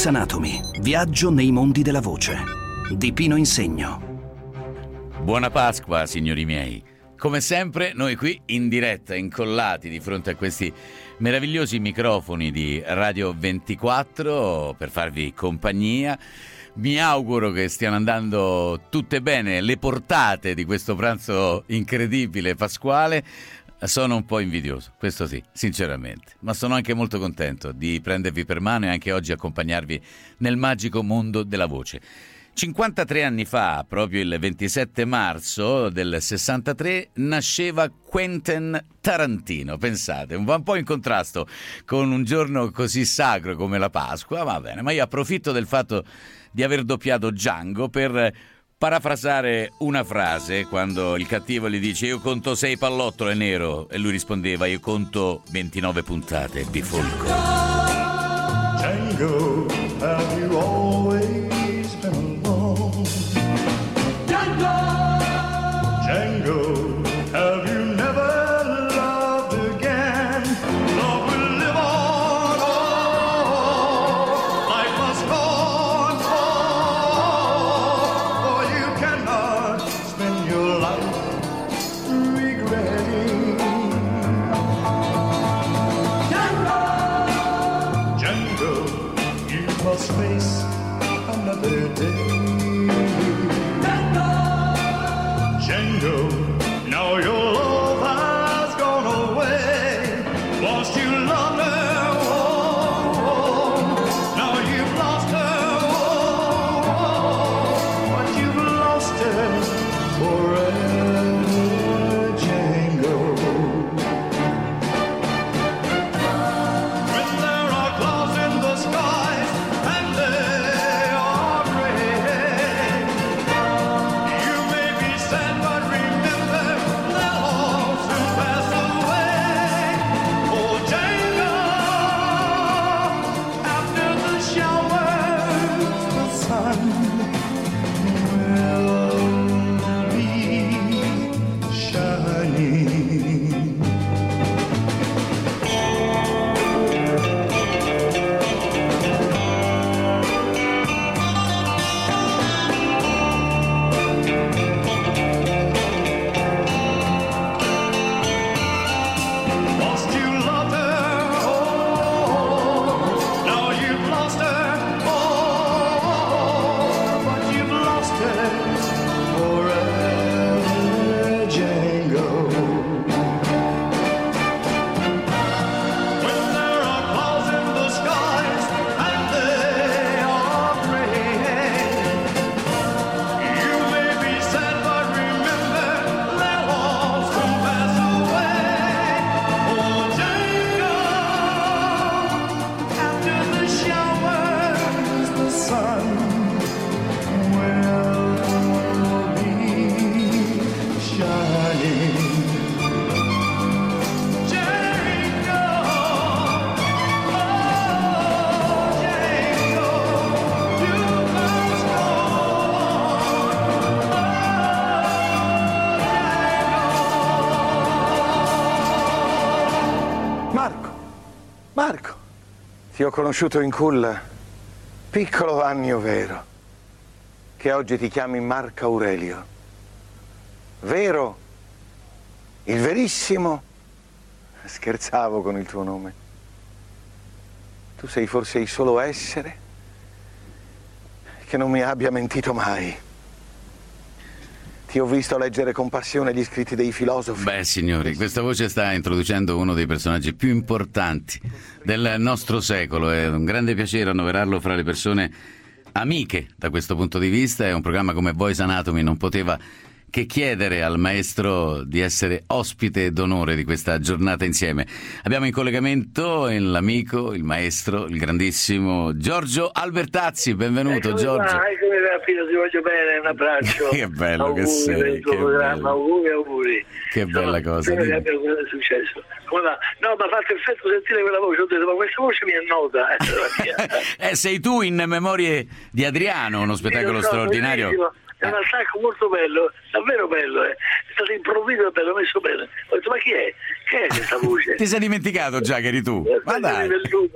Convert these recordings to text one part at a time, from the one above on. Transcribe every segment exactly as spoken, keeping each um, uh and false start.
Voice Anatomy, viaggio nei mondi della voce, di Pino Insegno. Buona Pasqua, signori miei. Come sempre, noi qui in diretta, incollati di fronte a questi meravigliosi microfoni di Radio ventiquattro per farvi compagnia. Mi auguro che stiano andando tutte bene le portate di questo pranzo incredibile pasquale. Sono un po' invidioso, questo sì, sinceramente, ma sono anche molto contento di prendervi per mano e anche oggi accompagnarvi nel magico mondo della voce. cinquantatré anni fa, proprio il ventisette marzo del sessantatré, nasceva Quentin Tarantino, pensate, un po' in contrasto con un giorno così sacro come la Pasqua, va bene, ma io approfitto del fatto di aver doppiato Django per parafrasare una frase quando il cattivo gli dice io conto sei pallottole nero e lui rispondeva io conto ventinove puntate bifolco. Django, have you always been alone? Django, Django, have you never loved again? Love will live on, oh, life must go on, oh, for you cannot spend your life regretting. Django, Django, you must face another day. Django, Django, now your love has gone away. Lost you long ago, now you've lost her, but you've lost her forever, Django. When there are clouds in the skies and they are gray, you may be sad, but remember they'll all soon pass away. Oh, Django, after the showers, the sun will be shining. Lost you loved her, oh, now you've lost her, oh, but you've lost her forever, Django. When there are clouds in the skies and they are gray, you may be sad, but remember they'll all soon pass away. Oh, Django, after the showers, the sun will be shining. Django, oh, Django, you must go on. Marco, Marco, ti ho conosciuto in culla, piccolo Vannio Vero, che oggi ti chiami Marco Aurelio. Vero, il verissimo, scherzavo con il tuo nome. Tu sei forse il solo essere che non mi abbia mentito mai. Ti ho visto leggere con passione gli scritti dei filosofi. Beh, signori, questa voce sta introducendo uno dei personaggi più importanti del nostro secolo. È un grande piacere annoverarlo fra le persone amiche da questo punto di vista. È un programma come Voice Anatomy non poteva che chiedere al maestro di essere ospite d'onore di questa giornata insieme. Abbiamo in collegamento l'amico, il maestro, il grandissimo Giorgio Albertazzi. Benvenuto, Eccomi Giorgio. qua, eccomi qua, Pino, ti voglio bene, un abbraccio. Che bello auguri che sei, per il tuo che programma, bello. auguri, auguri. Che bella Insomma, cosa. spero che abbia quello che è successo. Come va? No, mi ha fatto effetto sentire quella voce, ho detto, ma questa voce mi è nota. Eh, eh, sei tu in Memorie di Adriano, uno spettacolo Io so, straordinario. bellissimo. È un attacco molto bello, davvero bello, eh. È stato improvviso e bello, messo bene. Ho detto, ma chi è? Che è questa voce? Ti sei dimenticato già che eri tu? Ma dai.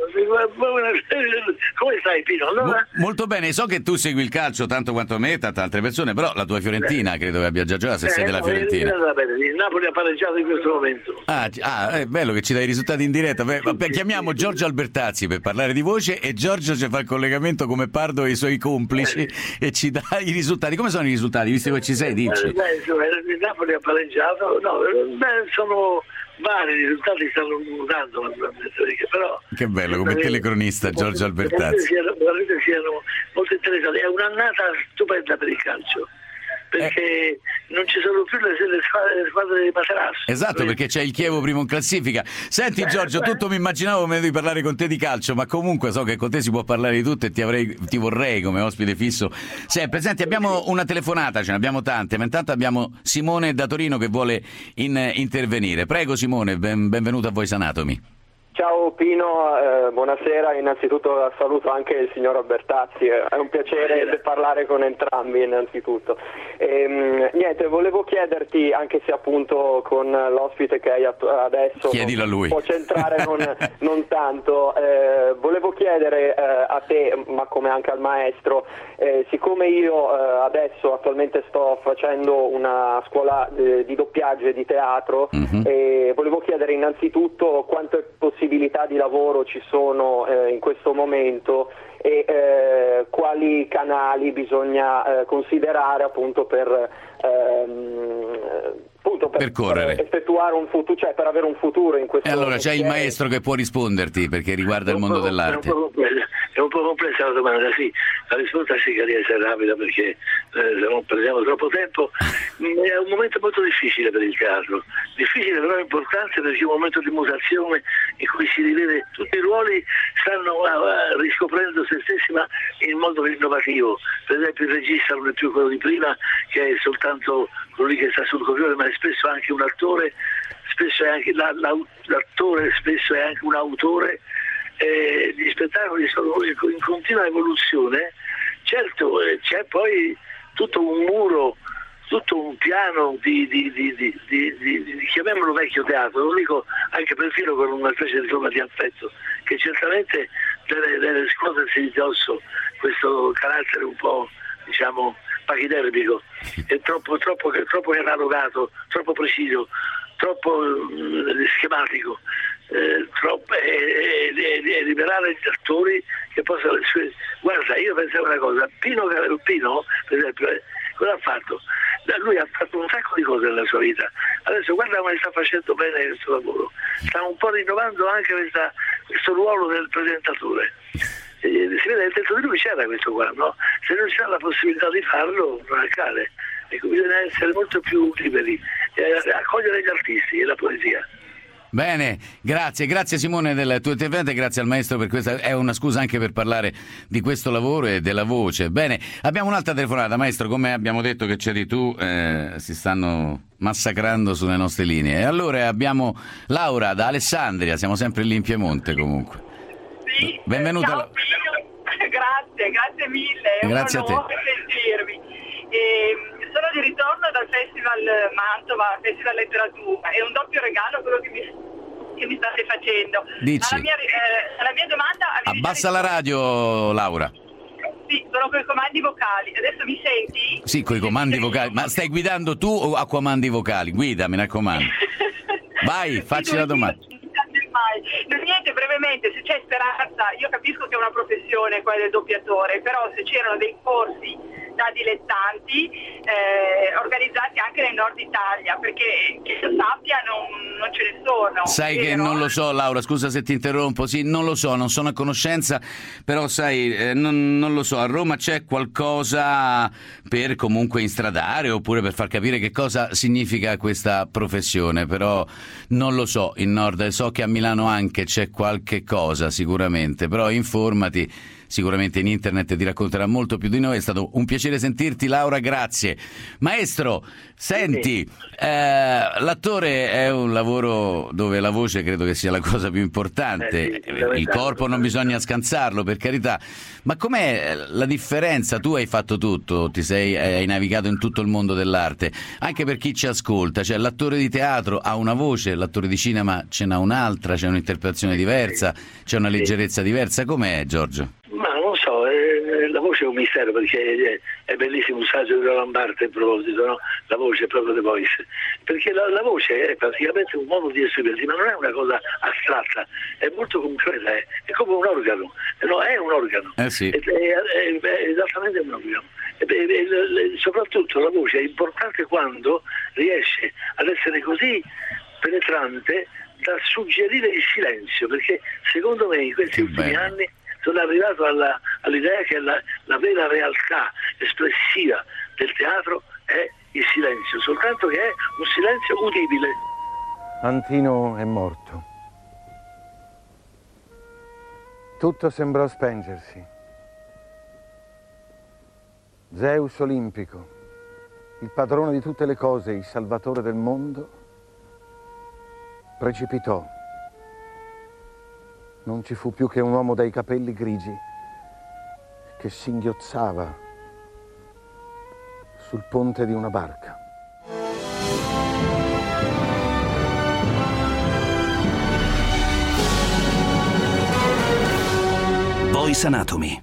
Come stai, Pino? Allora? Mo- molto bene, so che tu segui il calcio tanto quanto me, tante altre persone, però la tua Fiorentina eh. credo che abbia già giocato, se eh, sei della no, Fiorentina. Il Napoli ha pareggiato in questo momento. Ah, ah, è bello che ci dai i risultati in diretta. Beh, vabbè, chiamiamo Giorgio Albertazzi per parlare di voce e Giorgio ci fa il collegamento come Pardo e i suoi complici eh. e ci dà i risultati. Come sono i risultati? Visto che ci sei, dici. Eh, beh, insomma, il Napoli ha pareggiato, no, beh, sono vari risultati, stanno mutando naturalmente, però che bello, come telecronista Giorgio Albertazzi. Siano, siano molto interessanti, è un'annata stupenda per il calcio, perché eh. non ci sono più le, le, squadre, le squadre di Materasso. Esatto, perché c'è il Chievo primo in classifica. Senti eh, Giorgio, beh. tutto mi immaginavo di parlare con te di calcio, ma comunque so che con te si può parlare di tutto e ti, avrei, ti vorrei come ospite fisso sempre. Senti, abbiamo una telefonata, ce ne abbiamo tante, ma intanto abbiamo Simone da Torino che vuole in, intervenire. Prego Simone, ben, benvenuto a Voice Anatomy. Ciao Pino, eh, buonasera, innanzitutto saluto anche il signor Albertazzi, è un piacere buonasera. parlare con entrambi innanzitutto. E, niente, volevo chiederti, anche se appunto con l'ospite che hai adesso Chiedilo a lui. può centrare non, non tanto, eh, volevo chiedere eh, a te, ma come anche al maestro, eh, siccome io eh, adesso attualmente sto facendo una scuola eh, di doppiaggio e di teatro, mm-hmm. e volevo chiedere innanzitutto quanto è possibile di lavoro ci sono eh, in questo momento e eh, quali canali bisogna eh, considerare appunto per ehm, appunto per, per effettuare un futuro, cioè per avere un futuro in questo e allora c'è il è... maestro che può risponderti perché riguarda il mondo dell'arte. È un, è un po' complessa la domanda, sì, la risposta sì che essere rapida perché eh, se non perdiamo troppo tempo. È un momento molto difficile per il teatro, difficile però importante perché è un momento di mutazione in cui si rivede tutti i ruoli stanno uh, riscoprendo se stessi ma in modo innovativo. Per esempio il regista non è più quello di prima che è soltanto quello lì che sta sul copione, ma è spesso anche un attore, spesso è anche la, la, l'attore spesso è anche un autore. Eh, gli spettacoli sono in continua evoluzione. Certo eh, c'è poi tutto un muro, tutto un piano di, di, di, di, di, di, di chiamiamolo vecchio teatro, lo dico anche perfino con una specie di forma di affetto che certamente deve, deve scuotersi di dosso questo carattere un po' diciamo pachidermico, è troppo, troppo, troppo catalogato, troppo preciso, troppo eh, schematico, eh, troppo, e, e, e liberare gli attori che possano. Guarda, io pensavo una cosa, Pino, Pino per esempio, eh, cosa ha fatto? Lui ha fatto un sacco di cose nella sua vita, adesso guarda come sta facendo bene questo lavoro, sta un po' rinnovando anche questa, questo ruolo del presentatore. E si vede dentro di lui c'era questo qua, no? Se non c'è la possibilità di farlo non accade, ecco, bisogna essere molto più liberi e accogliere gli artisti e la poesia. Bene, grazie, grazie Simone del tuo intervento e grazie al maestro per questa, è una scusa anche per parlare di questo lavoro e della voce. Bene, abbiamo un'altra telefonata, maestro, come abbiamo detto che c'eri tu, eh, si stanno massacrando sulle nostre linee. E allora abbiamo Laura da Alessandria, siamo sempre lì in Piemonte comunque. Sì, benvenuta. Ciao, grazie, grazie mille, è grazie un a te. onore sentirvi. E, sono di ritorno dal Festival Mantova, Festival Letteratura, è un doppio regalo quello che mi, che mi state facendo. Dici. Alla mia, eh, alla mia domanda... Abbassa la radio, Laura. Sì, sono con i comandi vocali. Adesso mi senti? Sì, con i comandi vocali. Ma stai guidando tu o a comandi vocali? Guida, mi raccomando. Vai, facci la domanda. No, niente, brevemente, se c'è speranza, io capisco che è una professione quella del doppiatore, però se c'erano dei corsi da dilettanti eh, organizzati anche nel nord Italia, perché che io sappia non, non ce ne sono. Sai vero? Che non lo so, Laura, scusa se ti interrompo, sì, non lo so, non sono a conoscenza, però sai, eh, non, non lo so, a Roma c'è qualcosa per comunque instradare oppure per far capire che cosa significa questa professione, però non lo so, in nord, so che a Milano anche c'è qualche cosa sicuramente, però informati sicuramente in internet ti racconterà molto più di noi. È stato un piacere sentirti, Laura, grazie. Maestro, senti, eh, l'attore è un lavoro dove la voce credo che sia la cosa più importante. Eh sì, il corpo non bisogna scansarlo, per carità, ma com'è la differenza? Tu hai fatto tutto, ti sei hai navigato in tutto il mondo dell'arte, anche per chi ci ascolta, cioè l'attore di teatro ha una voce, l'attore di cinema ce n'ha un'altra, c'è un'interpretazione diversa, c'è una leggerezza diversa. Com'è, Giorgio? Ma non so, eh, la voce è un mistero, perché è, è bellissimo un saggio di Roland Barthes a proposito, no? La voce è proprio The Voice, perché la, la voce è praticamente un modo di esprimersi, ma non è una cosa astratta, è molto concreta, è, è come un organo, no, è un organo, eh sì. è, è, è, è esattamente un organo. E, e, e, soprattutto la voce è importante quando riesce ad essere così penetrante da suggerire il silenzio, perché secondo me in questi Che ultimi bello. anni sono arrivato alla, all'idea che la, la vera realtà espressiva del teatro è il silenzio, soltanto che è un silenzio udibile. Antino è morto. Tutto sembrò spengersi. Zeus olimpico, il padrone di tutte le cose, il salvatore del mondo, precipitò. Non ci fu più che un uomo dai capelli grigi che singhiozzava sul ponte di una barca. Boys Anatomy.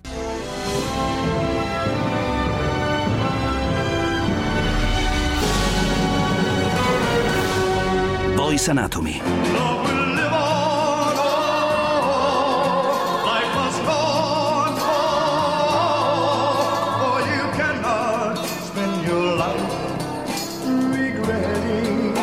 Boys Anatomy. Love will live on, oh, life must go on, oh, for you cannot spend your life regretting.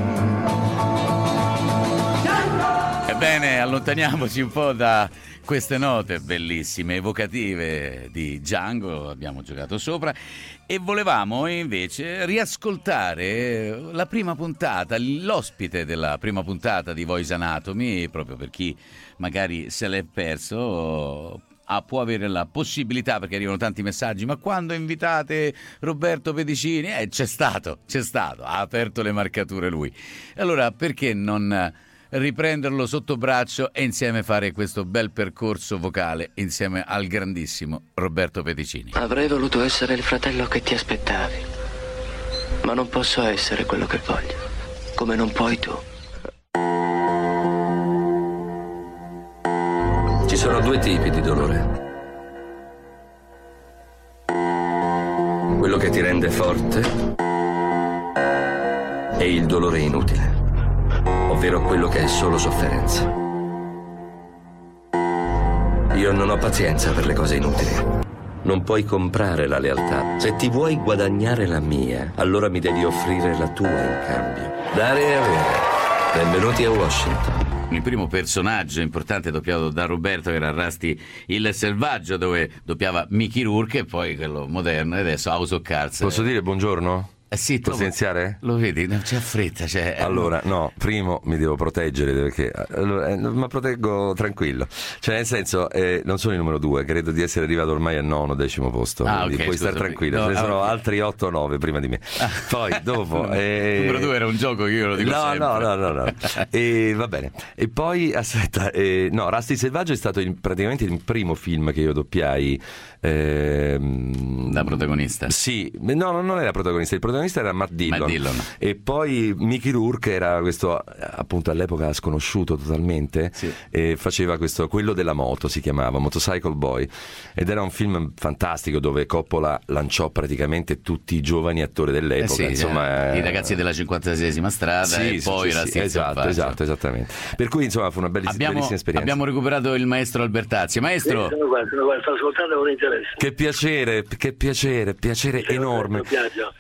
Ebbene, allontaniamoci un po' da queste note bellissime, evocative di Django, abbiamo giocato sopra, e volevamo invece riascoltare la prima puntata, l'ospite della prima puntata di Boys Anatomy, proprio per chi magari se l'è perso. Ah, può avere la possibilità, perché arrivano tanti messaggi, ma quando invitate Roberto Pedicini? Eh, c'è stato, c'è stato, ha aperto le marcature lui. Allora, perché non riprenderlo sotto braccio e insieme fare questo bel percorso vocale insieme al grandissimo Roberto Pedicini? Avrei voluto essere il fratello che ti aspettavi, ma non posso essere quello che voglio, come non puoi tu. Ci sono due tipi di dolore. Quello che ti rende forte e il dolore inutile, ovvero quello che è solo sofferenza. Io non ho pazienza per le cose inutili. Non puoi comprare la lealtà. Se ti vuoi guadagnare la mia, allora mi devi offrire la tua in cambio. Dare e avere. Benvenuti a Washington. Il primo personaggio importante doppiato da Roberto era Rusty il Selvaggio, dove doppiava Mickey Rourke, e poi quello moderno, e adesso House of Cards. Posso dire buongiorno? Eh sì, Posso tu- iniziare? Lo vedi, no, c'è fretta, cioè, eh, Allora, no, primo mi devo proteggere perché allora, eh, ma proteggo tranquillo. Cioè, nel senso, eh, non sono il numero due, credo di essere arrivato ormai al nono, decimo posto. Ah, quindi ok, puoi stare scusami. tranquillo. No, Ce ne ah, sono ok. altri otto o nove prima di me. Poi, dopo. eh, numero due era un gioco che io lo dico No, sempre. no, no, no, no. E va bene. E poi, aspetta, eh, no, Rusty il Selvaggio è stato il- praticamente il primo film che io doppiai. ehm, Da protagonista. Sì, no, no, non era protagonista, il protagonista era Matt Dillon. Matt Dillon. E poi Mickey Rourke era questo, appunto all'epoca sconosciuto totalmente, Sì. e faceva questo, quello della moto si chiamava, Motorcycle Boy, ed era un film fantastico dove Coppola lanciò praticamente tutti i giovani attori Eh dell'epoca, sì, insomma, eh, eh, i ragazzi della cinquantaseiesima strada, sì, e sì, poi sì, Rusty sì, il esatto, Selvaggio. esatto, esattamente. Per cui insomma fu una belliss- Abbiamo, bellissima esperienza. abbiamo recuperato il maestro Albertazzi. Maestro, Sono qua, sono qua, sto ascoltando con interesse. Che piacere, che piacere, piacere Sì, enorme. Roberto Piaggio. Io ho È stato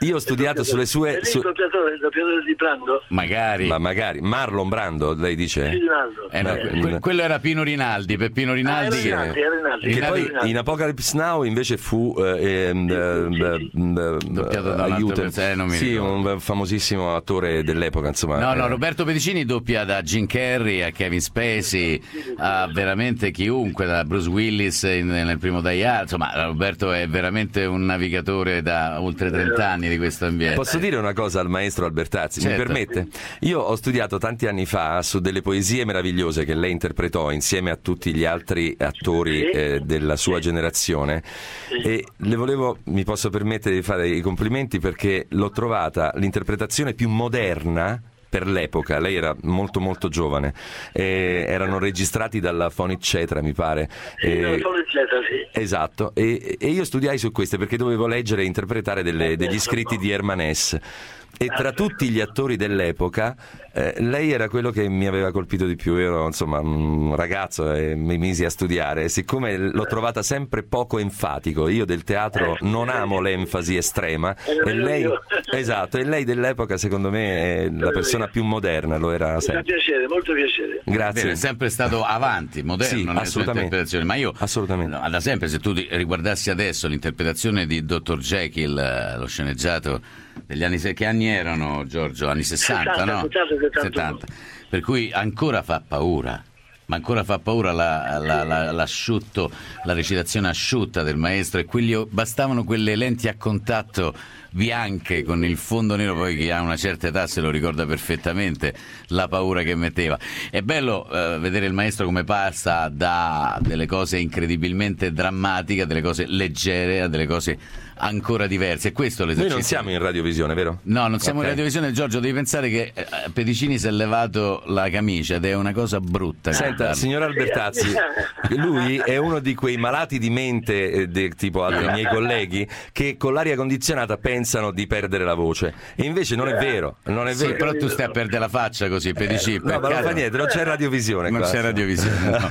studiato sulle sue... È lì su- il doppiatore, il doppiatore di Brando? Magari. Ma magari. Marlon Brando, lei dice? Sì, di Brando. Eh, no, Beh, que- quello era Pino Rinaldi, Peppino Rinaldi. Ah, che- era Rinaldi, era Rinaldi. Che Rinaldi- poi Rinaldi. in Apocalypse Now invece fu eh, ehm, Sì, ehm, sì, ehm, Doppiato da un altro aiuto, pers- eh, non mi sì, ricordo. un famosissimo attore dell'epoca, insomma. No, no, eh, Roberto Pedicini doppia da Jim Carrey a Kevin Spacey a veramente chiunque, da Bruce Willis in- nel primo Die Hard. Insomma, Roberto è veramente un navigatore da oltre trenta anni di questo ambiente. Posso dire una cosa al maestro Albertazzi, Certo. mi permette? Io ho studiato tanti anni fa su delle poesie meravigliose che lei interpretò insieme a tutti gli altri attori eh, della sua generazione e le volevo, mi posso permettere di fare i complimenti perché l'ho trovata l'interpretazione più moderna per l'epoca. Lei era molto molto giovane, eh, erano registrati dalla Phonic Cetra, mi pare. Sì, Eh, non sono eccetera, sì. Esatto, e, e io studiai su queste perché dovevo leggere e interpretare delle- degli scritti di Herman Hesse. E tra tutti gli attori dell'epoca, eh, lei era quello che mi aveva colpito di più. Io ero insomma un ragazzo e mi misi a studiare. E siccome l'ho trovata sempre poco enfatico, io del teatro non amo l'enfasi estrema, e lei, esatto, e lei dell'epoca secondo me è la persona più moderna, lo era Mi fa sempre. piacere, molto piacere. Grazie. Bene, è sempre stato avanti, moderno Sì, nelle sue assolutamente. interpretazioni, ma io Assolutamente. no, da sempre, se tu ti riguardassi adesso l'interpretazione di dottor Jekyll, eh, lo sceneggiato degli anni se- che anni erano, Giorgio? Anni sessanta, settanta, no? settanta, settantuno. Per cui ancora fa paura. Ma ancora fa paura la- la- la- l'asciutto, la recitazione asciutta del maestro, e quelli, bastavano quelle lenti a contatto bianche con il fondo nero. Poi chi ha una certa età se lo ricorda perfettamente la paura che metteva. È bello eh, vedere il maestro come passa da delle cose incredibilmente drammatiche a delle cose leggere, a delle cose ancora diverse. E questo Noi l'esercizio. non siamo in radiovisione, vero? No, non siamo Ok. in radiovisione, Giorgio. Devi pensare che eh, Pedicini si è levato la camicia ed è una cosa brutta. Senta, guardarlo. signor Albertazzi, lui è uno di quei malati di mente, eh, de- tipo altri miei colleghi, che con l'aria condizionata pensano di perdere la voce. E invece non è vero, non è Sì, vero. però tu stai a perdere la faccia così, Pedicini. No, ma non peccato. fa niente, non c'è radiovisione Non qua. c'è radiovisione, no.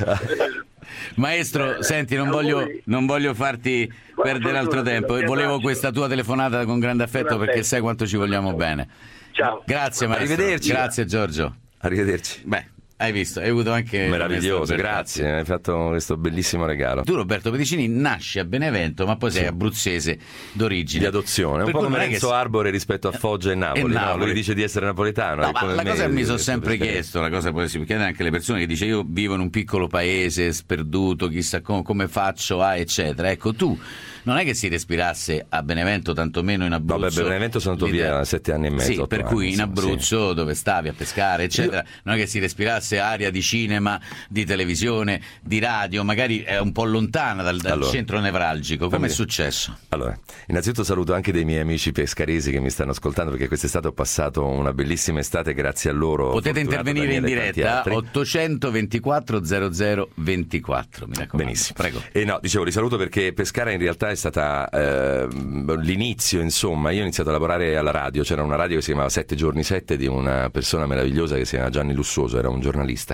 Maestro, senti, non voglio, non voglio farti perdere altro tempo. E volevo questa tua telefonata con grande affetto perché sai quanto ci vogliamo bene. Ciao. Grazie, maestro. Arrivederci. Grazie, Giorgio. Arrivederci. Beh, hai visto, hai avuto anche... Meraviglioso, maestro Albertazzi. grazie, hai fatto questo bellissimo regalo. Tu, Roberto Pedicini, nasci a Benevento, ma poi sei abruzzese d'origine. Di adozione, un Per po' cui come non è che- Renzo Arbore rispetto a Foggia e Napoli, E no? Napoli. Lui dice di essere napoletano. No, e ma come la me- cosa che mi sono eh, sempre perché- chiesto, la cosa poi si chiede anche alle persone che dice io vivo in un piccolo paese sperduto, chissà com- come faccio a eccetera. Ecco, tu non è che si respirasse a Benevento, tantomeno in Abruzzo. Vabbè, Benevento sono andato l'idea- via sette anni e mezzo, Sì, otto per anni, cui in insomma, Abruzzo dove stavi a pescare eccetera, non è che si respirasse aria di cinema, di televisione, di radio, magari è un po' lontana dal, dal Allora, centro nevralgico. Come è fammi- successo? Allora, innanzitutto saluto anche dei miei amici pescaresi che mi stanno ascoltando perché quest'estate ho passato una bellissima estate grazie a loro. Potete fortunato intervenire in Daniele e tanti diretta altri. ottocentoventiquattro zero zero ventiquattro, mi raccomando. Benissimo. Prego. E no, dicevo, li saluto perché pescare in realtà è stata eh, l'inizio, insomma. Io ho iniziato a lavorare alla radio, c'era una radio che si chiamava Sette Giorni Sette di una persona meravigliosa che si chiama Gianni Lussuoso, era un giornalista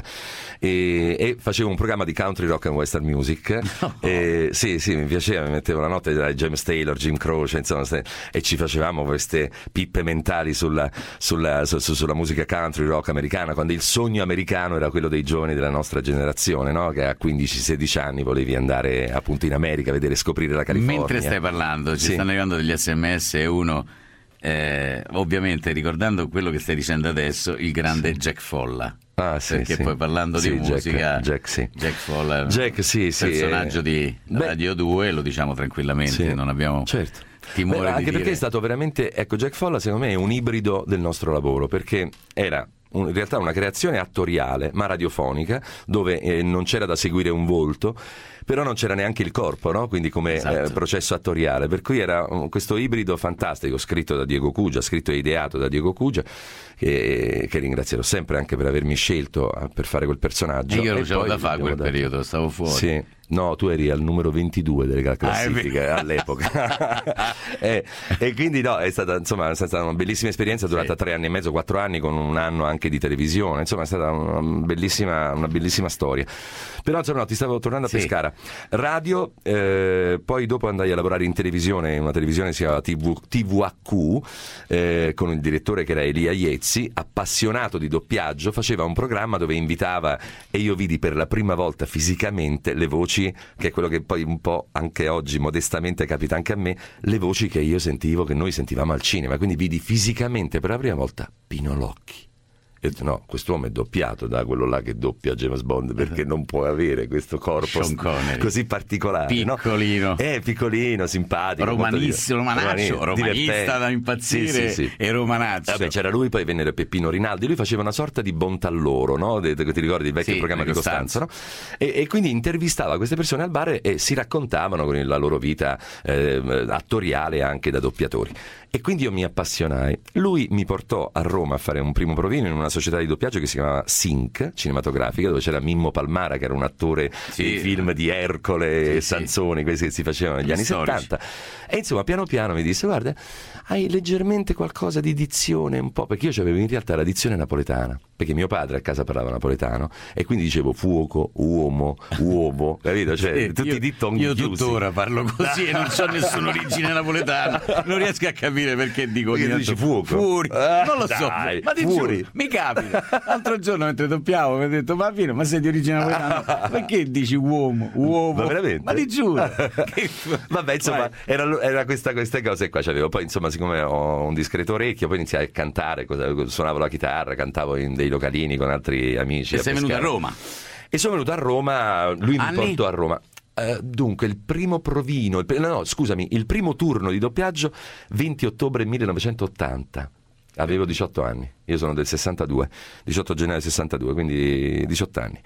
e, e facevo un programma di country, rock and western music. E, sì, sì, mi piaceva, mi mettevo la notte da James Taylor, Jim Croce, insomma, ste- e ci facevamo queste pippe mentali sulla, sulla, su- su- sulla musica country, rock americana, quando il sogno americano era quello dei giovani della nostra generazione, no? Che a quindici sedici anni volevi andare appunto in America, vedere, scoprire la California. Mentre stai parlando, ci Sì. stanno arrivando degli sms e uno, eh, ovviamente ricordando quello che stai dicendo adesso, il grande Jack Folla. Ah, sì, Perché sì. poi parlando Sì, di Jack- musica, Jack, sì. Jack Folla è un Jack, sì, sì, personaggio eh. di Beh, Radio due, lo diciamo tranquillamente, sì, non abbiamo certo. timore Beh, di anche dire. perché è stato veramente, ecco, Jack Folla secondo me è un ibrido del nostro lavoro, perché era un- in realtà una creazione attoriale ma radiofonica, dove eh, non c'era da seguire un volto, però non c'era neanche il corpo, no? Quindi come Esatto. eh, processo attoriale, per cui era um, questo ibrido fantastico, scritto da Diego Cugia, scritto e ideato da Diego Cugia, che, che ringrazierò sempre anche per avermi scelto eh, per fare quel personaggio. E io ero E c'avevo poi da fare abbiamo quel dato- periodo, stavo fuori. Sì. No, tu eri al numero ventidue delle classifiche ah, all'epoca. e, e quindi no, è stata insomma è stata una bellissima esperienza, durata sì. tre anni e mezzo, quattro anni, con un anno anche di televisione. Insomma, è stata una bellissima, una bellissima storia. Però insomma, no, ti stavo tornando a sì. Pescara. Radio, eh, poi dopo andai a lavorare in televisione, in una televisione che si chiama T V, T V A Q, eh, con il direttore che era Elia Iezzi, appassionato di doppiaggio, faceva un programma dove invitava, e io vidi per la prima volta fisicamente le voci, che è quello che poi un po' anche oggi modestamente capita anche a me, le voci che io sentivo, che noi sentivamo al cinema. Quindi vidi fisicamente per la prima volta Pino Locchi. E ho detto, no, quest'uomo è doppiato da quello là che doppia James Bond, perché non può avere questo corpo così particolare, piccolino, no? Eh, piccolino, simpatico, romanissimo, romanaccio, romanista da impazzire, sì, sì, sì. E romanaccio. Vabbè, c'era lui, poi venne Peppino Rinaldi, lui faceva una sorta di Bontalloro, no? Ti ricordi il vecchio sì, programma di Costanzo, no? E, e quindi intervistava queste persone al bar e si raccontavano con la loro vita eh, attoriale anche da doppiatori. E quindi io mi appassionai. Lui mi portò a Roma a fare un primo provino in una società di doppiaggio che si chiamava Sync cinematografica, dove c'era Mimmo Palmara, che era un attore sì. dei film di Ercole sì, e Sansoni, questi che si facevano negli anni settanta. E insomma, piano piano mi disse, guarda, hai leggermente qualcosa di dizione un po', perché io avevo in realtà la dizione napoletana, perché mio padre a casa parlava napoletano e quindi dicevo fuoco, uomo, uovo, capito? Cioè, sì, tutti io, i dittonghi io chiusi. Tuttora parlo così e non ho nessuna origine napoletana, non riesco a capire perché dico perché tu dici fuoco? Fuori. Ah, non lo so, dai, ma di giù, mi capita. L'altro giorno mentre doppiavo mi ha detto, ma Pino, ma sei di origine napoletana? Perché dici uomo, uovo? Ma veramente? Ma di giù. Vabbè, insomma, era, era questa, queste cose qua c'avevo. Poi insomma, siccome ho un discreto orecchio, poi iniziai a cantare, suonavo la chitarra, cantavo in dei localini con altri amici. E sei venuto a Roma? E sono venuto a Roma, lui Anni? mi portò a Roma. Uh, dunque, il primo provino, il, no, no, scusami, il primo turno di doppiaggio venti ottobre millenovecentottanta. Avevo diciotto anni, io sono del sessantadue, diciotto gennaio sessantadue, quindi diciotto anni.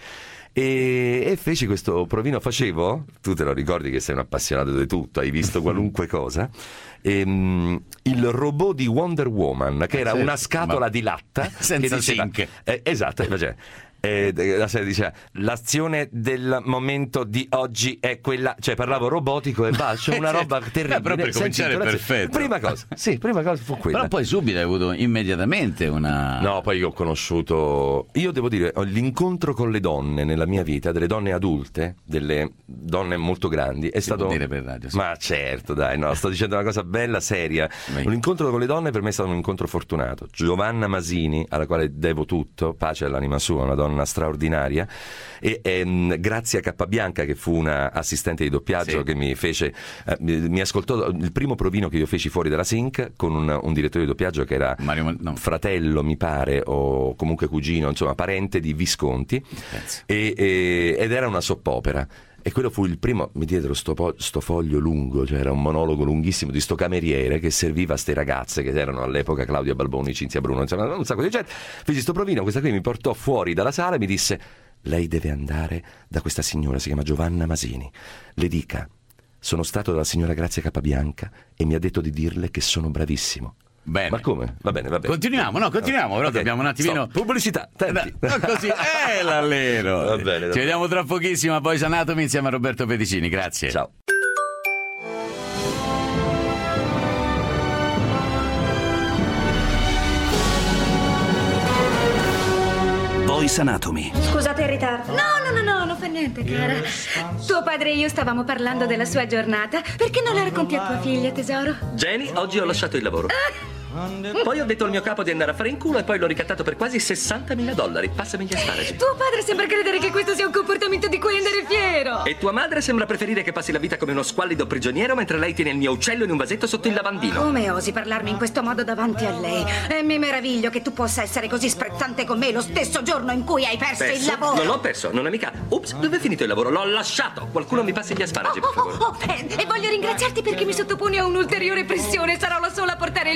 E, e feci questo provino, facevo, tu te lo ricordi che sei un appassionato di tutto, hai visto qualunque cosa, ehm, il robot di Wonder Woman, che era sì, una scatola di latta senza che diceva, sync. Eh, esatto, cioè, eh, la serie diceva l'azione del momento di oggi è quella, cioè parlavo robotico e bacio, una roba terribile. Eh, però per cominciare è perfetto. Prima cosa, sì, prima cosa fu quella. Però poi subito hai avuto immediatamente una... No, poi io ho conosciuto, io devo dire, l'incontro con le donne nella mia vita, delle donne adulte, delle donne molto grandi, è si stato... può dire per radio, sì. Ma certo, dai, no, sto dicendo una cosa bella, seria. Vai. L'incontro con le donne per me è stato un incontro fortunato. Giovanna Masini, alla quale devo tutto, pace all'anima sua, una donna straordinaria, e, e grazie a Cappabianca, che fu una assistente di doppiaggio, sì. che mi fece, eh, mi, mi ascoltò il primo provino che io feci fuori dalla Sync con un, un direttore di doppiaggio che era Mario, no. fratello, mi pare, o comunque cugino, insomma parente di Visconti, e, e, ed era una soppopera. E quello fu il primo, mi diedero sto, po- sto foglio lungo, cioè era un monologo lunghissimo di sto cameriere che serviva a ste ragazze che erano all'epoca Claudia Balboni, Cinzia Bruno, insomma un sacco di gente. Feci sto provino, questa qui mi portò fuori dalla sala e mi disse: lei deve andare da questa signora, si chiama Giovanna Masini, le dica, sono stato dalla signora Grazia Cappabianca e mi ha detto di dirle che sono bravissimo. Bene. Ma come? Va bene, va bene. Continuiamo, no, continuiamo, però okay. Dobbiamo un attimino... Stop. Pubblicità, tempi. No, così, eh, l'allero. Va bene, va Ci vediamo tra pochissimo a Boys Anatomy insieme a Roberto Pedicini, grazie. Ciao. Boys Anatomy. Scusate il ritardo. No, no, no, no, non fa niente, cara. Tuo padre e io stavamo parlando della sua giornata. Perché non la racconti a tua figlia, tesoro? Jenny, oggi ho lasciato il lavoro. Ah. Poi ho detto al mio capo di andare a fare in culo e poi l'ho ricattato per quasi sessantamila dollari. Passami gli asparagi. Tuo padre sembra credere che questo sia un comportamento di cui andare fiero. E tua madre sembra preferire che passi la vita come uno squallido prigioniero mentre lei tiene il mio uccello in un vasetto sotto il lavandino. Come osi parlarmi in questo modo davanti a lei? E mi meraviglio che tu possa essere così sprezzante con me lo stesso giorno in cui hai perso, perso? il lavoro. Non l'ho perso, non è mica. Ups, dove è finito il lavoro? L'ho lasciato. Qualcuno mi passi gli asparagi, oh, per favore. Oh, oh, oh. E, e voglio ringraziarti perché mi sottoponi a un'ulteriore pressione. Sarò la sola a portare il pane in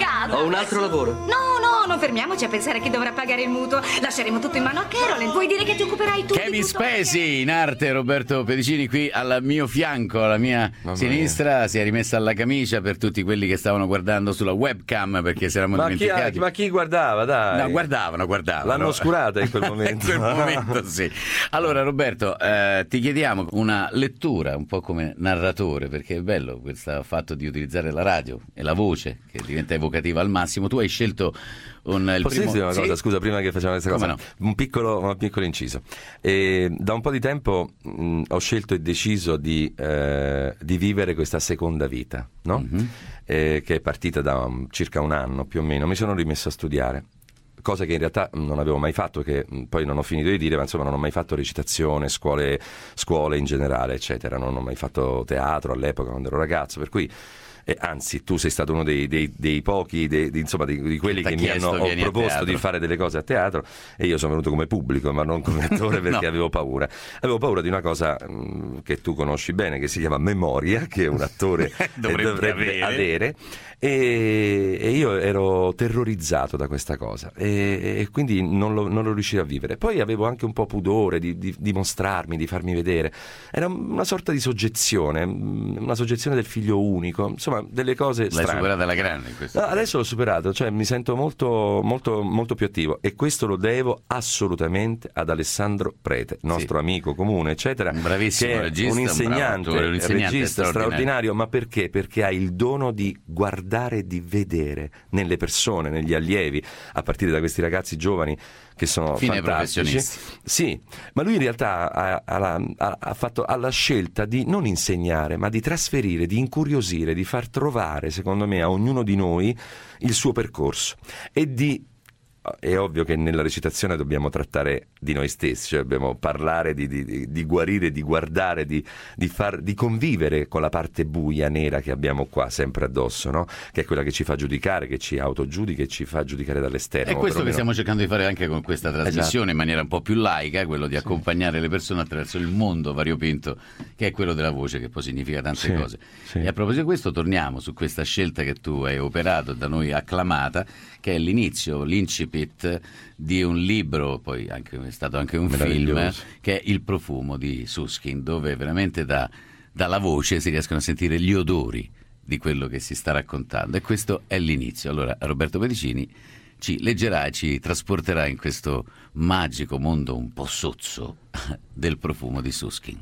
casa. Ho un altro lavoro. No, no, non fermiamoci a pensare a chi dovrà pagare il mutuo. Lasceremo tutto in mano a Carolyn. Vuoi dire che ti occuperai tu Kevin di tutto? Spacey in arte, Roberto Pedicini qui al mio fianco, alla mia Mamma sinistra, mia. si è rimessa alla camicia per tutti quelli che stavano guardando sulla webcam perché si eravamo Ma chi, dimenticati. ma chi guardava, dai? No, guardavano, guardavano. L'hanno oscurata in quel momento. In quel momento, sì. Allora, Roberto, eh, ti chiediamo una lettura un po' come narratore, perché è bello questo fatto di utilizzare la radio e la voce che diventa evocativa al massimo. Tu hai scelto un, il Posso primo... dire una cosa, Sì? scusa, prima che facciamo questa cosa? Come no? Un piccolo, un piccolo inciso. E da un po' di tempo mh, ho scelto e deciso di, eh, di vivere questa seconda vita, no? Mm-hmm. Eh, che è partita da um, circa un anno più o meno. Mi sono rimesso a studiare, cosa che in realtà non avevo mai fatto, che mh, poi non ho finito di dire, ma insomma non ho mai fatto recitazione, scuole, scuole in generale, eccetera. Non ho mai fatto teatro all'epoca quando ero ragazzo, per cui... E anzi, tu sei stato uno dei, dei, dei pochi, dei, di, insomma, di, di quelli Che che t'ha mi chiesto, hanno ho vieni a proposto teatro. di fare delle cose a teatro, e io sono venuto come pubblico, ma non come attore, perché No. avevo paura. Avevo paura di una cosa mh, che tu conosci bene, che si chiama memoria, che un attore eh, Dovrebbe dovrebbe, avere. avere. E, e io ero terrorizzato da questa cosa, e, e quindi non lo, non lo riuscivo a vivere. Poi avevo anche un po' pudore di, di, di mostrarmi, di farmi vedere. Era una sorta di soggezione, mh, una soggezione del figlio unico, insomma, delle cose L'hai strane. superata alla grande in questo No, caso. adesso l'ho superato, cioè mi sento molto, molto, molto più attivo, e questo lo devo assolutamente ad Alessandro Prete, nostro Sì. amico comune, eccetera. Un bravissimo che è regista, un un bravo insegnante, attore, un insegnante regista straordinario. straordinario. Ma perché? Perché ha il dono di guardare e di vedere nelle persone, negli allievi, a partire da questi ragazzi giovani che sono Fino ai fantastici. professionisti. Sì, ma lui in realtà ha, ha la- ha- ha fatto ha la scelta di non insegnare, ma di trasferire, di incuriosire, di far trovare, secondo me, a ognuno di noi il suo percorso, e di... È ovvio che nella recitazione dobbiamo trattare di noi stessi, cioè dobbiamo parlare di, di- di- di guarire, di guardare, di, di, far, di convivere con la parte buia, nera che abbiamo qua sempre addosso, no? Che è quella che ci fa giudicare, che ci autogiudica e ci fa giudicare dall'esterno. È questo che perlomeno. stiamo cercando di fare anche con questa trasmissione, Esatto. in maniera un po' più laica, quello di accompagnare le persone attraverso il mondo variopinto che è quello della voce, che poi significa tante Sì, cose. sì. E a proposito di questo torniamo su questa scelta che tu hai operato, da noi acclamata, che è l'inizio, l'incipit di un libro, poi anche, è stato anche un film, Meraviglioso. che è Il profumo di Susskind, dove veramente da, dalla voce si riescono a sentire gli odori di quello che si sta raccontando, e questo è l'inizio. Allora Roberto Pedicini ci leggerà e ci trasporterà in questo magico mondo un po' sozzo del profumo di Susskind.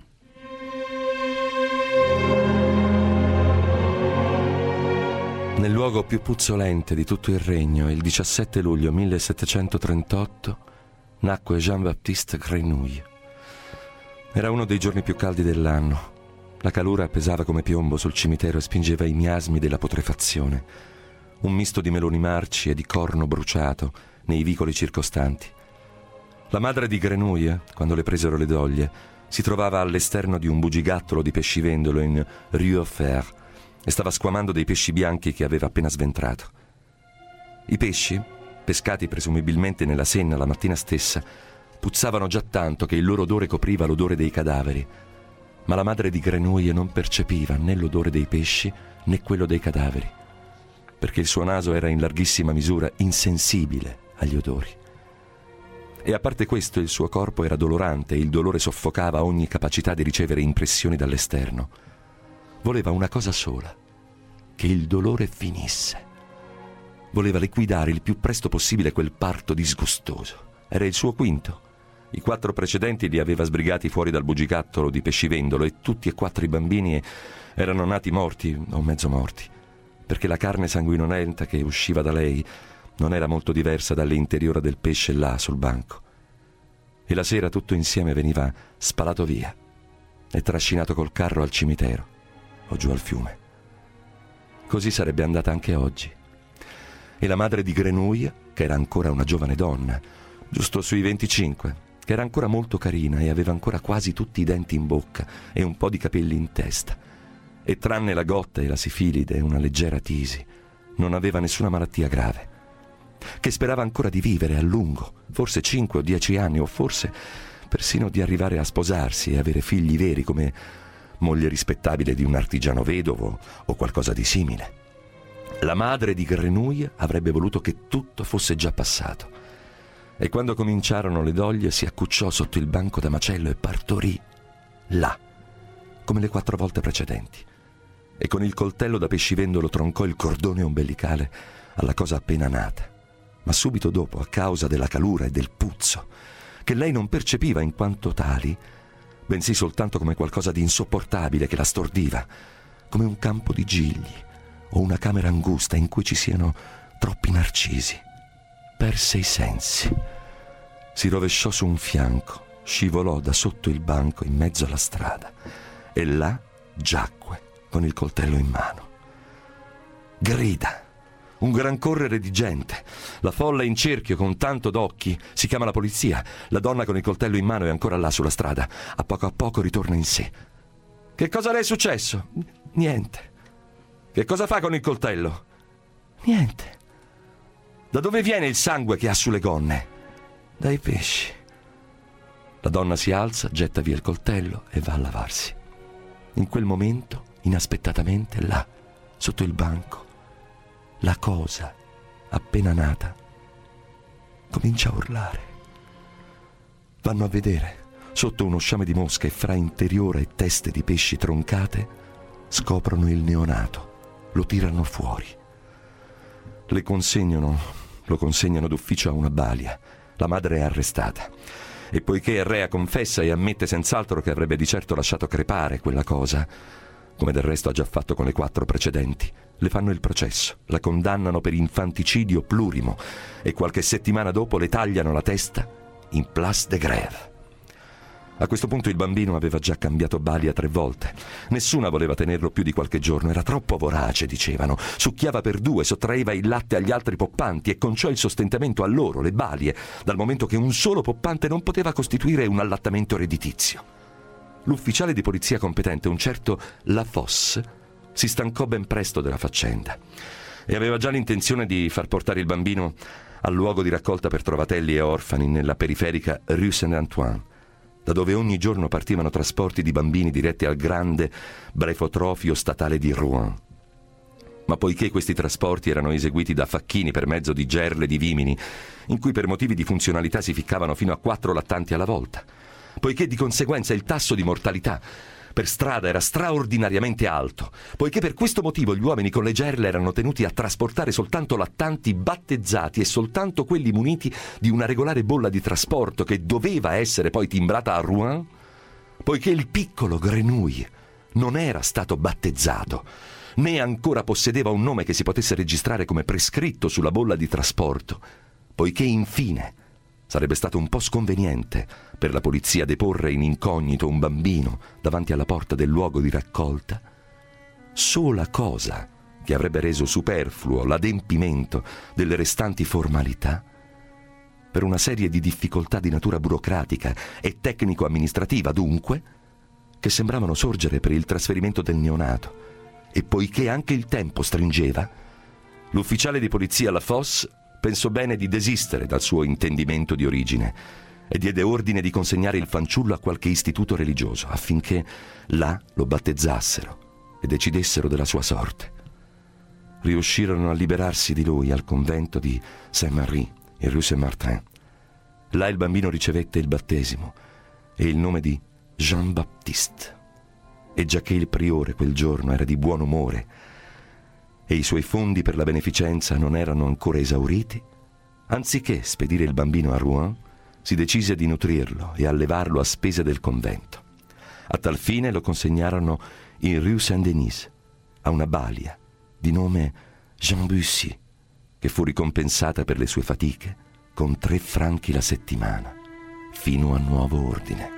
Nel luogo più puzzolente di tutto il regno, il diciassette luglio millesettecentotrentotto, nacque Jean-Baptiste Grenouille. Era uno dei giorni più caldi dell'anno. La calura pesava come piombo sul cimitero e spingeva i miasmi della putrefazione, un misto di meloni marci e di corno bruciato nei vicoli circostanti. La madre di Grenouille, quando le presero le doglie, si trovava all'esterno di un bugigattolo di pescivendolo in Rue aux Fers e stava squamando dei pesci bianchi che aveva appena sventrato. I pesci, pescati presumibilmente nella Senna la mattina stessa, puzzavano già tanto che il loro odore copriva l'odore dei cadaveri, ma la madre di Grenouille non percepiva né l'odore dei pesci né quello dei cadaveri, perché il suo naso era in larghissima misura insensibile agli odori. E a parte questo, il suo corpo era dolorante e il dolore soffocava ogni capacità di ricevere impressioni dall'esterno. Voleva una cosa sola: che il dolore finisse. Voleva liquidare il più presto possibile quel parto disgustoso. Era il suo quinto. I quattro precedenti li aveva sbrigati fuori dal bugigattolo di pescivendolo, e tutti e quattro i bambini erano nati morti o mezzo morti, perché la carne sanguinolenta che usciva da lei non era molto diversa dall'interiore del pesce là sul banco. E la sera tutto insieme veniva spalato via e trascinato col carro al cimitero o giù al fiume. Così sarebbe andata anche oggi. E la madre di Grenouille, che era ancora una giovane donna, giusto sui venticinque, che era ancora molto carina e aveva ancora quasi tutti i denti in bocca e un po' di capelli in testa, e tranne la gotta e la sifilide e una leggera tisi, non aveva nessuna malattia grave, che sperava ancora di vivere a lungo, forse cinque o dieci anni, o forse persino di arrivare a sposarsi e avere figli veri come moglie rispettabile di un artigiano vedovo o qualcosa di simile. La madre di Grenouille avrebbe voluto che tutto fosse già passato. E quando cominciarono le doglie si accucciò sotto il banco da macello e partorì là, come le quattro volte precedenti. E con il coltello da pescivendolo troncò il cordone ombelicale alla cosa appena nata. Ma subito dopo, a causa della calura e del puzzo, che lei non percepiva in quanto tali, bensì soltanto come qualcosa di insopportabile che la stordiva, come un campo di gigli o una camera angusta in cui ci siano troppi narcisi, perse i sensi. Si rovesciò su un fianco, scivolò da sotto il banco in mezzo alla strada e là giacque con il coltello in mano. Grida, un gran correre di gente, la folla in cerchio con tanto d'occhi. Si chiama la polizia. La donna con il coltello in mano è ancora là sulla strada. A poco a poco ritorna in sé. Che cosa le è successo? Niente. Che cosa fa con il coltello? Niente. Da dove viene il sangue che ha sulle gonne? Dai pesci. La donna si alza, getta via il coltello e va a lavarsi. In quel momento, inaspettatamente, là, sotto il banco, la cosa, appena nata, comincia a urlare. Vanno a vedere, sotto uno sciame di mosche fra interiore e teste di pesci troncate, scoprono il neonato, lo tirano fuori. Le consegnano, lo consegnano d'ufficio a una balia. La madre è arrestata. E poiché Rea confessa e ammette senz'altro che avrebbe di certo lasciato crepare quella cosa, come del resto ha già fatto con le quattro precedenti, le fanno il processo, la condannano per infanticidio plurimo e qualche settimana dopo le tagliano la testa in place de grève. A questo punto il bambino aveva già cambiato balia tre volte. Nessuna voleva tenerlo più di qualche giorno, era troppo vorace, dicevano. Succhiava per due, sottraeva il latte agli altri poppanti e conciò il sostentamento a loro, le balie, dal momento che un solo poppante non poteva costituire un allattamento redditizio. L'ufficiale di polizia competente, un certo Lafosse, si stancò ben presto della faccenda e aveva già l'intenzione di far portare il bambino al luogo di raccolta per trovatelli e orfani nella periferica Rue Saint-Antoine, da dove ogni giorno partivano trasporti di bambini diretti al grande brefotrofio statale di Rouen. Ma poiché questi trasporti erano eseguiti da facchini per mezzo di gerle di vimini, in cui per motivi di funzionalità si ficcavano fino a quattro lattanti alla volta, poiché di conseguenza il tasso di mortalità per strada era straordinariamente alto, poiché per questo motivo gli uomini con le gerle erano tenuti a trasportare soltanto lattanti battezzati e soltanto quelli muniti di una regolare bolla di trasporto che doveva essere poi timbrata a Rouen, poiché il piccolo Grenouille non era stato battezzato, né ancora possedeva un nome che si potesse registrare come prescritto sulla bolla di trasporto, poiché infine sarebbe stato un po' sconveniente per la polizia deporre in incognito un bambino davanti alla porta del luogo di raccolta, sola cosa che avrebbe reso superfluo l'adempimento delle restanti formalità, per una serie di difficoltà di natura burocratica e tecnico-amministrativa dunque, che sembravano sorgere per il trasferimento del neonato, e poiché anche il tempo stringeva, l'ufficiale di polizia Lafosse pensò bene di desistere dal suo intendimento di origine e diede ordine di consegnare il fanciullo a qualche istituto religioso affinché là lo battezzassero e decidessero della sua sorte. Riuscirono a liberarsi di lui al convento di Saint-Marie in Rue Saint-Martin. Là il bambino ricevette il battesimo e il nome di Jean-Baptiste. E giacché il priore quel giorno era di buon umore e i suoi fondi per la beneficenza non erano ancora esauriti, anziché spedire il bambino a Rouen, si decise di nutrirlo e allevarlo a spese del convento. A tal fine lo consegnarono in Rue Saint-Denis, a una balia di nome Jean Bussy, che fu ricompensata per le sue fatiche con tre franchi la settimana, fino a nuovo ordine.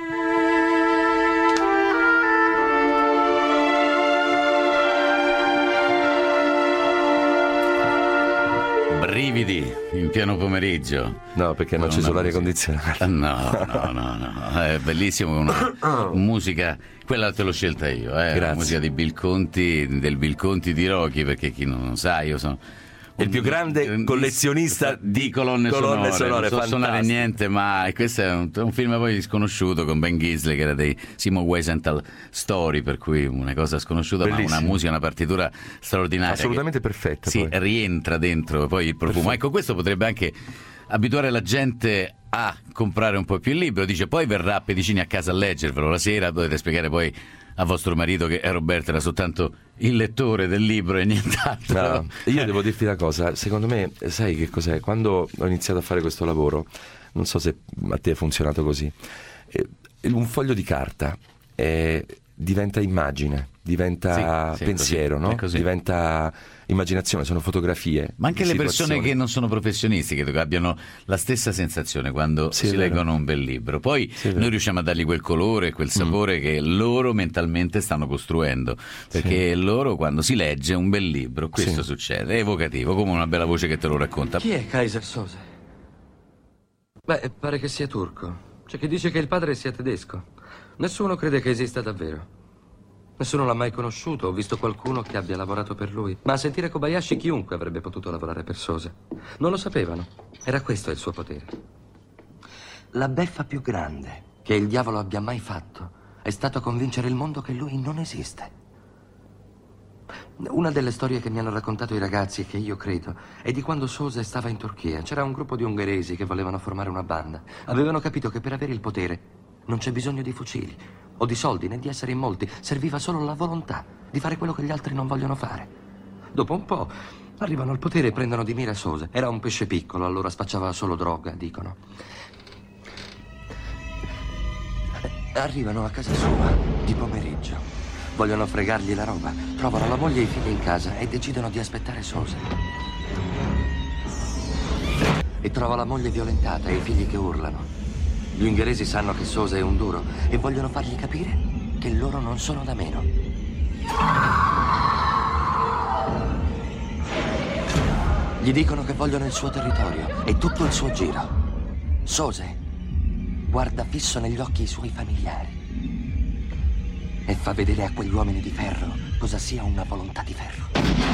Brividi in pieno pomeriggio. No, perché hanno acceso l'aria condizionata. No, no, no, no, è bellissimo, una musica, quella te l'ho scelta io, eh, la musica di Bill Conti, del Bill Conti di Rocky, perché chi non lo sa, io sono il più grande collezionista di colonne, colonne sonore, sonore, non so suonare niente, ma questo è un, un film poi sconosciuto con Ben Gisley, che era dei Simon Wiesenthal Story, per cui una cosa sconosciuta. Bellissimo. Ma una musica, una partitura straordinaria, assolutamente perfetta, si poi rientra dentro poi il profumo. Perfetto. Ecco, questo potrebbe anche abituare la gente a comprare un po' più il libro. Dice, poi verrà Pedicini a casa a leggervelo la sera, dovete spiegare poi a vostro marito che Roberto era soltanto il lettore del libro e nient'altro. No, io devo dirti una cosa, secondo me, sai che cos'è? Quando ho iniziato a fare questo lavoro, non so se a te è funzionato così, eh, un foglio di carta eh, diventa immagine, diventa sì, sì, pensiero, così, no? Diventa immaginazione, sono fotografie. Ma anche le persone che non sono professionisti credo che abbiano la stessa sensazione quando sì, si leggono un bel libro. Poi sì, noi riusciamo a dargli quel colore, quel sapore mm. che loro mentalmente stanno costruendo, perché sì. loro quando si legge un bel libro questo sì. succede, è evocativo, come una bella voce che te lo racconta. Chi è Kaiser Sose? Beh, pare che sia turco. C'è chi dice che il padre sia tedesco. Nessuno crede che esista davvero. Nessuno l'ha mai conosciuto o visto qualcuno che abbia lavorato per lui. Ma a sentire Kobayashi chiunque avrebbe potuto lavorare per Sose. Non lo sapevano. Era questo il suo potere. La beffa più grande che il diavolo abbia mai fatto è stato convincere il mondo che lui non esiste. Una delle storie che mi hanno raccontato i ragazzi e che io credo è di quando Sose stava in Turchia. C'era un gruppo di ungheresi che volevano formare una banda. Avevano capito che per avere il potere non c'è bisogno di fucili o di soldi né di essere in molti, serviva solo la volontà di fare quello che gli altri non vogliono fare. Dopo un po' arrivano al potere e prendono di mira Sose. Era un pesce piccolo, allora spacciava solo droga, dicono. Arrivano a casa sua di pomeriggio, vogliono fregargli la roba, trovano la moglie e i figli in casa e decidono di aspettare Sose. E trova la moglie violentata e i figli che urlano. Gli ungheresi sanno che Sose è un duro e vogliono fargli capire che loro non sono da meno. Gli dicono che vogliono il suo territorio e tutto il suo giro. Sose guarda fisso negli occhi i suoi familiari e fa vedere a quegli uomini di ferro cosa sia una volontà di ferro.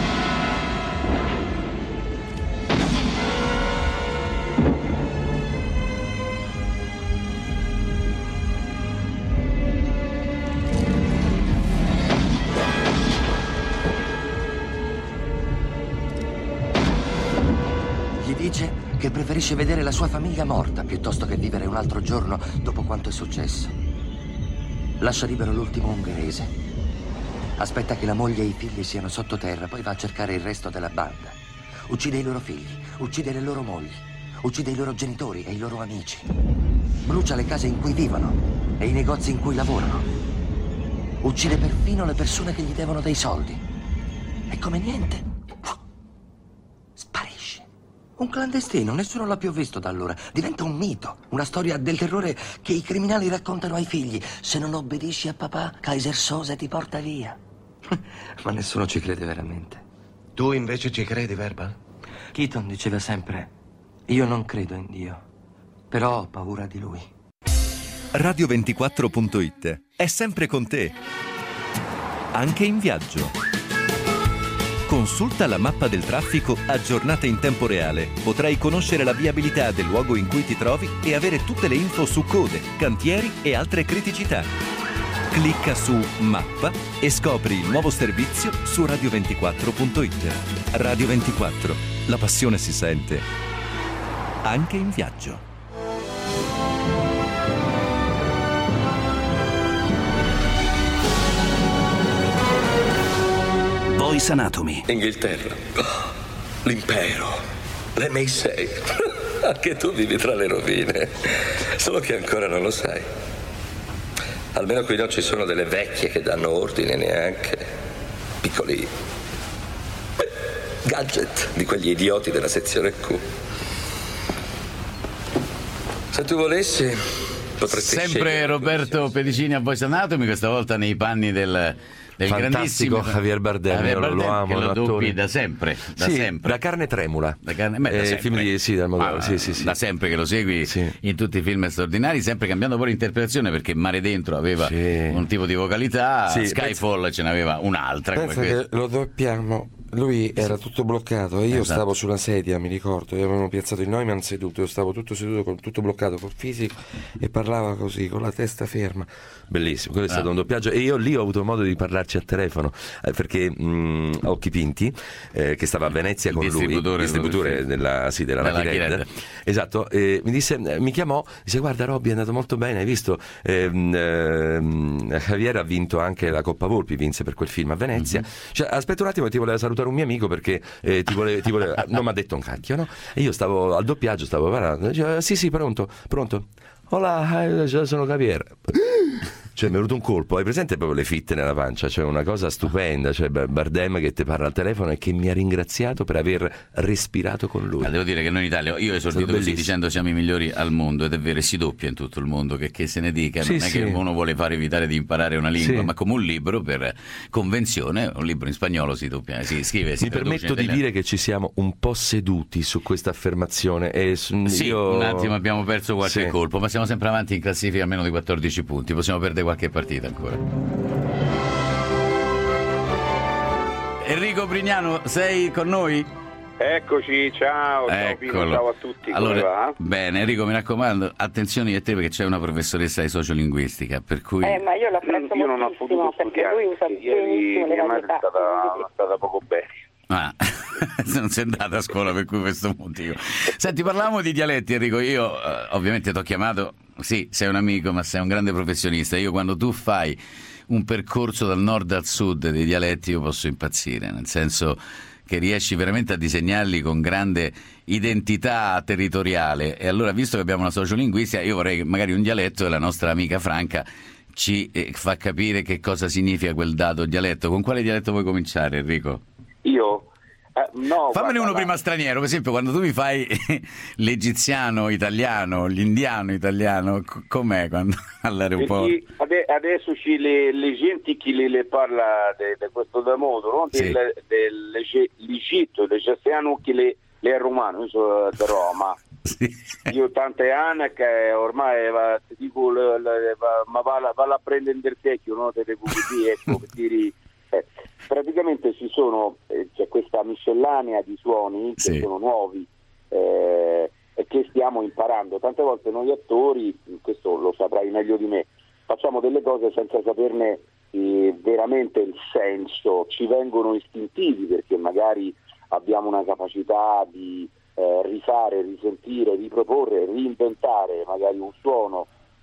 Dice che preferisce vedere la sua famiglia morta piuttosto che vivere un altro giorno dopo quanto è successo. Lascia libero l'ultimo ungherese. Aspetta che la moglie e i figli siano sottoterra, poi va a cercare il resto della banda. Uccide i loro figli, uccide le loro mogli, uccide i loro genitori e i loro amici. Brucia le case in cui vivono e i negozi in cui lavorano. Uccide perfino le persone che gli devono dei soldi. E come niente, un clandestino, nessuno l'ha più visto da allora. Diventa un mito, una storia del terrore che i criminali raccontano ai figli. Se non obbedisci a papà, Kaiser Sose ti porta via. Ma nessuno ci crede veramente. Tu invece ci credi, Verbal? Keaton diceva sempre: io non credo in Dio, però ho paura di lui. radio ventiquattro punto it è sempre con te, anche in viaggio. Consulta la mappa del traffico aggiornata in tempo reale. Potrai conoscere la viabilità del luogo in cui ti trovi e avere tutte le info su code, cantieri e altre criticità. Clicca su Mappa e scopri il nuovo servizio su radio ventiquattro punto it. Radio ventiquattro, la passione si sente anche in viaggio. Voice Anatomy. Inghilterra, oh, l'impero, l'M I sei. Anche tu vivi tra le rovine, solo che ancora non lo sai. Almeno qui non ci sono delle vecchie che danno ordine, neanche piccoli gadget di quegli idioti della sezione Q. Se tu volessi potresti sempre Roberto Pedicini a Voice Anatomy, questa volta nei panni del del fantastico Javier Bardem, Javier io Bardem, lo amo, che lo doppi da sempre, da sì, sempre. Da Carne Tremula, da carne, beh, da eh, sempre. Film di, sì, dal modello, sì, sì, sì. Da sempre che lo segui, sì, in tutti i film straordinari, sempre cambiando poi l'interpretazione, perché Mare Dentro aveva sì. un tipo di vocalità, sì, Skyfall penso, ce n'aveva un'altra. Penso che lo doppiamo Lui era tutto bloccato e io Esatto. stavo sulla sedia, mi ricordo, e avevano piazzato il Neumann seduto, io stavo tutto seduto, con tutto bloccato col fisico e parlava così, con la testa ferma. Bellissimo, quello è stato Ah. un doppiaggio e io lì ho avuto modo di parlarci al telefono eh, perché mh, Occhi Pinti, eh, che stava a Venezia Il con lui, distributore distributore del- della, sì, della, della Lucky Lucky Red. Red. Esatto, eh, mi disse, eh, mi chiamò, dice guarda Robby è andato molto bene, hai visto, ehm, ehm, Javier ha vinto anche la Coppa Volpi, vinse per quel film a Venezia. Mhm. Cioè, aspetta un attimo, ti voleva salutare un mio amico perché eh, ti voleva, ti voleva- non mi ha detto un cacchio, no? E io stavo al doppiaggio, stavo parlando, diceva, sì sì pronto, pronto, hola, eh, sono Javier. Cioè mi è venuto un colpo, hai presente proprio le fitte nella pancia, cioè una cosa stupenda, cioè Bardem che ti parla al telefono e che mi ha ringraziato per aver respirato con lui. Ma devo dire che noi in Italia, io ho esordito Stato così bellissimo. dicendo siamo i migliori al mondo, ed è vero, si doppia in tutto il mondo, che, che se ne dica, Sì, non è sì. che uno vuole fare evitare di imparare una lingua, Sì. ma come un libro per convenzione, un libro in spagnolo si doppia, si scrive, si Mi traduce permetto in di italiano. dire che ci siamo un po' seduti su questa affermazione e su- Sì, io... un attimo abbiamo perso qualche Sì. colpo, ma siamo sempre avanti in classifica almeno di quattordici punti, possiamo perdere qualche partita ancora. Enrico Brignano, sei con noi? Eccoci, ciao, ciao Pino, Eccolo. ciao a tutti, come Allora, va? bene, Enrico, mi raccomando, attenzione a te perché c'è una professoressa di sociolinguistica, per cui Eh, ma io l'apprezzo Io non ho moltissimo potuto perché studiare, lui usa perché ieri benissimo le mia madre è varietà. stata, è stata poco bene. Ah, non sei andata a scuola per cui questo motivo. Senti, parlavamo di dialetti, Enrico. Io eh, ovviamente ti ho chiamato, sì, sei un amico, ma sei un grande professionista. Io quando tu fai un percorso dal nord al sud dei dialetti io posso impazzire, nel senso che riesci veramente a disegnarli con grande identità territoriale. E allora, visto che abbiamo una sociolinguistica, io vorrei che magari un dialetto della nostra amica Franca ci eh, fa capire che cosa significa quel dato dialetto. Con quale dialetto vuoi cominciare, Enrico? Io? Eh, no, Fammene guarda, uno la- prima straniero, per esempio quando tu mi fai l'egiziano italiano, l'indiano italiano, c- com'è quando all'aeroporto? Perché ade- adesso ci le, le gente che le, le parla di questo da modo, no? Sì. Del- dell'Egitto, l'egiziano che le, le è romano, io sono da Roma. Io tante anni che ormai va, ti dico, le- le- va- ma va, va a prendere il secchio, no? Te le così, ecco, per dire, eh, praticamente ci sono, eh, c'è questa miscellanea di suoni che Sì. sono nuovi eh, e che stiamo imparando. Tante volte noi attori, questo lo saprai meglio di me, facciamo delle cose senza saperne eh, veramente il senso, ci vengono istintivi perché magari abbiamo una capacità di eh, rifare, risentire, riproporre, reinventare magari un suono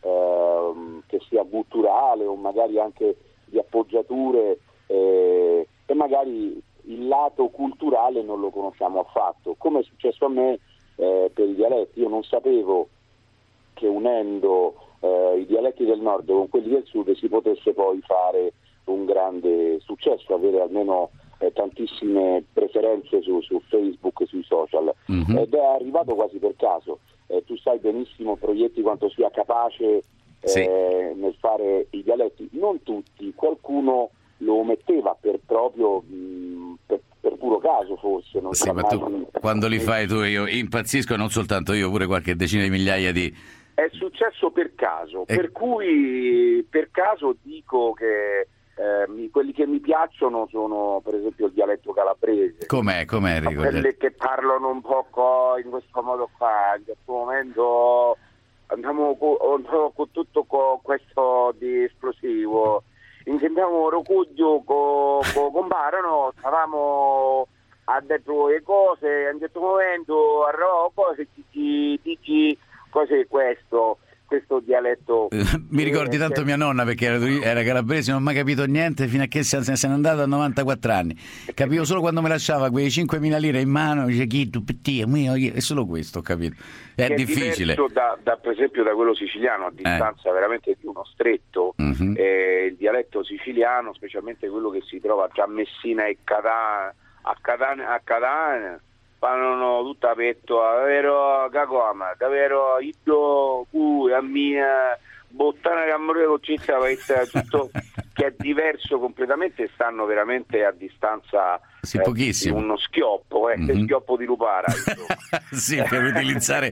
ehm, che sia gutturale o magari anche di appoggiature eh, e magari il lato culturale non lo conosciamo affatto, come è successo a me eh, per i dialetti. Io non sapevo che unendo eh, i dialetti del nord con quelli del sud si potesse poi fare un grande successo, avere almeno eh, tantissime preferenze su, su Facebook e sui social. Mhm. Ed è arrivato quasi per caso. Eh, tu sai benissimo Proietti quanto sia capace eh, Sì. nel fare i dialetti, non tutti, qualcuno lo metteva per proprio mh, per, per puro caso forse, non Sì, sa ma mai- tu quando li fai tu io impazzisco, e non soltanto io, pure qualche decina di migliaia di... È successo per caso, E- per cui per caso dico che eh, mi- quelli che mi piacciono sono per esempio il dialetto calabrese. Com'è, com'è Enrico? Quelli che parlano un po' co- in questo modo qua, in questo momento andiamo co- andiamo con tutto co- questo di esplosivo, intendiamo Rocuglio con co- comparano, stavamo a detto le cose, in questo momento a cose dici, dici cos'è questo, questo dialetto. Mi ricordi Eh, tanto che- mia nonna perché era, era calabrese, non ho mai capito niente fino a che se se n'è andata a novantaquattro anni. Capivo solo quando mi lasciava quei cinquemila lire in mano, dice chi tu pettia, mio, è solo questo, ho capito. È che difficile. diverso da, da, per esempio da quello siciliano, a distanza veramente di uno stretto. Mhm. Eh, il dialetto siciliano, specialmente quello che si trova già a Messina e Catania, a Catania, a Catania parlano tutto a petto, davvero cagoma, davvero io cui a mia bottana che amore con città, tutto che è diverso completamente, stanno veramente a distanza Sì, eh, pochissimo. di uno schioppo, eh, Mhm. schioppo di lupara. insomma. Sì, per utilizzare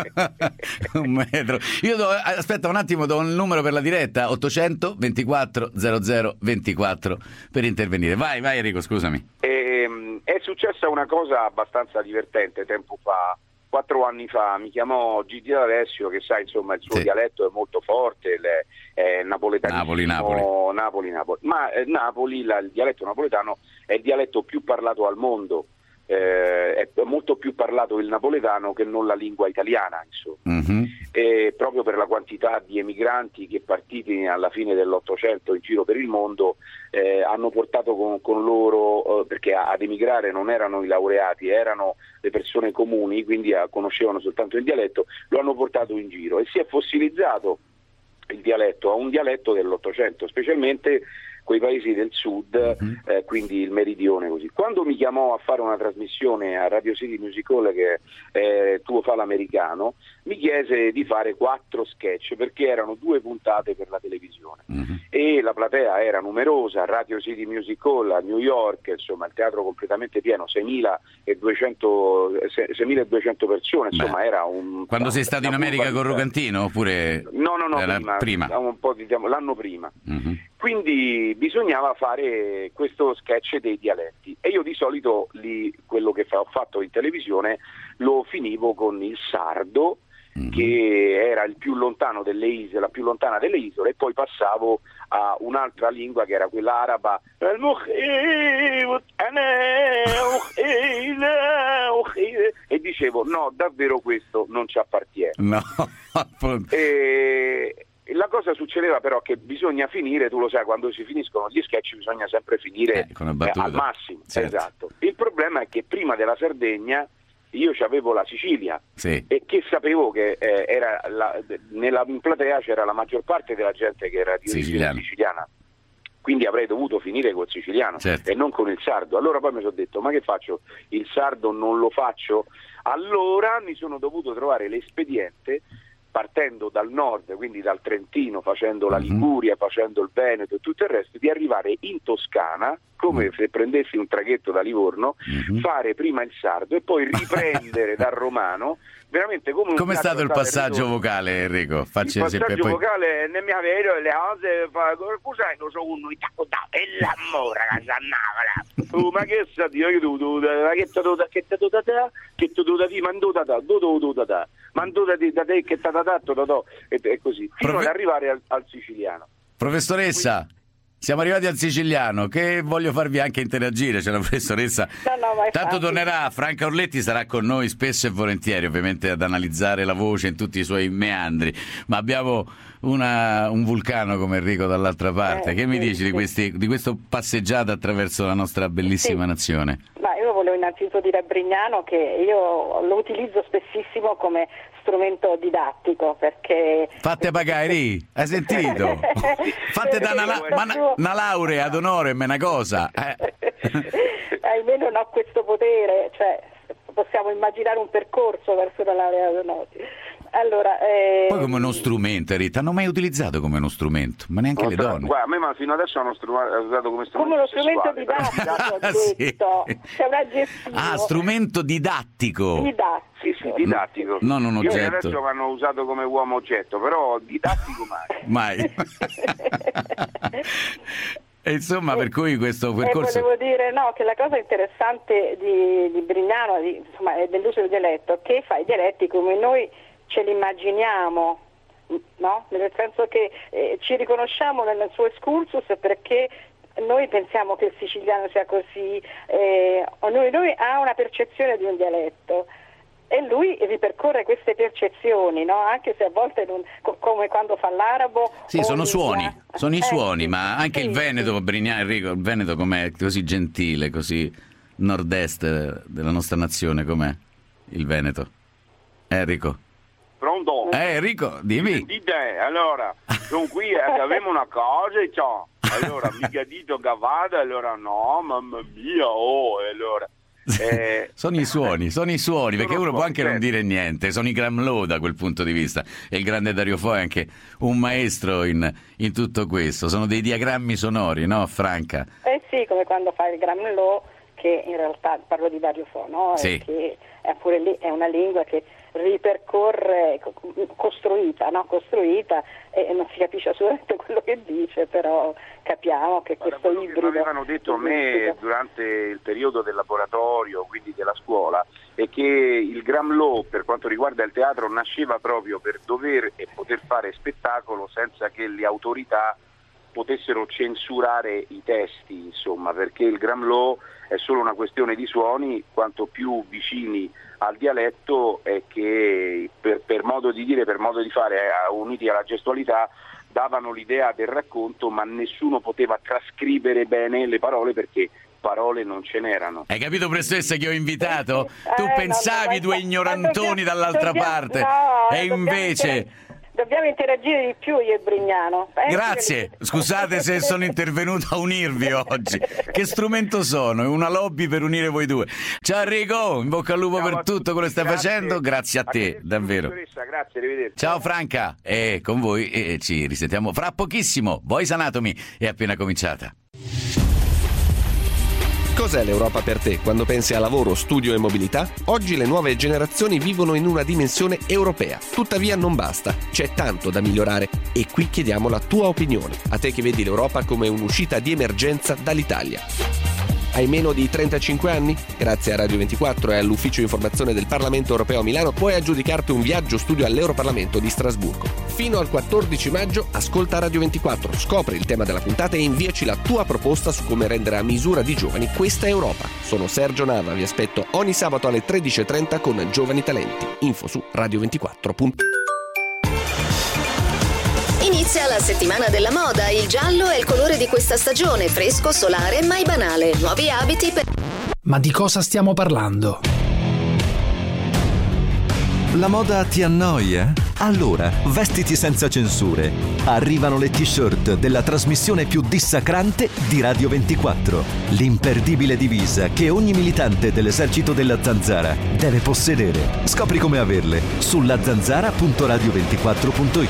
un metro. Io do, aspetta un attimo, do un numero per la diretta, ottocento ventiquattro zero zero ventiquattro per intervenire. Vai, vai Enrico, scusami. E, successa una cosa abbastanza divertente tempo fa. Quattro anni fa mi chiamò Gigi D'Alessio, che sai, insomma, il suo sì. dialetto è molto forte, le, è napoletanissimo, Napoli, Napoli. Napoli, Napoli. Ma eh, Napoli, la, il dialetto napoletano è il dialetto più parlato al mondo, eh, è molto più parlato il napoletano che non la lingua italiana, insomma. Mm-hmm. E proprio per la quantità di emigranti che partiti alla fine dell'Ottocento in giro per il mondo eh, hanno portato con, con loro, eh, perché ad emigrare non erano i laureati, erano le persone comuni, quindi eh, conoscevano soltanto il dialetto, lo hanno portato in giro e si è fossilizzato il dialetto a un dialetto dell'Ottocento, specialmente quei paesi del sud, mm-hmm. eh, quindi il meridione così. Quando mi chiamò a fare una trasmissione a Radio City Music Hall, che eh, tuo fa l'americano, mi chiese di fare quattro sketch perché erano due puntate per la televisione mm-hmm. e la platea era numerosa, Radio City Music Hall a New York, insomma il teatro completamente pieno, seimiladuecento persone, insomma. Beh, era un... Quando sei stato in America con Rocantino oppure... No, no, no, prima, prima. Un po' diciamo, l'anno prima. Mm-hmm. Quindi bisognava fare questo sketch dei dialetti e io di solito lì, quello che ho fatto in televisione lo finivo con il sardo, mm-hmm. che era il più lontano delle isole, la più lontana delle isole, e poi passavo a un'altra lingua che era quella araba e dicevo no, davvero questo non ci appartiene. No. e La cosa succedeva però che bisogna finire, tu lo sai, quando si finiscono gli sketch bisogna sempre finire eh, con eh, al massimo, certo. Esatto. Il problema è che prima della Sardegna io c'avevo la Sicilia sì. e che sapevo che eh, era la, nella in platea c'era la maggior parte della gente che era di origine siciliana, quindi avrei dovuto finire col siciliano certo. e non con il sardo. Allora poi mi sono detto, ma che faccio? Il sardo non lo faccio? Allora mi sono dovuto trovare l'espediente, partendo dal nord, quindi dal Trentino, facendo la Liguria, facendo il Veneto e tutto il resto, di arrivare in Toscana, come mm. se prendessi un traghetto da Livorno, mm-hmm. fare prima il sardo e poi riprendere dal romano, veramente come un... Come è stato il passaggio vocale, Enrico? Facci il passaggio poi... vocale, ne mi aveva le cose, cos'è, non so uno, e l'amore che s'annava, ma che sa Dio, che tu, ma che tu, che tu, che tu, da ti, mando da te, do da te, mando da te, da te, che t'ha dato, e così, fino Profe... ad arrivare al, al siciliano. Professoressa, siamo arrivati al siciliano, che voglio farvi anche interagire, c'è la professoressa. No, no, ma Tanto fatti. tornerà, Franca Orletti sarà con noi spesso e volentieri, ovviamente ad analizzare la voce in tutti i suoi meandri, ma abbiamo una, un vulcano come Enrico dall'altra parte. Eh, che mi sì, dici sì. di, questi, di questo passeggiata attraverso la nostra bellissima sì. nazione? Ma io volevo innanzitutto dire a Brignano che io lo utilizzo spessissimo come strumento didattico, perché... Fatte pagare, Ri, hai sentito? Fatte da una, la, ma una, una laurea ad onore, ma una cosa. Eh. Ahimè non ho questo potere, cioè possiamo immaginare un percorso verso la laurea ad onore. Allora, eh... Poi come uno strumento, Rita, hanno mai utilizzato come uno strumento, ma neanche no, le però, donne. Guarda, a me ma fino adesso hanno stru- usato come strumento come uno strumento sessuale, didattico, ho detto. Sì. C'è un aggettivo. Ah, strumento didattico. Didattico. Sì, sì, didattico. Non un oggetto. Io adesso mi hanno usato come uomo oggetto, però didattico mai. Mai. E insomma, per cui questo E percorso... volevo dire no, che la cosa interessante di, di Brignano, di, insomma, è dell'uso del dialetto, che fa i dialetti come noi ce li immaginiamo, no? Nel senso che eh, ci riconosciamo nel suo excursus perché noi pensiamo che il siciliano sia così, eh, noi, noi ha una percezione di un dialetto e lui ripercorre queste percezioni, no? Anche se a volte non, co- come quando fa l'arabo. Sì, sono ogni- suoni, sono i Eh, suoni, sì, ma anche sì, il Veneto, Brignano, Enrico, il Veneto com'è così gentile, così nord-est della nostra nazione, com'è il Veneto? Enrico? Pronto? Eh, Enrico, dimmi. Dite, allora, sono qui, eh, avevamo una cosa, ciao. Allora, mica dito che vada, allora no, mamma mia, oh, e allora... Eh, sono i suoni, sono i suoni, perché sono uno può suoni, anche non certo. dire niente, sono i Gramlow da quel punto di vista, e il grande Dario Fo è anche un maestro in, in tutto questo, sono dei diagrammi sonori, no Franca? Eh sì, come quando fa il Gramlow, che in realtà parlo di Dario-Fo, sì. che è pure lì è una lingua che ripercorre, costruita, no? costruita e non si capisce assolutamente quello che dice, però capiamo che Guarda, questo quello ibrido che mi avevano detto a me durante il periodo del laboratorio, quindi della scuola, è che il Gramlow per quanto riguarda il teatro nasceva proprio per dover e poter fare spettacolo senza che le autorità potessero censurare i testi, insomma, perché il Gramlow è solo una questione di suoni, quanto più vicini al dialetto è che per, per modo di dire, per modo di fare, eh, uniti alla gestualità, davano l'idea del racconto, ma nessuno poteva trascrivere bene le parole perché parole non ce n'erano. Hai capito, professoressa, che ho invitato? Tu Eh, pensavi no, due ignorantoni dobbiamo- dall'altra dobbiamo- parte no, e dobbiamo invece... inter- Dobbiamo interagire di più io e Brignano. Pensi Grazie, che- scusate se sono intervenuto a unirvi oggi. Che strumento sono? È una lobby per unire voi due. Ciao Enrico, in bocca al lupo Ciao per a tutto tutti, quello che stai grazie. facendo, grazie a te, Arrivederci, davvero. professoressa, grazie, arrivederci. Ciao Franca, e con voi eh, ci risentiamo fra pochissimo. Voice Anatomy è appena cominciata. Cos'è l'Europa per te quando pensi a lavoro, studio e mobilità? Oggi le nuove generazioni vivono in una dimensione europea. Tuttavia non basta, c'è tanto da migliorare e qui chiediamo la tua opinione. A te che vedi l'Europa come un'uscita di emergenza dall'Italia. Hai meno di trentacinque anni? Grazie a Radio ventiquattro e all'Ufficio Informazione del Parlamento Europeo a Milano puoi aggiudicarti un viaggio studio all'Europarlamento di Strasburgo. Fino al quattordici maggio ascolta Radio ventiquattro, scopri il tema della puntata e inviaci la tua proposta su come rendere a misura di giovani questa Europa. Sono Sergio Nava, vi aspetto ogni sabato alle tredici e trenta con Giovani Talenti. Info su radio ventiquattro punto it. Inizia la settimana della moda, il giallo è il colore di questa stagione, fresco, solare, mai banale. Nuovi abiti per... Ma di cosa stiamo parlando? La moda ti annoia? Allora, vestiti senza censure. Arrivano le t-shirt della trasmissione più dissacrante di Radio ventiquattro. L'imperdibile divisa che ogni militante dell'esercito della Zanzara deve possedere. Scopri come averle sulla zanzara punto radio ventiquattro punto it.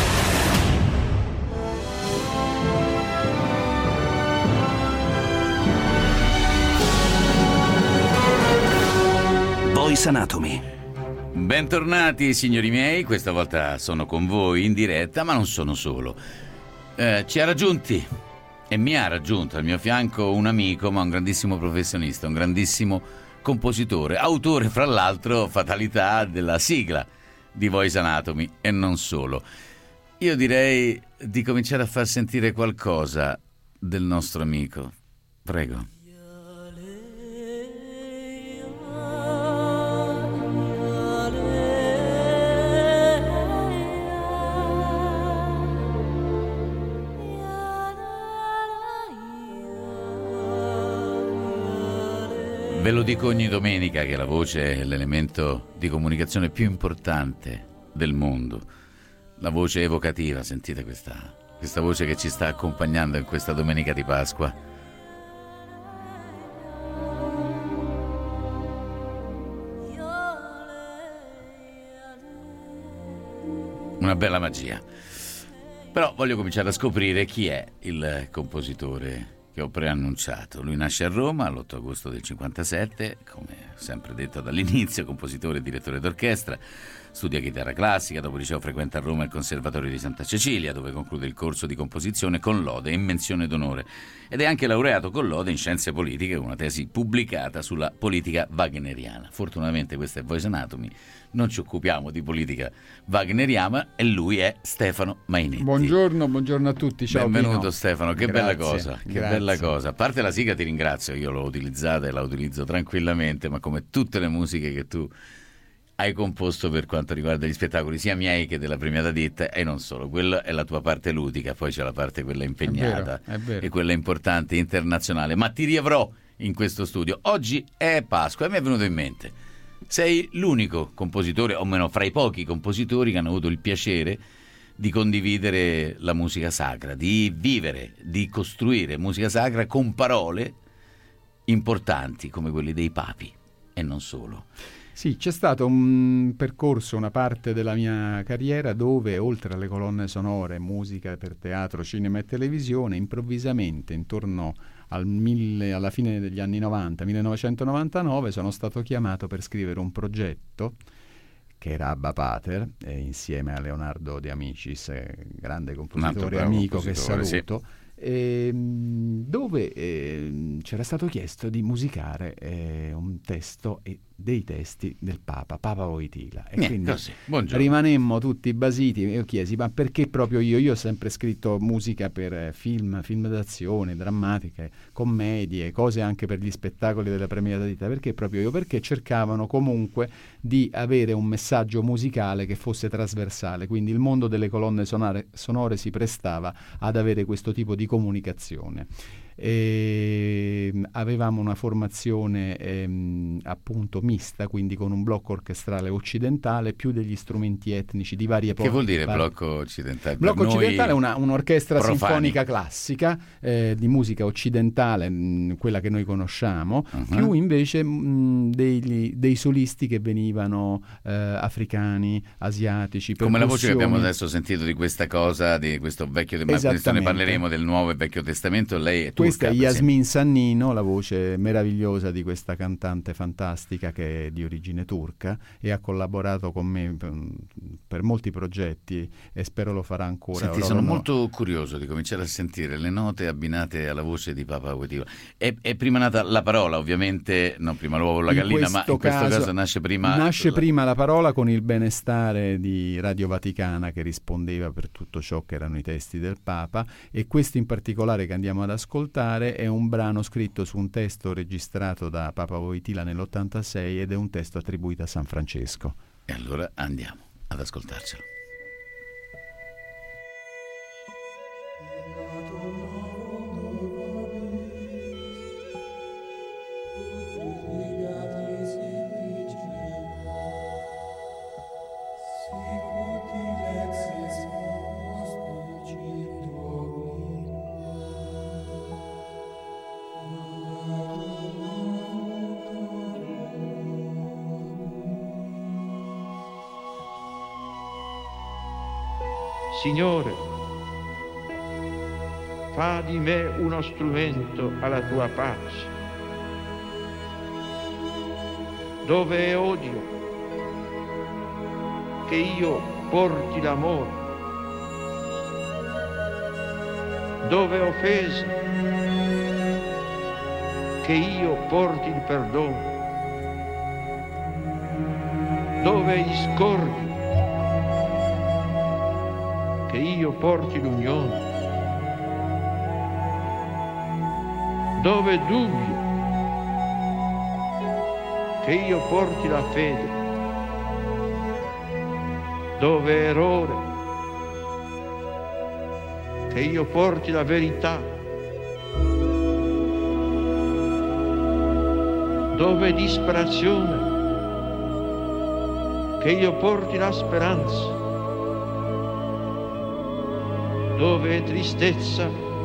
Voice Anatomy. Bentornati signori miei, questa volta sono con voi in diretta, ma non sono solo. Eh, ci ha raggiunti e mi ha raggiunto al mio fianco un amico, ma un grandissimo professionista, un grandissimo compositore, autore fra l'altro, fatalità, della sigla di Voice Anatomy e non solo. Io direi di cominciare a far sentire qualcosa del nostro amico. Prego. Ve lo dico ogni domenica che la voce è l'elemento di comunicazione più importante del mondo. La voce evocativa, sentite questa, questa voce che ci sta accompagnando in questa domenica di Pasqua. Una bella magia. Però voglio cominciare a scoprire chi è il compositore che ho preannunciato. Lui nasce a Roma l'otto agosto del cinquantasette, come sempre detto dall'inizio, compositore e direttore d'orchestra, studia chitarra classica, dopo liceo frequenta a Roma il Conservatorio di Santa Cecilia, dove conclude il corso di composizione con lode e menzione d'onore, ed è anche laureato con lode in scienze politiche, una tesi pubblicata sulla politica wagneriana. Fortunatamente questa è Voice Anatomy, non ci occupiamo di politica wagneriana e lui è Stefano Mainetti. Buongiorno, buongiorno a tutti, ciao Benvenuto Pino. Stefano, che Grazie, bella cosa, che grazie. bella cosa. A parte la sigla ti ringrazio, io l'ho utilizzata e la utilizzo tranquillamente, ma come tutte le musiche che tu hai composto per quanto riguarda gli spettacoli, sia miei che della premiata ditta, e non solo, quella è la tua parte ludica, poi c'è la parte quella impegnata È vero, è vero. e quella importante internazionale, ma ti riavrò in questo studio. Oggi è Pasqua e mi è venuto in mente, sei l'unico compositore, o meno fra i pochi compositori che hanno avuto il piacere di condividere la musica sacra, di vivere, di costruire musica sacra con parole importanti come quelle dei papi. e non solo. Sì, c'è stato un percorso, una parte della mia carriera dove, oltre alle colonne sonore, musica per teatro, cinema e televisione, improvvisamente, intorno al mille, alla fine degli anni novanta, millenovecentonovantanove, sono stato chiamato per scrivere un progetto che era Abba Pater, eh, insieme a Leonardo De Amicis, eh, grande compositore e amico che saluto, sì. E, dove eh, c'era stato chiesto di musicare eh, un testo e dei testi del Papa, Papa Wojtyla, e Niente, quindi così. Buongiorno. rimanemmo tutti basiti. Io chiesi, ma perché proprio io? Io ho sempre scritto musica per eh, film, film d'azione, drammatiche, commedie, cose anche per gli spettacoli della premiata ditta. Perché proprio io? Perché cercavano comunque di avere un messaggio musicale che fosse trasversale, quindi il mondo delle colonne sonore, sonore si prestava ad avere questo tipo di comunicazione. E avevamo una formazione ehm, appunto mista, quindi con un blocco orchestrale occidentale più degli strumenti etnici di varie Che vuol dire par- blocco occidentale? Il blocco Per noi occidentale è una, un'orchestra profani. sinfonica classica eh, di musica occidentale, mh, quella che noi conosciamo, Uh-huh. più invece mh, degli, dei solisti che venivano eh, africani, asiatici, Come la voce che abbiamo percussioni. adesso sentito di questa cosa, di questo vecchio, ma adesso ne Esattamente. parleremo del Nuovo e Vecchio Testamento. Lei è turca, Questa è per esempio. Yasmin Sannino, la voce meravigliosa di questa cantante fantastica che è di origine turca e ha collaborato con me per, per molti progetti e spero lo farà ancora. Senti, Ora sono lo- molto curioso di cominciare a sentire le note abbinate alla voce di Papa Wojtyla. È, è prima nata la parola, ovviamente, non prima l'uovo o la In gallina, ma questo in questo caso caso nasce prima... Nasce la- prima la parola con il benestare di Radio Vaticana che rispondeva per tutto ciò che erano i testi del Papa, e questo in particolare che andiamo ad ascoltare è un brano scritto su un testo registrato da Papa Wojtyla nell'ottantasei ed è un testo attribuito a San Francesco. E allora andiamo ad ascoltarcelo. Signore, fa di me uno strumento alla tua pace. Dove è odio, che io porti l'amore. Dove è offesa, che io porti il perdono. Dove è discordia, che io porti l'unione. Dove è dubbio, che io porti la fede. Dove è errore, che io porti la verità. Dove è disperazione, che io porti la speranza. Dove è tristezza,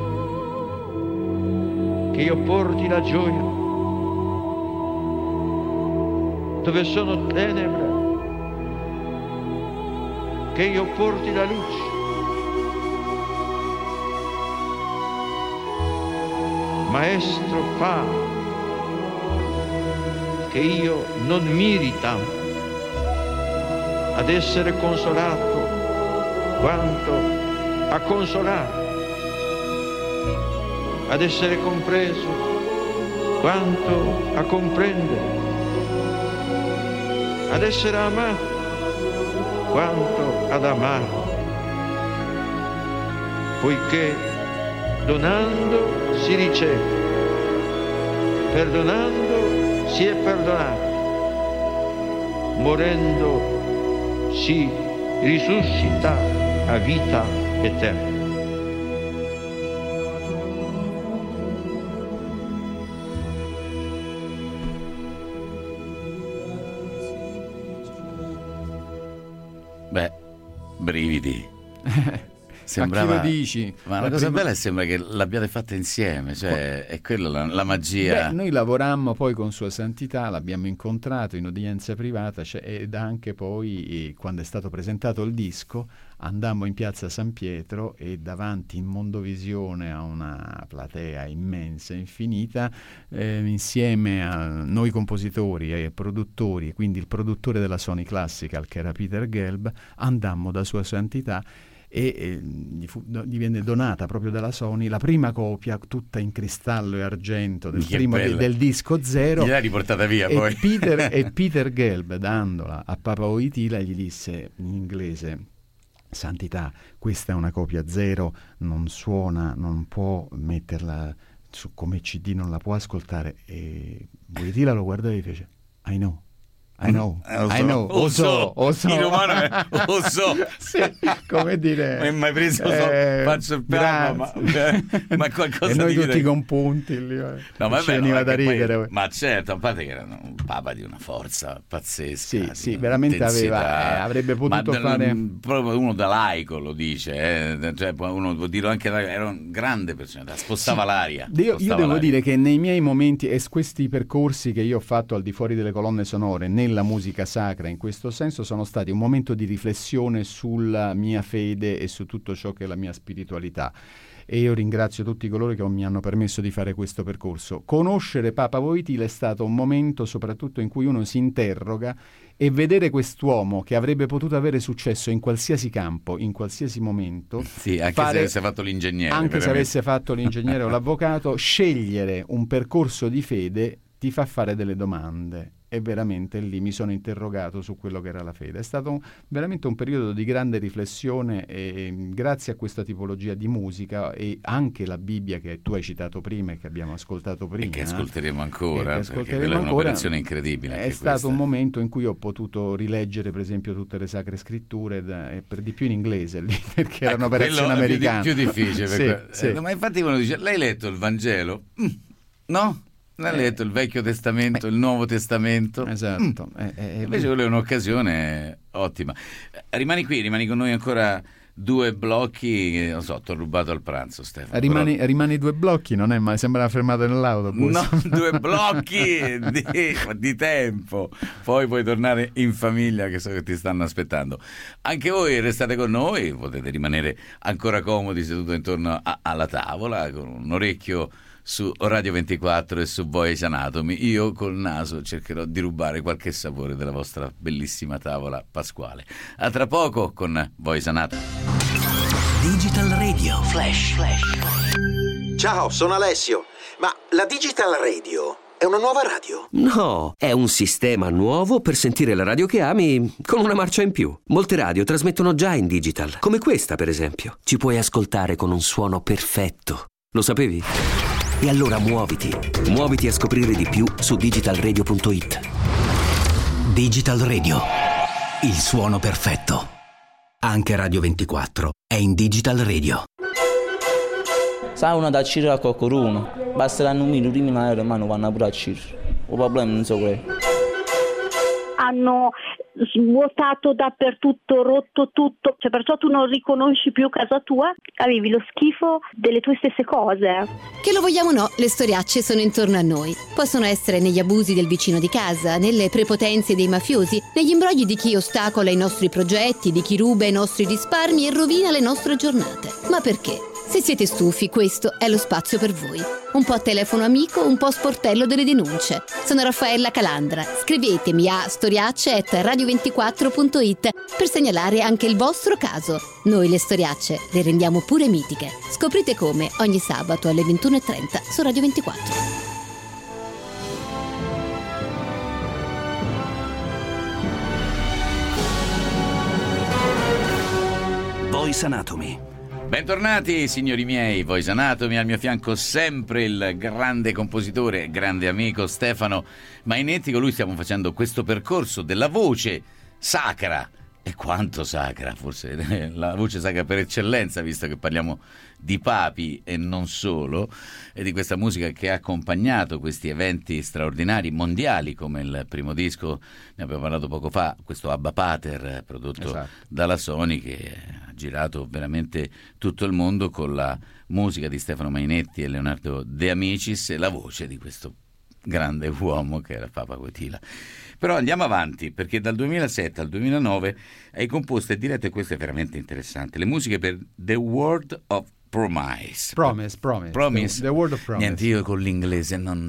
che io porti la gioia. Dove sono tenebre, che io porti la luce. Maestro, fa che io non miri tanto ad essere consolato quanto a consolare, ad essere compreso quanto a comprendere, ad essere amato quanto ad amare, poiché donando si riceve, perdonando si è perdonato, morendo si risuscita a vita eterna. Beh, brividi. sembrava... A chi lo dici? Ma la, La cosa prima- bella è sembra che l'abbiate fatta insieme, cioè è quello la, la magia. Beh, noi lavorammo poi con Sua Santità, l'abbiamo incontrato in udienza privata, cioè, ed anche poi eh, quando è stato presentato il disco andammo in piazza San Pietro e davanti in Mondovisione a una platea immensa, infinita, eh, insieme a noi compositori e produttori, quindi il produttore della Sony Classical che era Peter Gelb, andammo da Sua Santità e eh, gli, fu, gli venne donata proprio dalla Sony la prima copia tutta in cristallo e argento del, Che primo, bella. del disco zero. Gliel'hai riportata via e poi. Peter, e Peter Gelb, dandola a Papa Wojtyla, gli disse in inglese: Santità, questa è una copia zero, non suona, non può metterla su come C D, non la può ascoltare. E Wojtyla lo guardò e gli fece: I know. I know, Eh, lo so. I know, Lo so. o so. In romano è lo so. Sì, come dire, Non hai mai preso, so, eh, faccio il piano, ma, grazie. ma qualcosa e noi di tutti dire- con punti lì, eh. No, ma ci vabbè, veniva no, da è che poi- ridere. ma certo, a parte che era un papa di una forza pazzesca. Sì, di sì, una veramente intensità. aveva, eh, avrebbe potuto Ma, fare... mm, proprio uno da laico lo dice, eh, cioè, poi uno può dirlo anche da, era un grande personaggio, spostava Sì. l'aria. Io, io spostava devo l'aria. dire che nei miei momenti e questi percorsi che io ho fatto al di fuori delle colonne sonore nella musica sacra, in questo senso, sono stati un momento di riflessione sulla mia fede e su tutto ciò che è la mia spiritualità. E io ringrazio tutti coloro che mi hanno permesso di fare questo percorso. Conoscere Papa Wojtyla è stato un momento soprattutto in cui uno si interroga, e vedere quest'uomo che avrebbe potuto avere successo in qualsiasi campo, in qualsiasi momento, Sì, anche fare- se avesse fatto l'ingegnere. anche se veramente. avesse fatto l'ingegnere o l'avvocato, scegliere un percorso di fede ti fa fare delle domande, e veramente lì mi sono interrogato su quello che era la fede. È stato un- veramente un periodo di grande riflessione, e grazie a questa tipologia di musica e anche la Bibbia che tu hai citato prima e che abbiamo ascoltato prima, E che ascolteremo ancora, e che perché ascolteremo quella è ancora, un'operazione incredibile. è anche stato questa. un momento in cui ho potuto rileggere per esempio tutte le sacre scritture, da- e per di più in inglese lì, perché era Ecco, un'operazione quello è più di- americana. più difficile Sì, perché- sì. eh, ma infatti uno dice: lei ha letto il Vangelo? Mm, no? Non ha Eh. letto il Vecchio Testamento, il Nuovo Testamento? Esatto. Mm. Eh, eh, Invece quella è un'occasione ottima. Eh, Rimani qui, rimani con noi ancora due blocchi, che, non so, ti ho rubato al pranzo, Stefano. Rimani, però- rimani due blocchi, non è mai, sembra una fermata nell'autobus. No, due blocchi di, di tempo. Poi puoi tornare in famiglia, che so che ti stanno aspettando. Anche voi restate con noi, potete rimanere ancora comodi seduti intorno a- alla tavola con un orecchio su Radio ventiquattro e su Voice Anatomy. Io col naso cercherò di rubare qualche sapore della vostra bellissima tavola pasquale. A tra poco con Voice Anatomy. Digital Radio Flash. Ciao, sono Alessio. Ma la Digital Radio è una nuova radio? No, è un sistema nuovo per sentire la radio che ami con una marcia in più. Molte radio trasmettono già in digital, come questa per esempio. Ci puoi ascoltare con un suono perfetto. Lo sapevi? E allora muoviti. Muoviti a scoprire di più su digital radio punto it. Digital Radio. Il suono perfetto. Anche Radio ventiquattro è in Digital Radio. Sai una da Ciro a qualcuno, basteranno un minuto di mano e mano vanno pure a Ciro. Il problema non so quello. Hanno svuotato dappertutto, rotto tutto, cioè perciò tu non riconosci più casa tua, avevi lo schifo delle tue stesse cose. Che lo vogliamo o no, le storiacce sono intorno a noi. Possono essere negli abusi del vicino di casa, nelle prepotenze dei mafiosi, negli imbrogli di chi ostacola i nostri progetti, di chi ruba i nostri risparmi e rovina le nostre giornate. Ma perché? Se siete stufi, questo è lo spazio per voi. Un po' telefono amico, un po' sportello delle denunce. Sono Raffaella Calandra. Scrivetemi a storiacce chiocciola radio ventiquattro punto it per segnalare anche il vostro caso. Noi le storiacce le rendiamo pure mitiche. Scoprite come ogni sabato alle ventuno e trenta su Radio ventiquattro. Voice Anatomy. Bentornati signori miei, Voice Anatomy, al mio fianco sempre il grande compositore, grande amico Stefano Mainetti. Con lui stiamo facendo questo percorso della voce sacra e quanto sacra, forse la voce sacra per eccellenza, visto che parliamo di papi e non solo, e di questa musica che ha accompagnato questi eventi straordinari mondiali, come il primo disco, ne abbiamo parlato poco fa, questo Abba Pater, prodotto esatto. dalla Sony, che ha girato veramente tutto il mondo con la musica di Stefano Mainetti e Leonardo De Amicis e la voce di questo grande uomo che era Papa Wojtyla. Però andiamo avanti, perché dal duemilasette al duemilanove hai composto e diretto, e questo è veramente interessante, le musiche per The World of Promise. Promise, Promise. Promise. The, the World of Promise. Niente, io con l'inglese non...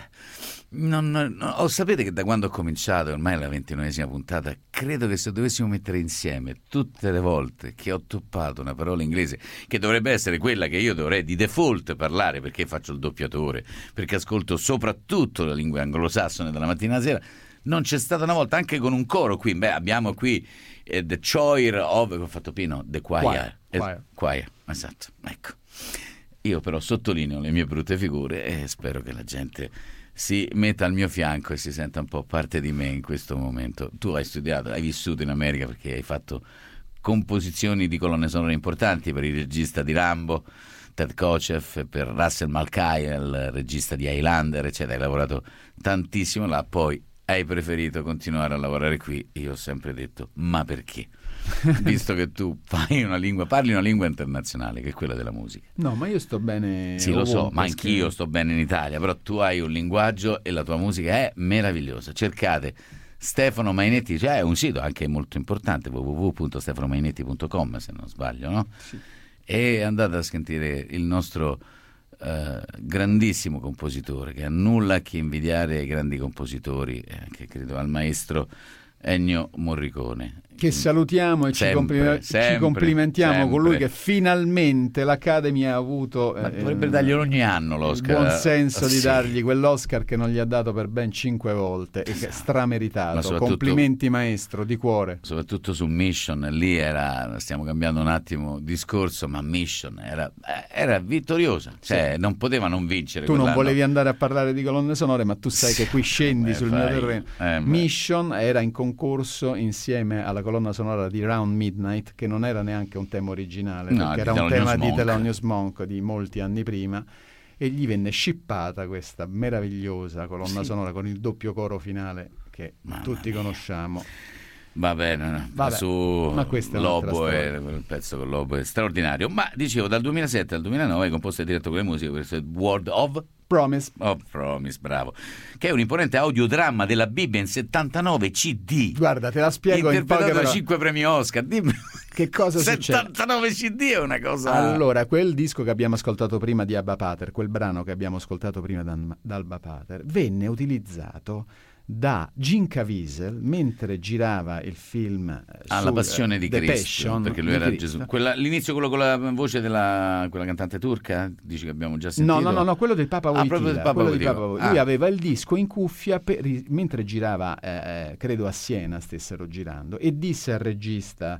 Non, non, oh, sapete che da quando ho cominciato, ormai è la ventinovesima puntata, credo che se dovessimo mettere insieme tutte le volte che ho toppato una parola inglese, che dovrebbe essere quella che io dovrei di default parlare, perché faccio il doppiatore, perché ascolto soprattutto la lingua anglosassone dalla mattina alla sera, non c'è stata una volta, anche con un coro qui, beh, abbiamo qui eh, The Choir of, ho fatto Pino, The Choir, choir, eh, choir. choir, esatto, ecco. Io però sottolineo le mie brutte figure e spero che la gente si metta al mio fianco e si senta un po' parte di me in questo momento. Tu hai studiato, hai vissuto in America perché hai fatto composizioni di colonne sonore importanti per il regista di Rambo, Ted Kotcheff, per Russell Mulcahy, il regista di Highlander, eccetera. Hai lavorato tantissimo là, poi hai preferito continuare a lavorare qui. Io ho sempre detto, ma perché? Visto che tu fai una lingua, parli una lingua internazionale, che è quella della musica. No, ma io sto bene. Sì, lo so, ma anch'io sto bene in Italia, però tu hai un linguaggio e la tua musica è meravigliosa. Cercate Stefano Mainetti, cioè è un sito anche molto importante, w w w punto stefano mainetti punto com, se non sbaglio, no? Sì. E andate a sentire il nostro uh, grandissimo compositore, che ha nulla a che invidiare ai grandi compositori, eh, che credo al maestro Ennio Morricone, che salutiamo e sempre, ci, complim- sempre, ci complimentiamo sempre. con lui, che finalmente l'Academy ha avuto Ma eh, dovrebbe dargli ogni anno l'Oscar, il buon senso sì. di dargli quell'Oscar che non gli ha dato per ben cinque volte, esatto. E che è strameritato. Complimenti maestro, di cuore. Soprattutto su Mission, lì era, stiamo cambiando un attimo discorso, ma Mission era, era vittoriosa, cioè sì. non poteva non vincere. Tu quell'anno. Non volevi andare a parlare di colonne sonore, ma tu sai che qui scendi eh, sul fai, mio terreno. eh, Mission era in concorso insieme alla colonna sonora di Round Midnight, che non era neanche un tema originale, no, perché era un Thelonious tema Monk. di Thelonious Monk di molti anni prima, e gli venne scippata questa meravigliosa colonna sì. sonora con il doppio coro finale che Mamma tutti mia. conosciamo. Va bene, Vabbè, su ma questa è Lobo è quel pezzo con Lobo è straordinario. Ma dicevo, dal duemilasette al duemilanove hai composto e diretto con le musiche per il World of Promise. Oh, Promise, bravo. Che è un imponente audiodramma della Bibbia in settantanove C D. Guarda, te la spiego in poche parole. parole. cinque premi Oscar. Dimmi. Che cosa succede? settantanove C D è una cosa. Allora, quel disco che abbiamo ascoltato prima di Abba Pater, quel brano che abbiamo ascoltato prima da, da Abba Pater, venne utilizzato da Jim Caviezel mentre girava il film ah, La Passione di The Cristo, Passion, perché lui era Cristo. Gesù. Quella, l'inizio quello con la voce della quella cantante turca, dici che abbiamo già sentito? No, no, no, no quello del Papa Wojtyla. Ah, proprio del Papa Wojtyla. Lui ah. aveva il disco in cuffia per, mentre girava, eh, credo a Siena stessero girando, e disse al regista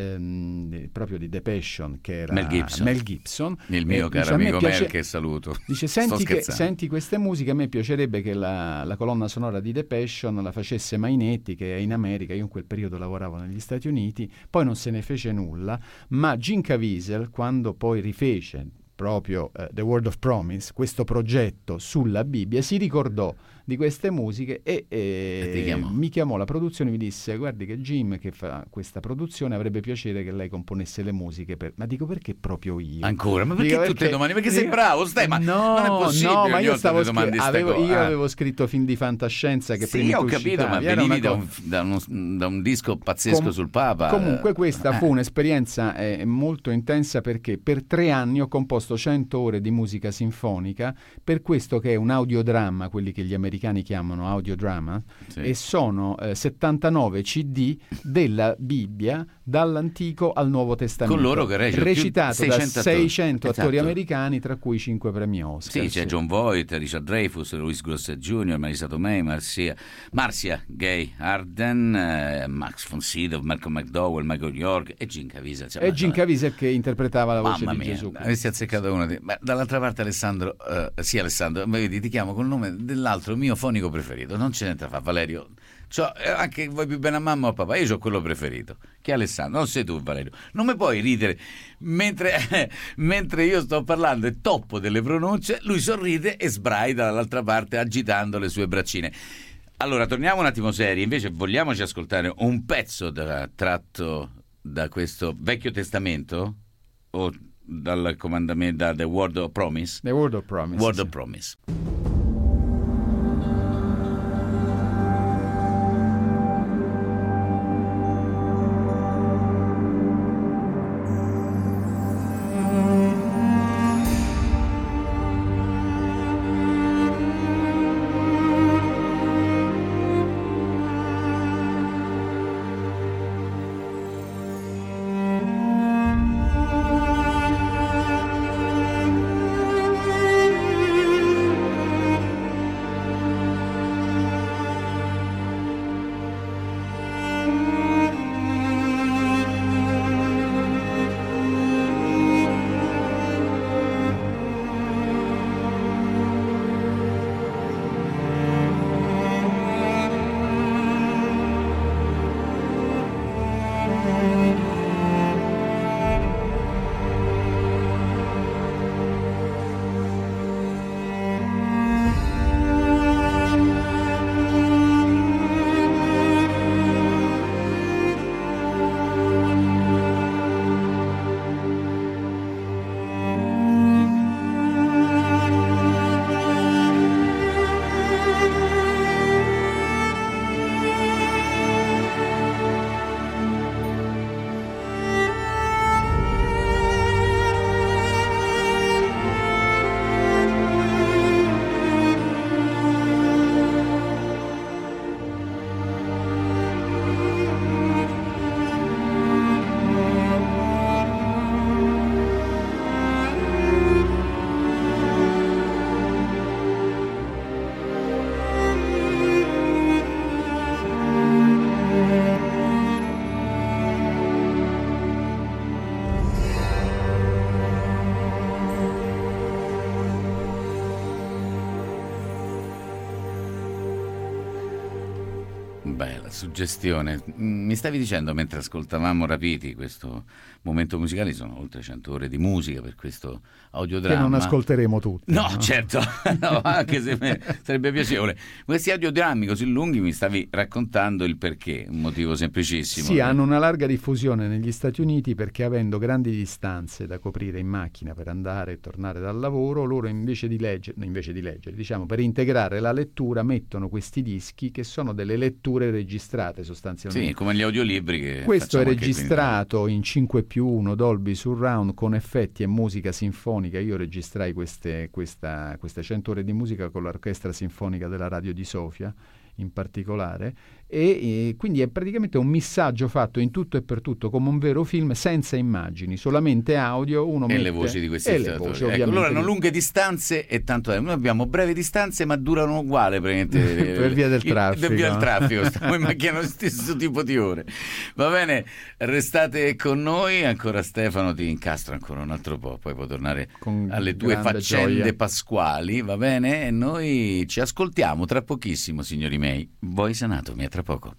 Ehm, proprio di The Passion, che era Mel Gibson, Mel Gibson il mio eh, caro dice, amico piace... Mel, che saluto. Dice: senti, che, senti queste musiche, a me piacerebbe che la, la colonna sonora di The Passion la facesse Mainetti, che è in America. Io in quel periodo lavoravo negli Stati Uniti, poi non se ne fece nulla, ma Jim Caviezel, quando poi rifece proprio uh, The Word of Promise, questo progetto sulla Bibbia, si ricordò di queste musiche e, e, e chiamò. mi chiamò la produzione e mi disse: guardi che Jim che fa questa produzione avrebbe piacere che lei componesse le musiche per... ma dico, perché proprio io? Ancora? Ma perché dico, tutte le domande? Perché sei bravo, stai, ma no, non è possibile. No, ma io stavo scri- avevo, io ah. avevo scritto film di fantascienza che sì, prima ho tu capito, citavi. ma venivi da un, da, uno, da un disco pazzesco Com- sul Papa. Comunque questa eh. fu un'esperienza eh, molto intensa, perché per tre anni ho composto cento ore di musica sinfonica per questo che è un audiodramma, quelli che gli americani chiamano audiodrama, sì. e sono eh, settantanove C D della Bibbia dall'Antico al Nuovo Testamento, con loro che regge recitato da seicento esatto. attori americani, tra cui cinque premi Oscar. Sì, c'è John Voight, Richard Dreyfuss, Louis Gossett Junior, Marisa Tomei, Marcia, Marcia Gay Arden, eh, Max von Sydow, Malcolm McDowell, Michael York e Jim Caviezel. Cioè, e Jim Caviezel che interpretava la voce Mamma di mia, Gesù. Avessi azzeccato una di... Ma dall'altra parte Alessandro, uh, sì Alessandro, ma vedi, ti chiamo col nome dell'altro mio fonico preferito, non ce n'entra fa, Valerio C'ho, eh, anche vuoi più bene a mamma o a papà, io ho quello preferito, che è Alessandro, non sei tu Valerio. Non mi puoi ridere mentre, eh, mentre io sto parlando e toppo delle pronunce, lui sorride e sbraita dall'altra parte agitando le sue braccine. Allora, torniamo un attimo seri, invece vogliamoci ascoltare un pezzo da, tratto da questo Vecchio Testamento o dal comandamento, da The Word of Promise? The Word of Promise. Word sì. of Promise. Bella suggestione. Mi stavi dicendo mentre ascoltavamo Rapiti, questo momento musicale, sono oltre cento ore di musica per questo audiodramma. Che non ascolteremo tutti. No, no? certo, no, anche se me sarebbe piacevole. Questi audiodrammi così lunghi mi stavi raccontando il perché, un motivo semplicissimo. Sì, hanno una larga diffusione negli Stati Uniti perché avendo grandi distanze da coprire in macchina per andare e tornare dal lavoro, loro invece di leggere, invece di leggere, diciamo, per integrare la lettura mettono questi dischi che sono delle letture registrate sostanzialmente. Sì, come gli audiolibri che questo è facciamo anche registrato in cinque più uno Dolby Surround con effetti e musica sinfonica. Io registrai queste, questa, queste cento ore di musica con l'orchestra sinfonica della radio di Sofia in particolare, e, e quindi è praticamente un missaggio fatto in tutto e per tutto come un vero film, senza immagini, solamente audio, uno e mette, le voci di questi voci, ecco, allora hanno lunghe distanze e tanto noi abbiamo brevi distanze ma durano uguale per via del traffico, per via del traffico stiamo immaginando lo stesso tipo di ore. Va bene, restate con noi ancora. Stefano, ti incastro ancora un altro po', poi puoi tornare con alle tue faccende gioia. pasquali, va bene? E noi ci ascoltiamo tra pochissimo, signori miei. Voice Anatomy, a tra poco.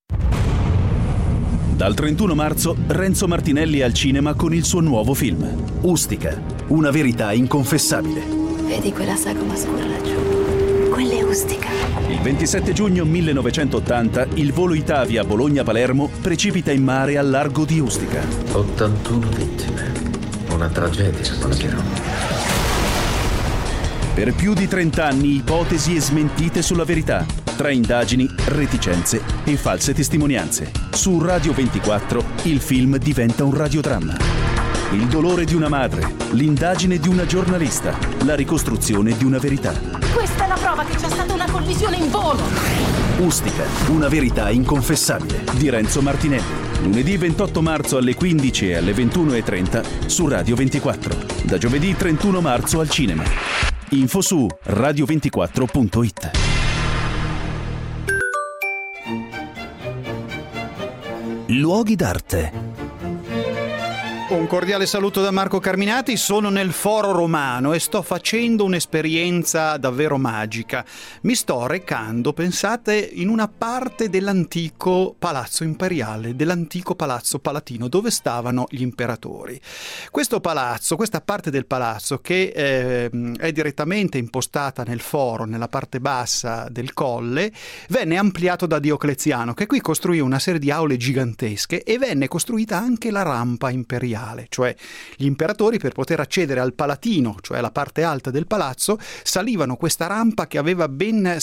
Dal trentuno marzo Renzo Martinelli è al cinema con il suo nuovo film Ustica, una verità inconfessabile. Vedi quella sagoma scura laggiù? Quella è Ustica. Il ventisette giugno millenovecentottanta il volo Itavia Bologna-Palermo precipita in mare al largo di Ustica. ottantuno vittime, una tragedia, Bologna. Per più di trenta anni ipotesi e smentite sulla verità, tra indagini, reticenze e false testimonianze. Su Radio ventiquattro il film diventa un radiodramma. Il dolore di una madre, l'indagine di una giornalista, la ricostruzione di una verità. Questa è la prova che c'è stata una collisione in volo! Ustica, una verità inconfessabile, di Renzo Martinelli. Lunedì ventotto marzo alle quindici e alle ventuno e trenta su Radio ventiquattro. Da giovedì trentuno marzo al cinema. Info su radio ventiquattro punto it. Luoghi d'arte. Un cordiale saluto da Marco Carminati, sono nel Foro Romano e sto facendo un'esperienza davvero magica. Mi sto recando, pensate, in una parte dell'antico palazzo imperiale, dell'antico palazzo palatino, dove stavano gli imperatori. Questo palazzo, questa parte del palazzo che eh, è direttamente impostata nel foro, nella parte bassa del colle, venne ampliato da Diocleziano, che qui costruì una serie di aule gigantesche e venne costruita anche la rampa imperiale. Cioè gli imperatori, per poter accedere al Palatino, cioè alla parte alta del palazzo, salivano questa rampa che aveva ben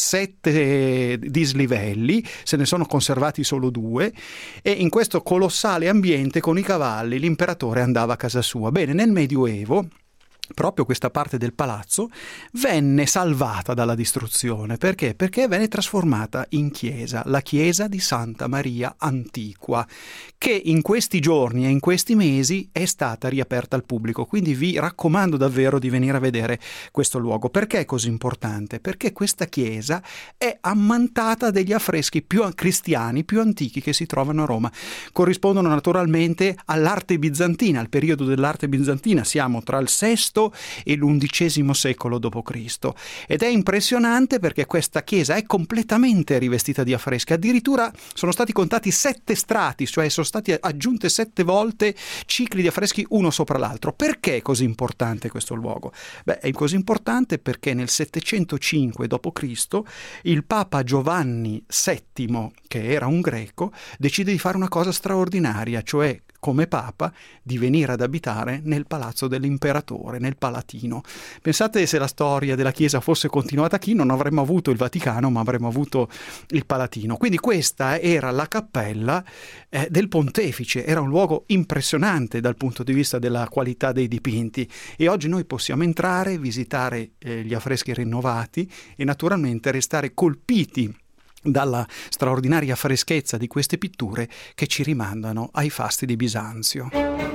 sette dislivelli, se ne sono conservati solo due, e in questo colossale ambiente con i cavalli l'imperatore andava a casa sua. Bene, nel Medioevo proprio questa parte del palazzo venne salvata dalla distruzione. Perché? Perché venne trasformata in chiesa, la chiesa di Santa Maria Antiqua, che in questi giorni e in questi mesi è stata riaperta al pubblico. Quindi vi raccomando davvero di venire a vedere questo luogo. Perché è così importante? Perché questa chiesa è ammantata degli affreschi più cristiani, più antichi che si trovano a Roma. Corrispondono naturalmente all'arte bizantina, al periodo dell'arte bizantina. Siamo tra il sesto e l'undicesimo secolo dopo Cristo, ed è impressionante perché questa chiesa è completamente rivestita di affreschi. Addirittura sono stati contati sette strati, cioè sono stati aggiunte sette volte cicli di affreschi uno sopra l'altro. Perché è così importante questo luogo? Beh, è così importante perché nel settecentocinque dopo Cristo il Papa Giovanni settimo, che era un greco, decide di fare una cosa straordinaria, cioè come Papa di venire ad abitare nel palazzo dell'imperatore, nel Palatino. Pensate, se la storia della Chiesa fosse continuata qui, non avremmo avuto il Vaticano, ma avremmo avuto il Palatino. Quindi questa era la cappella eh, del Pontefice, era un luogo impressionante dal punto di vista della qualità dei dipinti, e oggi noi possiamo entrare, visitare eh, gli affreschi rinnovati e naturalmente restare colpiti dalla straordinaria freschezza di queste pitture che ci rimandano ai fasti di Bisanzio.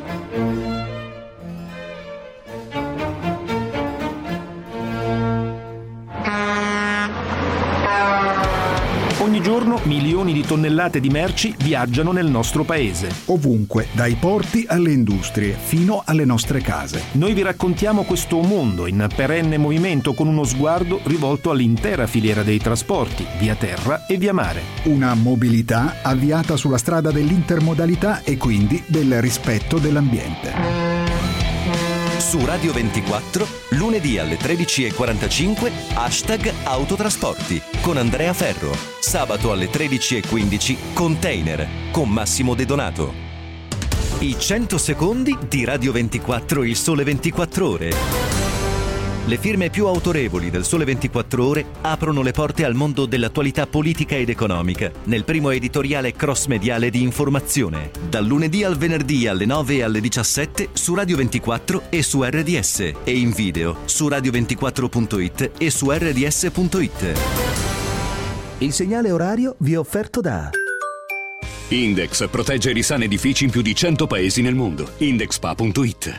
Ogni giorno milioni di tonnellate di merci viaggiano nel nostro paese. Ovunque, dai porti alle industrie, fino alle nostre case. Noi vi raccontiamo questo mondo in perenne movimento, con uno sguardo rivolto all'intera filiera dei trasporti, via terra e via mare. Una mobilità avviata sulla strada dell'intermodalità e quindi del rispetto dell'ambiente. Su Radio ventiquattro, lunedì alle tredici e quarantacinque, hashtag Autotrasporti con Andrea Ferro. Sabato alle tredici e quindici, Container con Massimo De Donato. I cento secondi di Radio ventiquattro, il Sole ventiquattro Ore. Le firme più autorevoli del Sole ventiquattro Ore aprono le porte al mondo dell'attualità politica ed economica nel primo editoriale cross-mediale di informazione, dal lunedì al venerdì alle nove e alle diciassette su Radio ventiquattro e su R D S, e in video su radio ventiquattro punto it e su R D S punto it. Il segnale orario vi è offerto da Index protegge i risani edifici in più di cento paesi nel mondo. Indexpa punto it.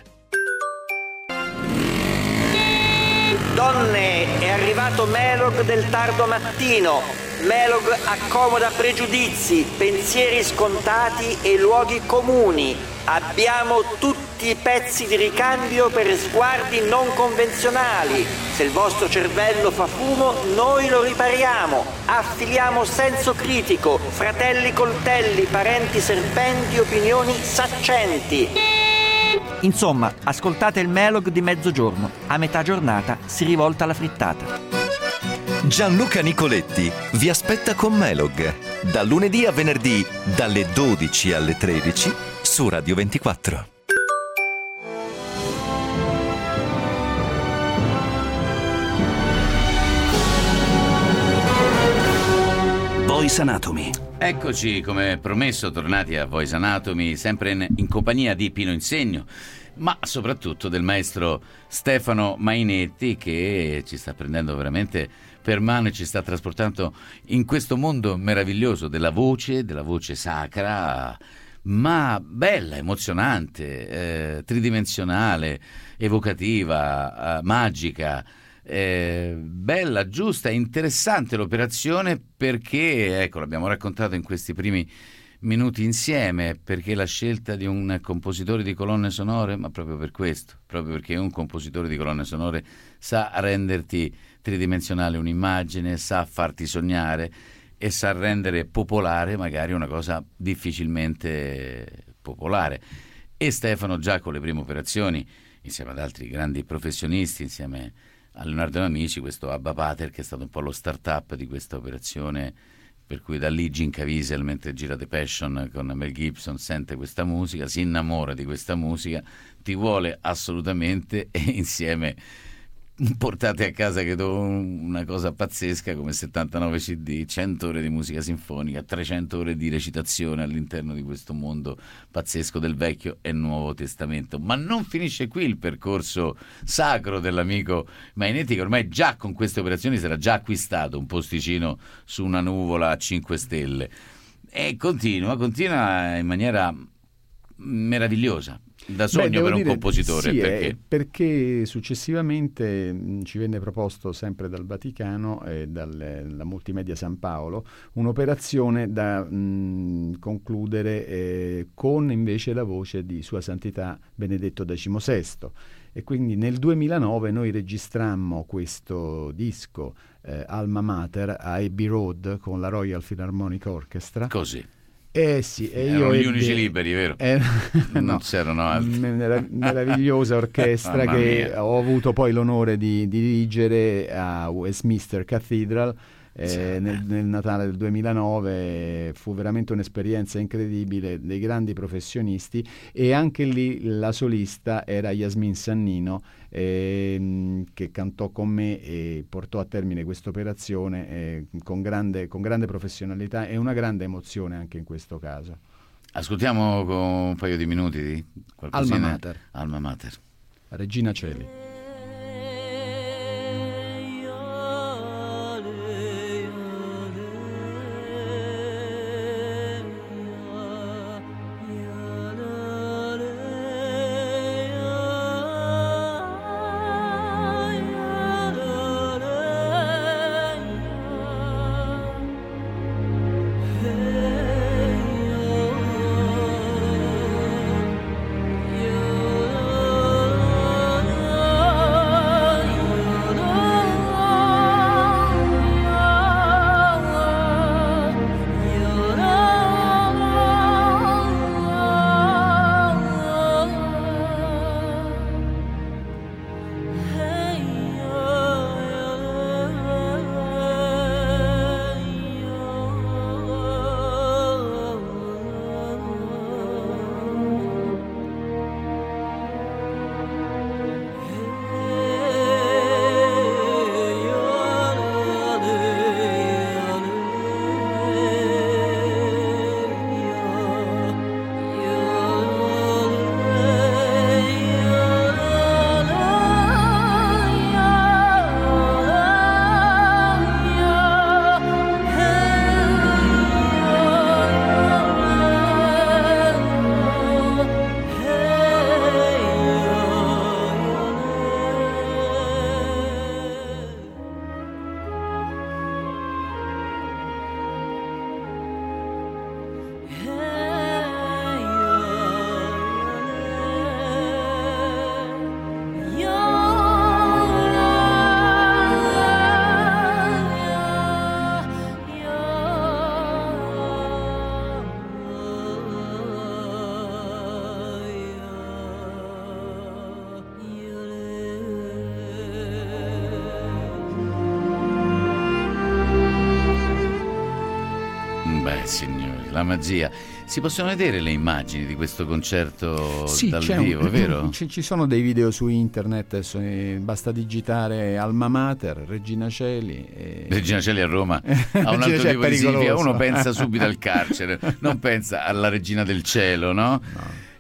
Donne, è arrivato Melog del tardo mattino. Melog accomoda pregiudizi, pensieri scontati e luoghi comuni. Abbiamo tutti i pezzi di ricambio per sguardi non convenzionali. Se il vostro cervello fa fumo, noi lo ripariamo. Affiliamo senso critico, fratelli coltelli, parenti serpenti, opinioni saccenti. Insomma, ascoltate il Melog di mezzogiorno. A metà giornata si rivolta alla frittata. Gianluca Nicoletti vi aspetta con Melog, da lunedì a venerdì, dalle dodici alle tredici, su Radio ventiquattro. Voice Anatomy. Eccoci, come promesso, tornati a Voice Anatomy, sempre in, in compagnia di Pino Insegno, ma soprattutto del maestro Stefano Mainetti, che ci sta prendendo veramente per mano e ci sta trasportando in questo mondo meraviglioso della voce, della voce sacra, ma bella, emozionante, eh, tridimensionale, evocativa, eh, magica. Eh, bella, giusta, interessante l'operazione, perché, ecco, l'abbiamo raccontato in questi primi minuti insieme. Perché la scelta di un compositore di colonne sonore? Ma proprio per questo, proprio perché un compositore di colonne sonore sa renderti tridimensionale un'immagine, sa farti sognare e sa rendere popolare magari una cosa difficilmente popolare. E Stefano già con le prime operazioni, insieme ad altri grandi professionisti, insieme a Leonardo Amici, questo Abba Pater, che è stato un po' lo start-up di questa operazione, per cui da lì Jim Caviezel, mentre gira The Passion con Mel Gibson, sente questa musica, si innamora di questa musica, ti vuole assolutamente, e insieme portate a casa credo una cosa pazzesca come settantanove C D, cento ore di musica sinfonica, trecento ore di recitazione all'interno di questo mondo pazzesco del Vecchio e Nuovo Testamento. Ma non finisce qui il percorso sacro dell'amico Mainetti, che ormai già con queste operazioni si era già acquistato un posticino su una nuvola a cinque stelle, e continua, continua in maniera meravigliosa, da sogno. Beh, per un dire, compositore. Sì, perché? Eh, perché successivamente mh, ci venne proposto sempre dal Vaticano e dalla Multimedia San Paolo un'operazione da mh, concludere eh, con invece la voce di Sua Santità Benedetto diciannovesimo. E quindi nel duemilanove noi registrammo questo disco eh, Alma Mater a Abbey Road con la Royal Philharmonic Orchestra. Così. Eh sì, e erano io gli ebbe... unici liberi, vero? Eh, non no, c'erano altri. Merav- meravigliosa orchestra che mia. ho avuto poi l'onore di, di dirigere a Westminster Cathedral eh, sì, nel, nel Natale del duemilanove. Fu veramente un'esperienza incredibile, dei grandi professionisti, e anche lì la solista era Yasmin Sannino, eh, che cantò con me e portò a termine questa operazione eh, con, grande, con grande professionalità e una grande emozione anche in questo caso. Ascoltiamo con un paio di minuti di qualcosina. Alma Mater. Alma Mater. Regina Coeli. Signori, la magia. Si possono vedere le immagini di questo concerto sì, dal c'è vivo, un, è vero? Ci, ci sono dei video su internet, so, eh, basta digitare Alma Mater, Regina Coeli. E... Regina Coeli a Roma ha un altro tipo di significato. Uno pensa subito al carcere, non pensa alla Regina del Cielo, no? no.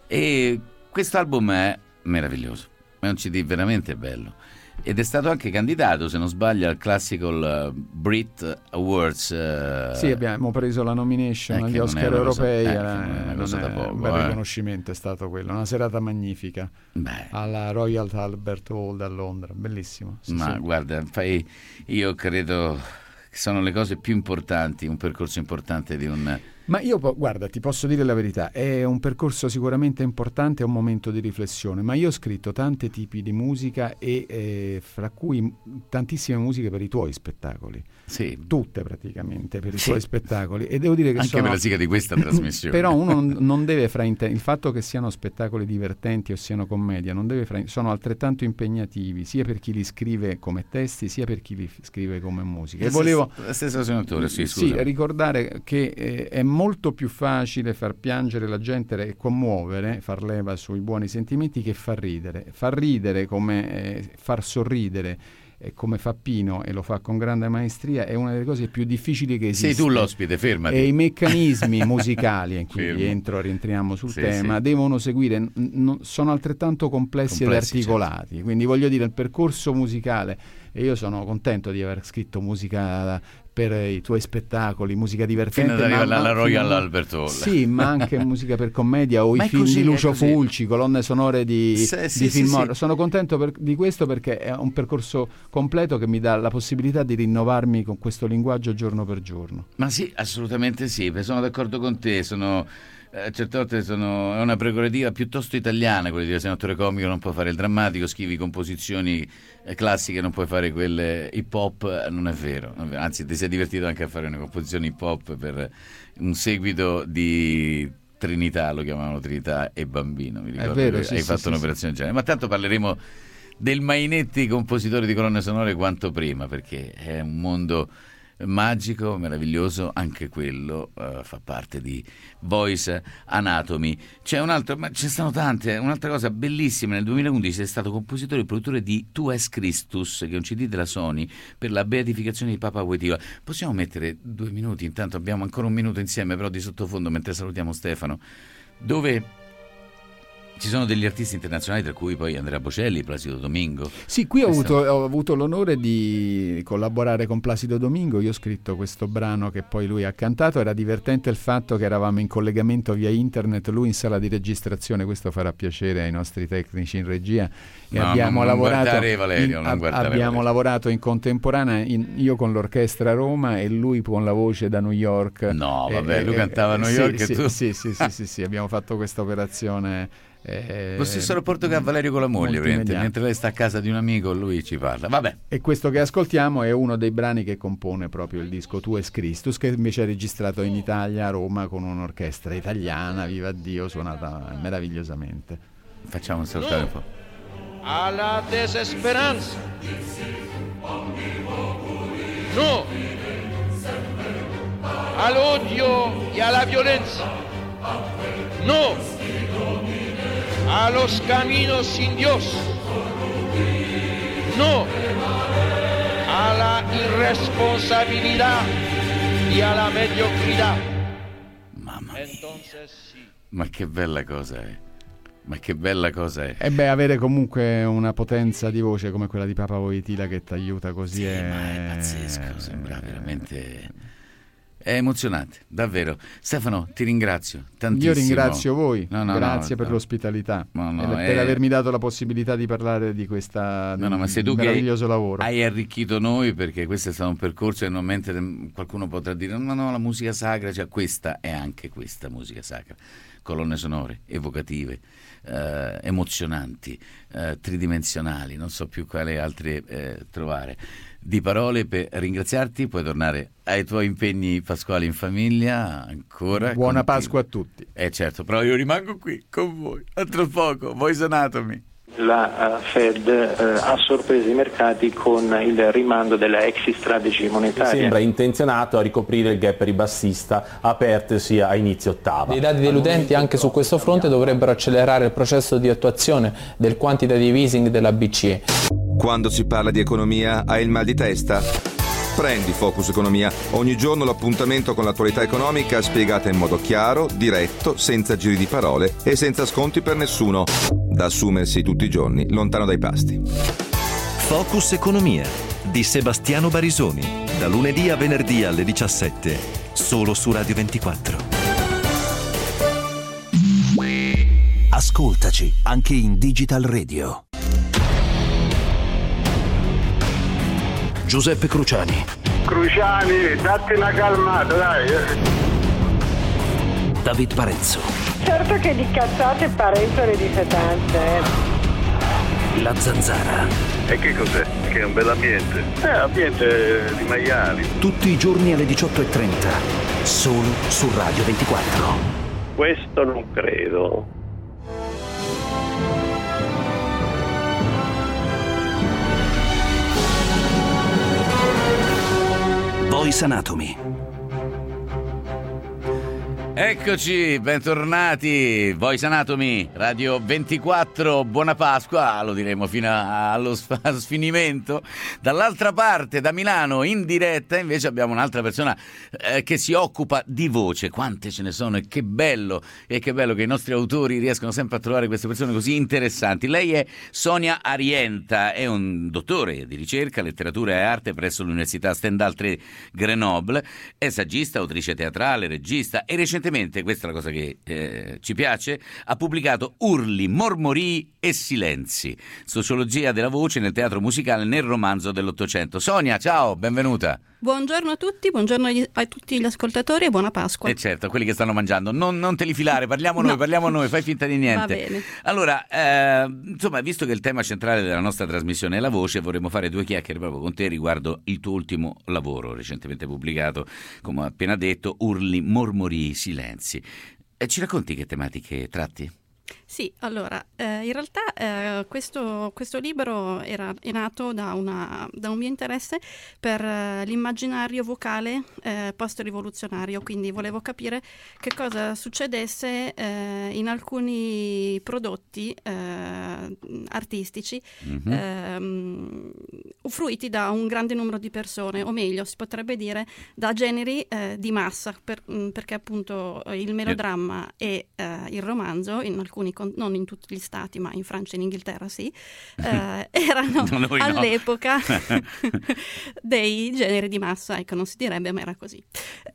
E quest'album è meraviglioso, è un C D veramente bello. Ed è stato anche candidato, se non sbaglio, al Classical uh, Brit Awards. Uh, sì, abbiamo preso la nomination agli Oscar europei. Era una cosa da poco. Un bel eh. riconoscimento è stato quello, una serata magnifica. Beh. Alla Royal Albert Hall a Londra, bellissimo. Sì, Ma sì. guarda, fai, io credo che sono le cose più importanti, un percorso importante di un Ma io, guarda, ti posso dire la verità, è un percorso sicuramente importante, è un momento di riflessione, ma io ho scritto tanti tipi di musica e eh, fra cui tantissime musiche per i tuoi spettacoli. Sì. Tutte praticamente per i Sì. tuoi spettacoli, e devo dire che anche sono... per la sigla di questa trasmissione. Però uno non, non deve fraintendere il fatto che siano spettacoli divertenti o siano commedia, non deve fra... sono altrettanto impegnativi sia per chi li scrive come testi sia per chi li f- scrive come musica. E volevo la stessa senatore, sì, sì, scusa. ricordare che eh, è molto più facile far piangere la gente e commuovere, far leva sui buoni sentimenti, che far ridere. Far ridere come eh, far sorridere, eh, come fa Pino, e lo fa con grande maestria, è una delle cose più difficili che esiste. Sei tu l'ospite, fermati. E i meccanismi musicali, in cui Fermo. rientro, rientriamo sul Sì, tema, sì. devono seguire, n- n- sono altrettanto complessi, Complessi, ed articolati. Quindi voglio dire, il percorso musicale, e io sono contento di aver scritto musica per i tuoi spettacoli, musica divertente, Fino ad arrivare ma- alla ma- Royal fino- Albert Hall. sì, ma anche musica per commedia o Ma i è film così, di è Lucio così. Fulci, colonne sonore di, Sì, sì, di sì, film sì. horror. Sono contento per- di questo perché è un percorso completo che mi dà la possibilità di rinnovarmi con questo linguaggio giorno per giorno. Ma sì, assolutamente sì, sono d'accordo con te, sono... Eh, certe volte sono, è una prerogativa piuttosto italiana, quello di dire sei un attore comico non puoi fare il drammatico, scrivi composizioni eh, classiche non puoi fare quelle hip hop, eh, non è vero, non è vero. Anzi ti sei divertito anche a fare una composizione hip hop per un seguito di Trinità, lo chiamavano Trinità e Bambino, mi ricordo vero, che sì, hai sì, fatto sì, un'operazione del genere, ma tanto parleremo del Mainetti, compositore di colonne sonore, quanto prima, perché è un mondo magico, meraviglioso, anche quello uh, fa parte di Voice Anatomy. C'è un altro, ma ce ne stanno tante, un'altra cosa bellissima: nel duemilaundici sei stato compositore e produttore di Tu es Christus, che è un C D della Sony per la beatificazione di Papa Wojtyła. Possiamo mettere due minuti, intanto abbiamo ancora un minuto insieme, però di sottofondo, mentre salutiamo Stefano, dove ci sono degli artisti internazionali, tra cui poi Andrea Bocelli, Placido Domingo. Sì, qui ho Questo- avuto, ho avuto l'onore di collaborare con Placido Domingo. Io ho scritto questo brano che poi lui ha cantato. Era divertente il fatto che eravamo in collegamento via internet, lui in sala di registrazione. Questo farà piacere ai nostri tecnici in regia. E No, abbiamo non lavorato guardare Valerio, in, non ab- guardare abbiamo Valerio. lavorato in contemporanea, in- io con l'orchestra a Roma e lui con la voce da New York. No, Eh, vabbè, eh, lui eh, cantava a New sì, York e sì, tu- Sì, sì, sì, sì, sì, abbiamo fatto questa operazione. Eh, Lo stesso rapporto che ha Valerio con la moglie, praticamente. multimediale. Mentre lei sta a casa di un amico, lui ci parla. Vabbè. E questo che ascoltiamo è uno dei brani che compone proprio il disco Tu es Christus, che invece è registrato in Italia, a Roma, con un'orchestra italiana, viva Dio, suonata meravigliosamente. Facciamo ascoltare un po'. Alla desesperanza. No. All'odio y a la violencia. No. A los caminos sin Dios. No. A la irresponsabilidad y a la mediocridad. Mamma mia. Ma che bella cosa è. Ma che bella cosa è. E beh, avere comunque una potenza di voce come quella di Papa Wojtyła che ti aiuta così Sì, è... ma è pazzesco, sembra veramente... È emozionante, davvero. Stefano, ti ringrazio tantissimo. Io ringrazio voi, No, no, grazie no, per no. l'ospitalità No, no, e per è- avermi dato la possibilità di parlare di questa No, no, ma sei tu che hai, meraviglioso lavoro. hai arricchito noi, perché questo è stato un percorso e non mentre qualcuno potrà dire no, no, la musica sacra, cioè questa è anche questa musica sacra. Colonne sonore, evocative, eh, emozionanti, eh, tridimensionali, non so più quale altre eh, trovare. Di parole per ringraziarti, puoi tornare ai tuoi impegni pasquali in famiglia ancora. Buona continua. Pasqua a tutti. Eh certo, però io rimango qui con voi, a tra poco, Voice Anatomy. La uh, Fed uh, ha sorpreso i mercati con il rimando della exit strategy monetaria. Sembra intenzionato a ricoprire il gap ribassista apertosi a inizio ottava. I dati deludenti anche su questo fronte dovrebbero accelerare il processo di attuazione del quantitative easing della B C E. Quando si parla di economia hai il mal di testa? Prendi Focus Economia, ogni giorno l'appuntamento con l'attualità economica spiegata in modo chiaro, diretto, senza giri di parole e senza sconti per nessuno. Da assumersi tutti i giorni, lontano dai pasti. Focus Economia di Sebastiano Barisoni, da lunedì a venerdì alle diciassette, solo su Radio ventiquattro. Ascoltaci anche in Digital Radio. Giuseppe Cruciani. Cruciani, datti una calmata, dai. David Parenzo. Certo che di cazzate Parenzo ne dice tante. eh. La Zanzara. E che cos'è? Che è un bell'ambiente. Eh, ambiente di maiali. Tutti i giorni alle diciotto e trenta. Solo su Radio ventiquattro. Questo non credo. Voice Anatomy. Eccoci, bentornati, Voice Anatomy, Radio ventiquattro, buona Pasqua, lo diremo fino allo sfinimento. Dall'altra parte, da Milano, in diretta, invece abbiamo un'altra persona eh, che si occupa di voce. Quante ce ne sono e che bello, e che bello che i nostri autori riescono sempre a trovare queste persone così interessanti. Lei è Sonia Arienta, è un dottore di ricerca, letteratura e arte presso l'Università Stendhal tre Grenoble, è saggista, autrice teatrale, regista e recentemente, questa è la cosa che eh, ci piace, ha pubblicato Urli, mormorii e silenzi, sociologia della voce nel teatro musicale nel romanzo dell'Ottocento. Sonia, ciao, benvenuta. Buongiorno a tutti, buongiorno agli, a tutti gli ascoltatori e buona Pasqua. E certo, a quelli che stanno mangiando, non, non te li filare, parliamo noi, no. parliamo noi, fai finta di niente. Va bene. Allora, eh, insomma, visto che il tema centrale della nostra trasmissione è la voce, vorremmo fare due chiacchiere proprio con te riguardo il tuo ultimo lavoro recentemente pubblicato, come ho appena detto, Urli, mormorii, silenzi. E ci racconti che tematiche tratti? Sì, allora, eh, in realtà eh, questo, questo libro era, è nato da, una, da un mio interesse per eh, l'immaginario vocale eh, post-rivoluzionario, quindi volevo capire che cosa succedesse eh, in alcuni prodotti eh, artistici mm-hmm. ehm, fruiti da un grande numero di persone, o meglio, si potrebbe dire da generi eh, di massa, per, mh, perché appunto il melodramma e eh, il romanzo, in alcuni non in tutti gli stati, ma in Francia e in Inghilterra sì, eh, erano Noi all'epoca no. dei generi di massa, ecco, non si direbbe, ma era così.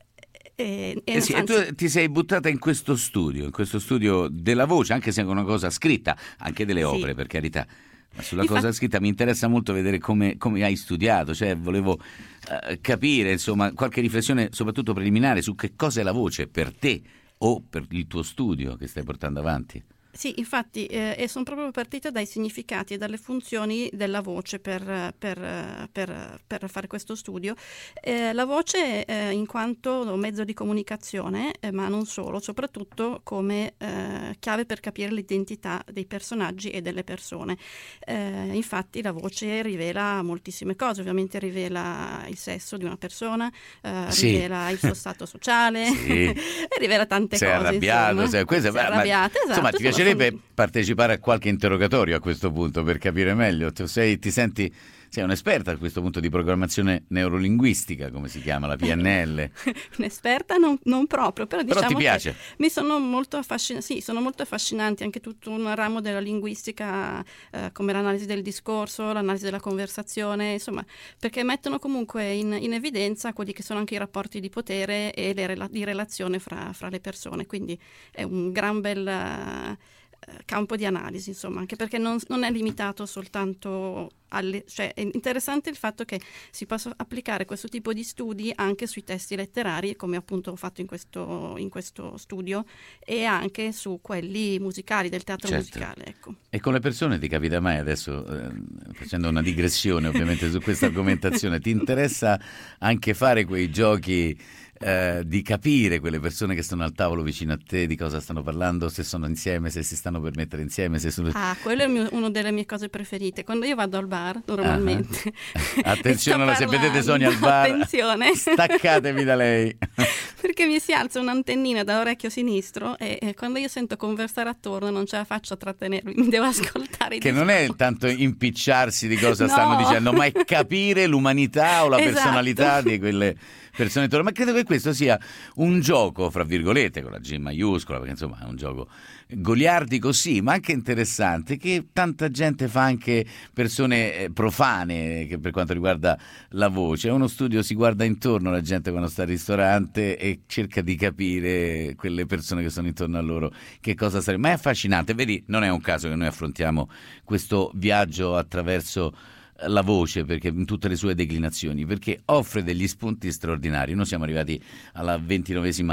E, e, eh sì, anzi, e tu ti sei buttata in questo studio, in questo studio della voce, anche se è una cosa scritta, anche delle opere, sì. per carità. Ma sulla Infatti, cosa scritta mi interessa molto vedere come, come hai studiato, cioè volevo uh, capire, insomma, qualche riflessione, soprattutto preliminare, su che cosa è la voce per te o per il tuo studio che stai portando avanti. Sì, infatti, eh, e sono proprio partita dai significati e dalle funzioni della voce per, per, per, per fare questo studio. Eh, la voce eh, in quanto mezzo di comunicazione, eh, ma non solo, soprattutto come eh, chiave per capire l'identità dei personaggi e delle persone. Eh, infatti la voce rivela moltissime cose, ovviamente rivela il sesso di una persona, eh, sì. rivela il suo stato sociale, sì. e rivela tante sei cose. Arrabbiato, sei arrabbiato, sei arrabbiato, esatto. Insomma, ti piacerebbe partecipare a qualche interrogatorio a questo punto per capire meglio? Tu sei, ti senti, sei un'esperta a questo punto di programmazione neurolinguistica, come si chiama, la P N L? Un'esperta non, non proprio, però diciamo però ti piace. Che mi sono molto affascinanti, sì, sono molto affascinanti anche tutto un ramo della linguistica eh, come l'analisi del discorso, l'analisi della conversazione, insomma, perché mettono comunque in, in evidenza quelli che sono anche i rapporti di potere e le rela- di relazione fra, fra le persone, quindi è un gran bel uh, campo di analisi, insomma, anche perché non, non è limitato soltanto alle, cioè è interessante il fatto che si possa applicare questo tipo di studi anche sui testi letterari, come appunto ho fatto in questo, in questo studio, e anche su quelli musicali, del teatro certo. musicale, ecco. E con le persone ti capita mai adesso, eh, facendo una digressione ovviamente su questa argomentazione, ti interessa anche fare quei giochi Eh, di capire quelle persone che stanno al tavolo vicino a te, di cosa stanno parlando, se sono insieme, se si stanno per mettere insieme, se sono... Ah, quello è mio, una delle mie cose preferite. Quando io vado al bar, normalmente... Uh-huh. Attenzione, se vedete Sonia al bar, attenzione. Staccatevi da lei. Perché mi si alza un'antennina dall'orecchio sinistro e, e quando io sento conversare attorno non ce la faccio a trattenermi, mi devo ascoltare. Che discorsi. Non è tanto impicciarsi di cosa no. stanno dicendo, ma è capire l'umanità o la esatto. personalità di quelle persone intorno. Ma credo che questo sia un gioco, fra virgolette, con la G maiuscola, perché insomma è un gioco goliardico sì, ma anche interessante, che tanta gente fa, anche persone profane, che per quanto riguarda la voce. È uno studio, si guarda intorno la gente quando sta al ristorante e cerca di capire quelle persone che sono intorno a loro che cosa sarebbe. Ma è affascinante, vedi, non è un caso che noi affrontiamo questo viaggio attraverso la voce, perché in tutte le sue declinazioni, perché offre degli spunti straordinari. Noi siamo arrivati alla ventinovesima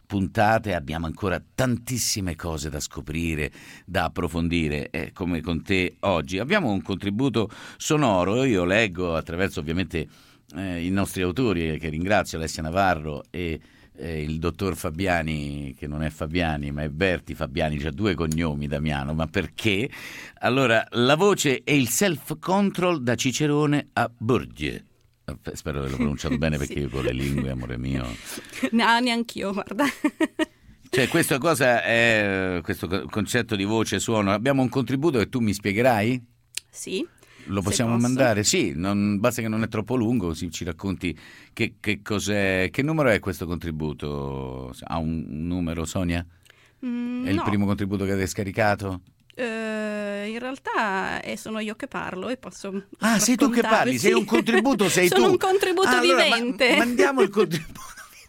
puntate, abbiamo ancora tantissime cose da scoprire, da approfondire, eh, come con te oggi. Abbiamo un contributo sonoro, io leggo attraverso ovviamente eh, i nostri autori, eh, che ringrazio, Alessia Navarro e eh, il dottor Fabiani, che non è Fabiani ma è Berti Fabiani, c'ha due cognomi, Damiano, ma perché? Allora, La voce e il self-control da Cicerone a Bourdieu. Spero che l'ho pronunciato bene, perché sì, io con le lingue, amore mio. No, neanch'io, guarda. Cioè, questa cosa è questo concetto di voce, suono. Abbiamo un contributo che tu mi spiegherai? Sì. Lo possiamo mandare? Sì, non, basta che non è troppo lungo, così ci racconti che, che cos'è. Che numero è questo contributo? Ha un numero, Sonia? Mm, è il no. primo contributo che avete scaricato? Uh, in realtà eh, sono io che parlo e posso Ah, sei tu che parli, sì. sei un contributo, sei sono tu. un contributo ah, allora, vivente. Ma, mandiamo il contributo.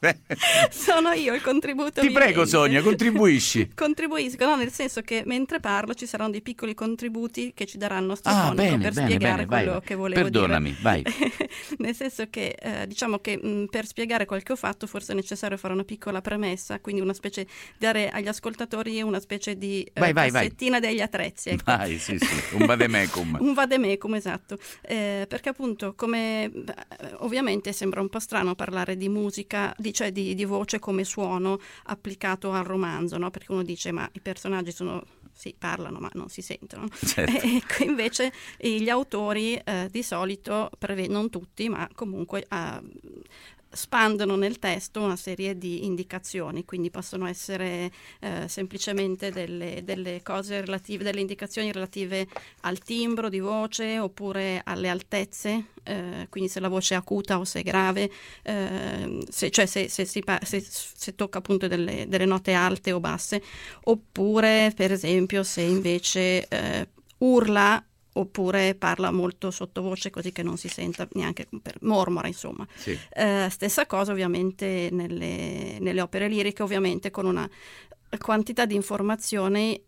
Sono io il contributo Ti vivente. prego, Sonia, contribuisci. Contribuisco, no, nel senso che mentre parlo ci saranno dei piccoli contributi che ci daranno ah, Stefano bene, per bene, spiegare bene, quello vai, che volevo perdonami, dire. vai. Nel senso che eh, diciamo che mh, per spiegare quel che ho fatto forse è necessario fare una piccola premessa, quindi una specie dare agli ascoltatori una specie di eh, vai, vai, cassettina vai. degli attrezzi, ecco. Vai, sì, sì, un vademecum. Un vademecum, esatto, eh, perché appunto come beh, ovviamente sembra un po' strano parlare di musica, di, cioè di, di voce come suono applicato al romanzo, no? Perché uno dice ma i personaggi sono sì, parlano ma non si sentono. Certo. E ecco, invece gli autori eh, di solito, preve- non tutti, ma comunque eh, spandono nel testo una serie di indicazioni, quindi possono essere eh, semplicemente delle, delle cose relative, delle indicazioni relative al timbro di voce oppure alle altezze, eh, quindi se la voce è acuta o se è grave, eh, se, cioè se, se, si, se, se tocca appunto delle, delle note alte o basse, oppure per esempio se invece eh, urla oppure parla molto sottovoce così che non si senta neanche per mormora, insomma. Sì. Eh, stessa cosa ovviamente nelle, nelle opere liriche, ovviamente con una quantità di informazioni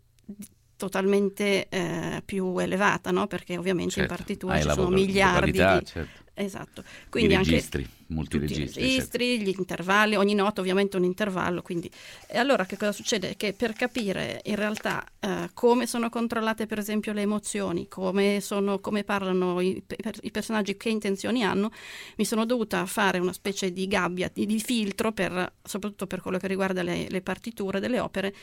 totalmente eh, più elevata, no? Perché ovviamente certo. in partitura Hai ci la sono voca- miliardi vocalità, di... certo. Esatto. Quindi I registri, anche molti tutti registri, i registri, certo. gli intervalli, ogni nota ovviamente un intervallo, quindi e allora che cosa succede? Che per capire in realtà eh, come sono controllate per esempio le emozioni, come sono, come parlano i, per, i personaggi, che intenzioni hanno, mi sono dovuta fare una specie di gabbia, di, di filtro per, soprattutto per quello che riguarda le, le partiture delle opere,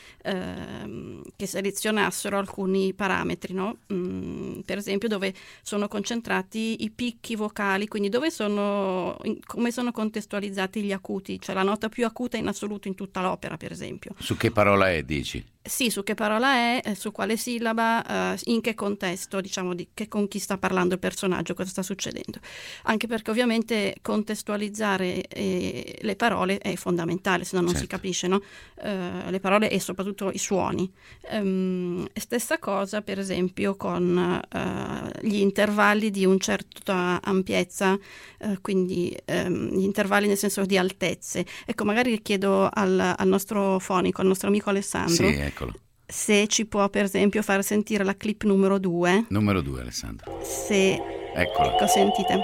ehm, che selezionassero alcuni parametri, no? Mm, per esempio dove sono concentrati i picchi vocali, quindi dove sono, in, come sono contestualizzati gli acuti, cioè la nota più acuta in assoluto in tutta l'opera, per esempio. Su che parola è, dici? Sì, su che parola è, su quale sillaba, eh, in che contesto, diciamo, di che con chi sta parlando il personaggio, cosa sta succedendo. Anche perché ovviamente contestualizzare eh, le parole è fondamentale, se no non certo. si capisce, no? Eh, le parole e soprattutto i suoni. Ehm, stessa cosa, per esempio, con eh, gli intervalli di un certa ampiezza, eh, quindi ehm, gli intervalli nel senso di altezze. Ecco, magari chiedo al, al nostro fonico, al nostro amico Alessandro, sì, eccolo. se ci può per esempio far sentire la clip numero due. Numero due, Alessandro. Se... Eccola. Ecco, sentite.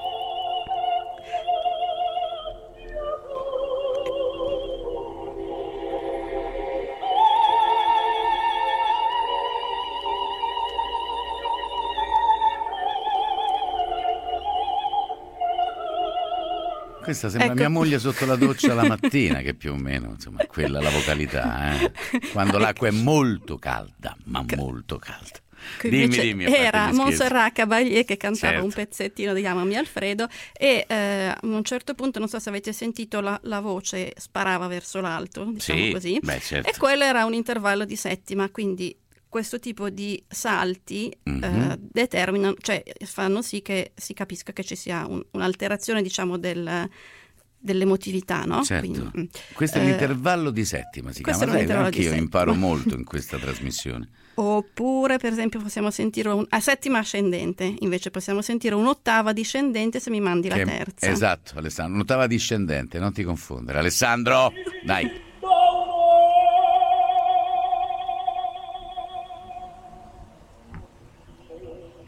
Questa sembra ecco. mia moglie sotto la doccia la mattina, che più o meno, insomma, è quella la vocalità, eh? Quando l'acqua è molto calda, ma molto calda. Dimmi, dimmi. Era Montserrat Caballé che cantava certo. un pezzettino di Chiamami Alfredo e eh, a un certo punto, non so se avete sentito, la, la voce sparava verso l'alto, diciamo sì, così, beh, certo. e quello era un intervallo di settima, quindi questo tipo di salti mm-hmm. eh, determinano, cioè fanno sì che si capisca che ci sia un, un'alterazione, diciamo, del, dell'emotività, no? Certo. Quindi, questo è eh, l'intervallo di settima, si chiama. Sai, anche io imparo molto in questa trasmissione. Oppure, per esempio, possiamo sentire un, a settima ascendente, invece possiamo sentire un'ottava discendente se mi mandi che, la terza. Esatto, Alessandro, un'ottava discendente, non ti confondere. Alessandro, dai.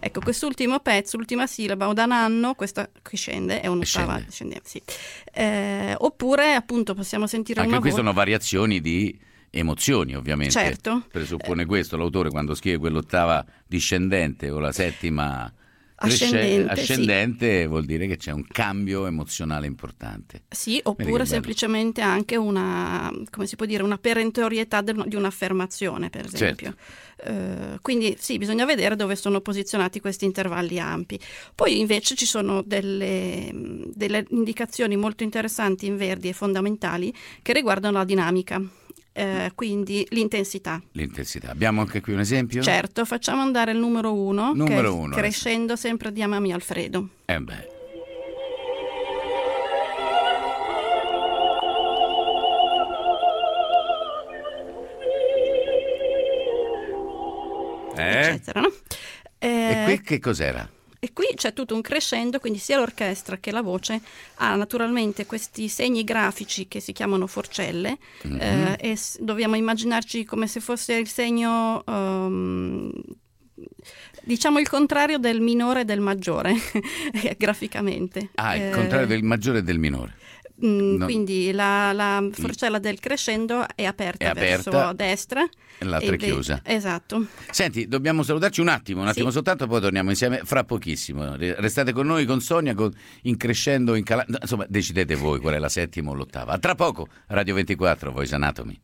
Ecco, quest'ultimo pezzo, l'ultima sillaba, odananno, questa qui scende, è un'ottava discendente, sì. Eh, oppure appunto possiamo sentire anche una qui voce. sono variazioni di emozioni, ovviamente. Certo. Presuppone eh. questo l'autore quando scrive quell'ottava discendente o la settima ascendente, ascendente sì. Vuol dire che c'è un cambio emozionale importante. Sì, oppure semplicemente anche una, come si può dire, una perentorietà del, di un'affermazione, per esempio. Certo. Uh, quindi sì, bisogna vedere dove sono posizionati questi intervalli ampi. Poi invece ci sono delle, delle indicazioni molto interessanti in verdi e fondamentali che riguardano la dinamica. Eh, quindi l'intensità. L'intensità. Abbiamo anche qui un esempio? Certo, facciamo andare il numero uno, numero che uno, crescendo sempre di Amami Alfredo. Eh beh. Eh? Eccetera, no? Eh, e qui che cos'era? E qui c'è tutto un crescendo, quindi sia l'orchestra che la voce ha naturalmente questi segni grafici che si chiamano forcelle, mm-hmm. eh, e s- dobbiamo immaginarci come se fosse il segno, um, diciamo il contrario del minore e del maggiore, graficamente. Ah, il eh, contrario del maggiore e del minore. Mm, no. Quindi la, la forcella del crescendo è aperta, è aperta verso destra e l'altra e è chiusa. Esatto. Senti, dobbiamo salutarci un attimo, un attimo sì. soltanto, poi torniamo insieme fra pochissimo. Restate con noi, con Sonia, con, in crescendo, in calando. Insomma, decidete voi qual è la settima o l'ottava. A tra poco, Radio ventiquattro, Voice Anatomy.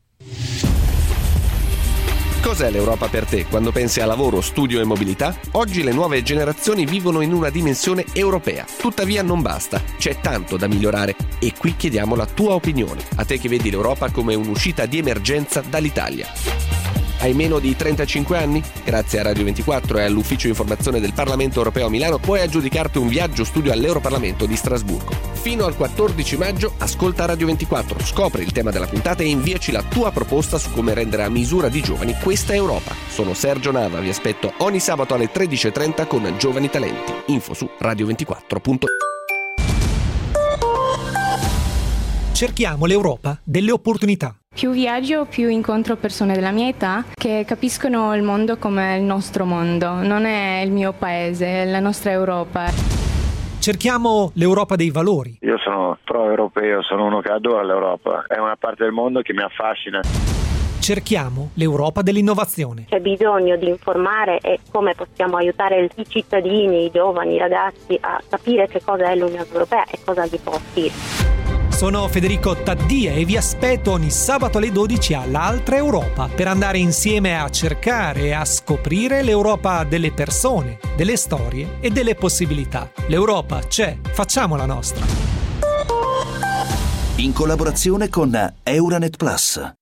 Cos'è l'Europa per te quando pensi a lavoro, studio e mobilità? Oggi le nuove generazioni vivono in una dimensione europea. Tuttavia non basta, c'è tanto da migliorare e qui chiediamo la tua opinione, a te che vedi l'Europa come un'uscita di emergenza dall'Italia. Hai meno di trentacinque anni? Grazie a Radio ventiquattro e all'Ufficio Informazione del Parlamento Europeo a Milano puoi aggiudicarti un viaggio studio all'Europarlamento di Strasburgo. Fino al quattordici maggio ascolta Radio ventiquattro, scopri il tema della puntata e inviaci la tua proposta su come rendere a misura di giovani questa Europa. Sono Sergio Nava, vi aspetto ogni sabato alle tredici e trenta con Giovani Talenti. Info su radio ventiquattro punto it. Cerchiamo l'Europa delle opportunità. Più viaggio, più incontro persone della mia età che capiscono il mondo come il nostro mondo. Non è il mio paese, è la nostra Europa. Cerchiamo l'Europa dei valori. Io sono pro-europeo, sono uno che adora l'Europa. È una parte del mondo che mi affascina. Cerchiamo l'Europa dell'innovazione. C'è bisogno di informare e come possiamo aiutare i cittadini, i giovani, i ragazzi a capire che cosa è l'Unione Europea e cosa gli può offrire. Sono Federico Taddia e vi aspetto ogni sabato alle dodici all'Altra Europa per andare insieme a cercare e a scoprire l'Europa delle persone, delle storie e delle possibilità. L'Europa c'è, facciamola nostra. In collaborazione con Euranet Plus.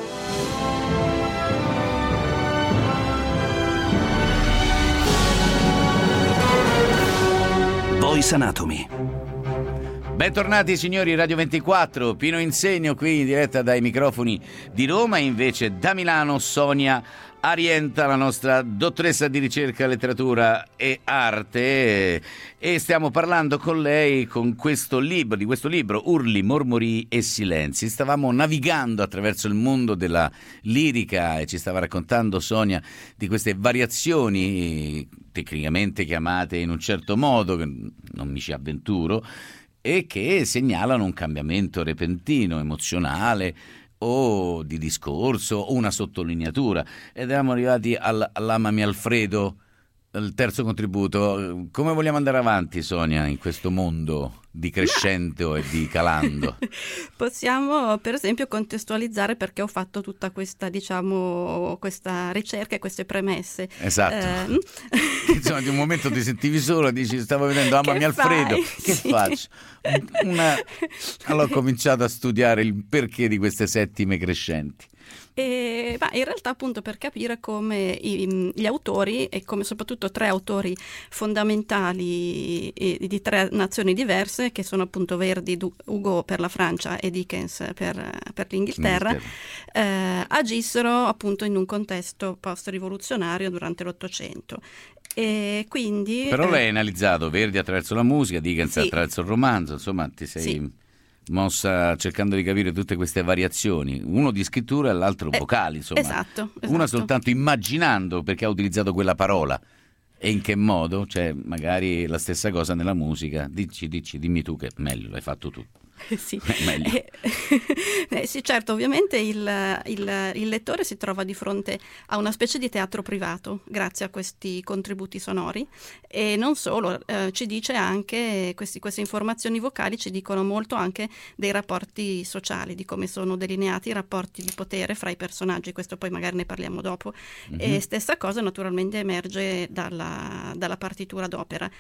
Voice Anatomy. Bentornati signori, Radio ventiquattro, Pino Insegno qui in diretta dai microfoni di Roma, invece da Milano Sonia Arienta, la nostra dottoressa di ricerca, letteratura e arte, e stiamo parlando con lei con questo libro, di questo libro Urli, mormori e silenzi. Stavamo navigando attraverso il mondo della lirica e ci stava raccontando Sonia di queste variazioni tecnicamente chiamate in un certo modo, che non mi ci avventuro, e che segnalano un cambiamento repentino, emozionale o di discorso o una sottolineatura. Ed eravamo arrivati al, all'Amami Alfredo, il terzo contributo. Come vogliamo andare avanti, Sonia, in questo mondo di crescendo e di calando? Possiamo per esempio contestualizzare perché ho fatto tutta questa, diciamo, questa ricerca e queste premesse. Esatto. Eh, Insomma, di un momento ti sentivi solo e dici stavo vedendo Amami Alfredo, che sì. faccio? Una... Allora ho cominciato a studiare il perché di queste settime crescenti. E, ma in realtà appunto per capire come i, gli autori e come soprattutto tre autori fondamentali e, di tre nazioni diverse, che sono appunto Verdi, Hugo per la Francia e Dickens per, per l'Inghilterra, eh, agissero appunto in un contesto post-rivoluzionario durante l'Ottocento. E quindi, però eh, lei ha analizzato Verdi attraverso la musica, Dickens sì. attraverso il romanzo, insomma ti sei... Sì. mossa cercando di capire tutte queste variazioni, uno di scrittura e l'altro eh, vocali, insomma. Esatto, esatto. Una soltanto immaginando, perché ha utilizzato quella parola. E in che modo? Cioè, magari la stessa cosa nella musica. Dici, dici, dimmi tu che meglio, l'hai fatto tu. Sì. Meglio. Eh, eh, sì, certo, ovviamente il, il, il lettore si trova di fronte a una specie di teatro privato grazie a questi contributi sonori, e non solo, eh, ci dice anche, questi, queste informazioni vocali ci dicono molto anche dei rapporti sociali, di come sono delineati i rapporti di potere fra i personaggi, questo poi magari ne parliamo dopo. Mm-hmm. E stessa cosa naturalmente emerge dalla, dalla partitura d'opera.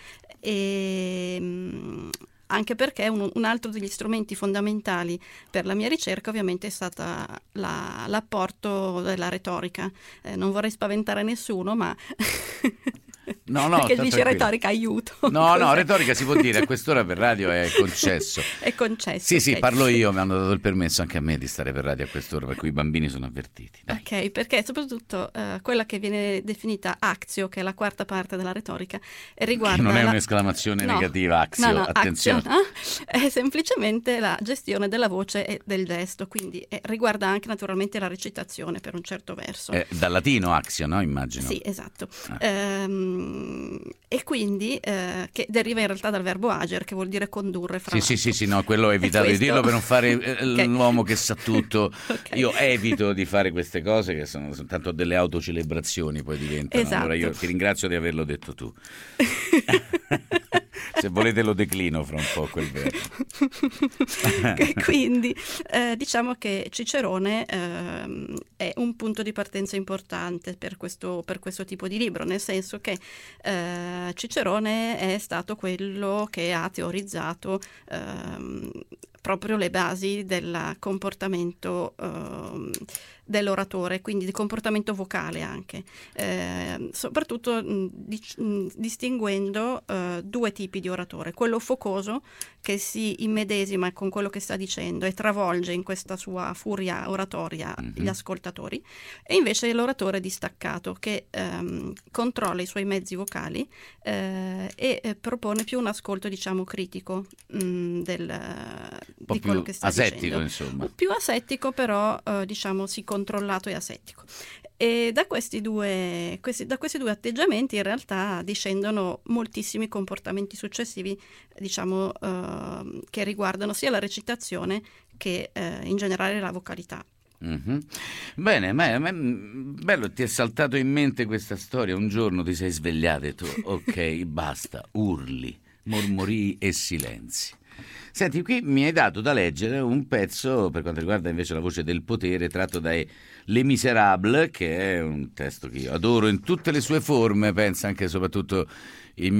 E, anche perché un, un altro degli strumenti fondamentali per la mia ricerca ovviamente è stata la, l'apporto della retorica. Eh, non vorrei spaventare nessuno, ma No, no, perché dice tranquillo. retorica, aiuto. No, no, retorica si può dire, a quest'ora per radio è concesso. È concesso. Sì, sì, okay. parlo io, mi hanno dato il permesso anche a me di stare per radio a quest'ora, per cui i bambini sono avvertiti. Dai. Ok, perché soprattutto uh, quella che viene definita actio, che è la quarta parte della retorica, riguarda... Che non è la... un'esclazione no, negativa, actio, no, no, attenzione. Actio, eh? È semplicemente la gestione della voce e del gesto, quindi eh, riguarda anche naturalmente la recitazione per un certo verso. Eh, dal latino actio, no? Immagino. Sì, esatto. Ah. Ehm, e quindi eh, che deriva in realtà dal verbo ager, che vuol dire condurre fra Sì, sì, sì, sì, no, quello ho evitato questo... di dirlo per non fare eh, okay. l'uomo che sa tutto. Okay. Io evito di fare queste cose che sono soltanto delle autocelebrazioni, poi diventano. Esatto. Allora io ti ringrazio di averlo detto tu. Se volete lo declino fra un po' quel verbo. Quindi eh, diciamo che Cicerone eh, è un punto di partenza importante per questo, per questo tipo di libro, nel senso che eh, Cicerone è stato quello che ha teorizzato eh, proprio le basi del comportamento eh, dell'oratore, quindi di comportamento vocale anche, eh, soprattutto mh, di, mh, distinguendo eh, due tipi di oratore, quello focoso che si immedesima con quello che sta dicendo e travolge in questa sua furia oratoria mm-hmm. gli ascoltatori, e invece l'oratore distaccato che ehm, controlla i suoi mezzi vocali eh, e eh, propone più un ascolto, diciamo, critico mh, del, di quello che sta asettico, dicendo. Insomma. Più asettico, però eh, diciamo si controllato e asettico. E da questi due questi, da questi due atteggiamenti in realtà discendono moltissimi comportamenti successivi, diciamo, eh, che riguardano sia la recitazione che eh, in generale la vocalità. Mm-hmm. Bene, ma, ma, bello, ti è saltato in mente questa storia, un giorno ti sei svegliato e tu, ok, basta, urli, mormorii e silenzi. Senti, qui mi hai dato da leggere un pezzo per quanto riguarda invece la voce del potere, tratto dai Les Misérables, che è un testo che io adoro in tutte le sue forme, pensa anche e soprattutto il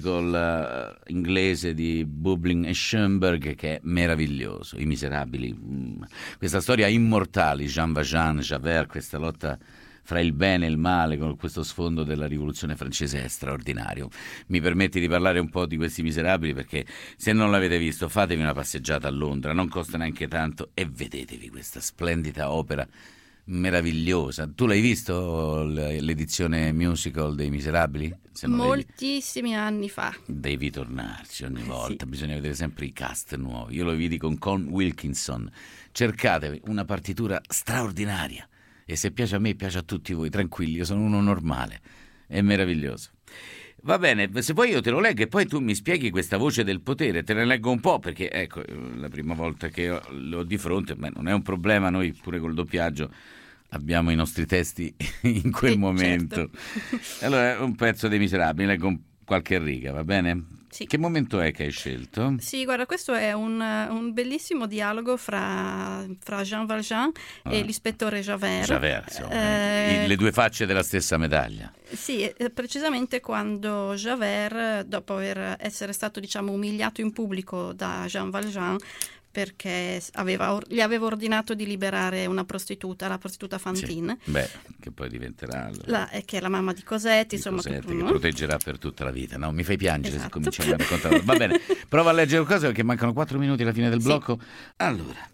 musical uh, inglese di Bublin e Schoenberg, che è meraviglioso, I Miserabili, mm. questa storia immortale, Jean Valjean, Javert, questa lotta fra il bene e il male con questo sfondo della rivoluzione francese è straordinario. Mi permetti di parlare un po' di questi Miserabili, perché se non l'avete visto fatevi una passeggiata a Londra, non costa neanche tanto, e vedetevi questa splendida opera meravigliosa. Tu l'hai visto l'edizione musical dei Miserabili? Se non Moltissimi devi... anni fa. Devi tornarci ogni volta, sì. Bisogna vedere sempre i cast nuovi. Io lo vidi con Con Wilkinson. Cercatevi una partitura straordinaria. E se piace a me, piace a tutti voi, tranquilli, io sono uno normale, è meraviglioso. Va bene, se poi io te lo leggo e poi tu mi spieghi questa voce del potere, te ne leggo un po', perché ecco, la prima volta che l'ho di fronte, beh, non è un problema, noi pure col doppiaggio abbiamo i nostri testi in quel sì, momento. Certo. Allora, un pezzo dei Miserabili, leggo qualche riga, va bene? Sì. Che momento è che hai scelto? Sì, guarda, questo è un, un bellissimo dialogo fra, fra Jean Valjean ah. e l'ispettore Javert. Javert, insomma, eh, le due facce della stessa medaglia. Sì, precisamente quando Javert, dopo aver essere stato, diciamo, umiliato in pubblico da Jean Valjean, perché aveva, gli aveva ordinato di liberare una prostituta, la prostituta Fantine. Sì, beh, che poi diventerà... La, che è la mamma di Cosette, di insomma. Cosette, tutto, che no? proteggerà per tutta la vita. No, mi fai piangere esatto. se cominciamo a raccontare. Va bene, prova a leggere qualcosa perché mancano quattro minuti alla fine del sì. blocco. Allora,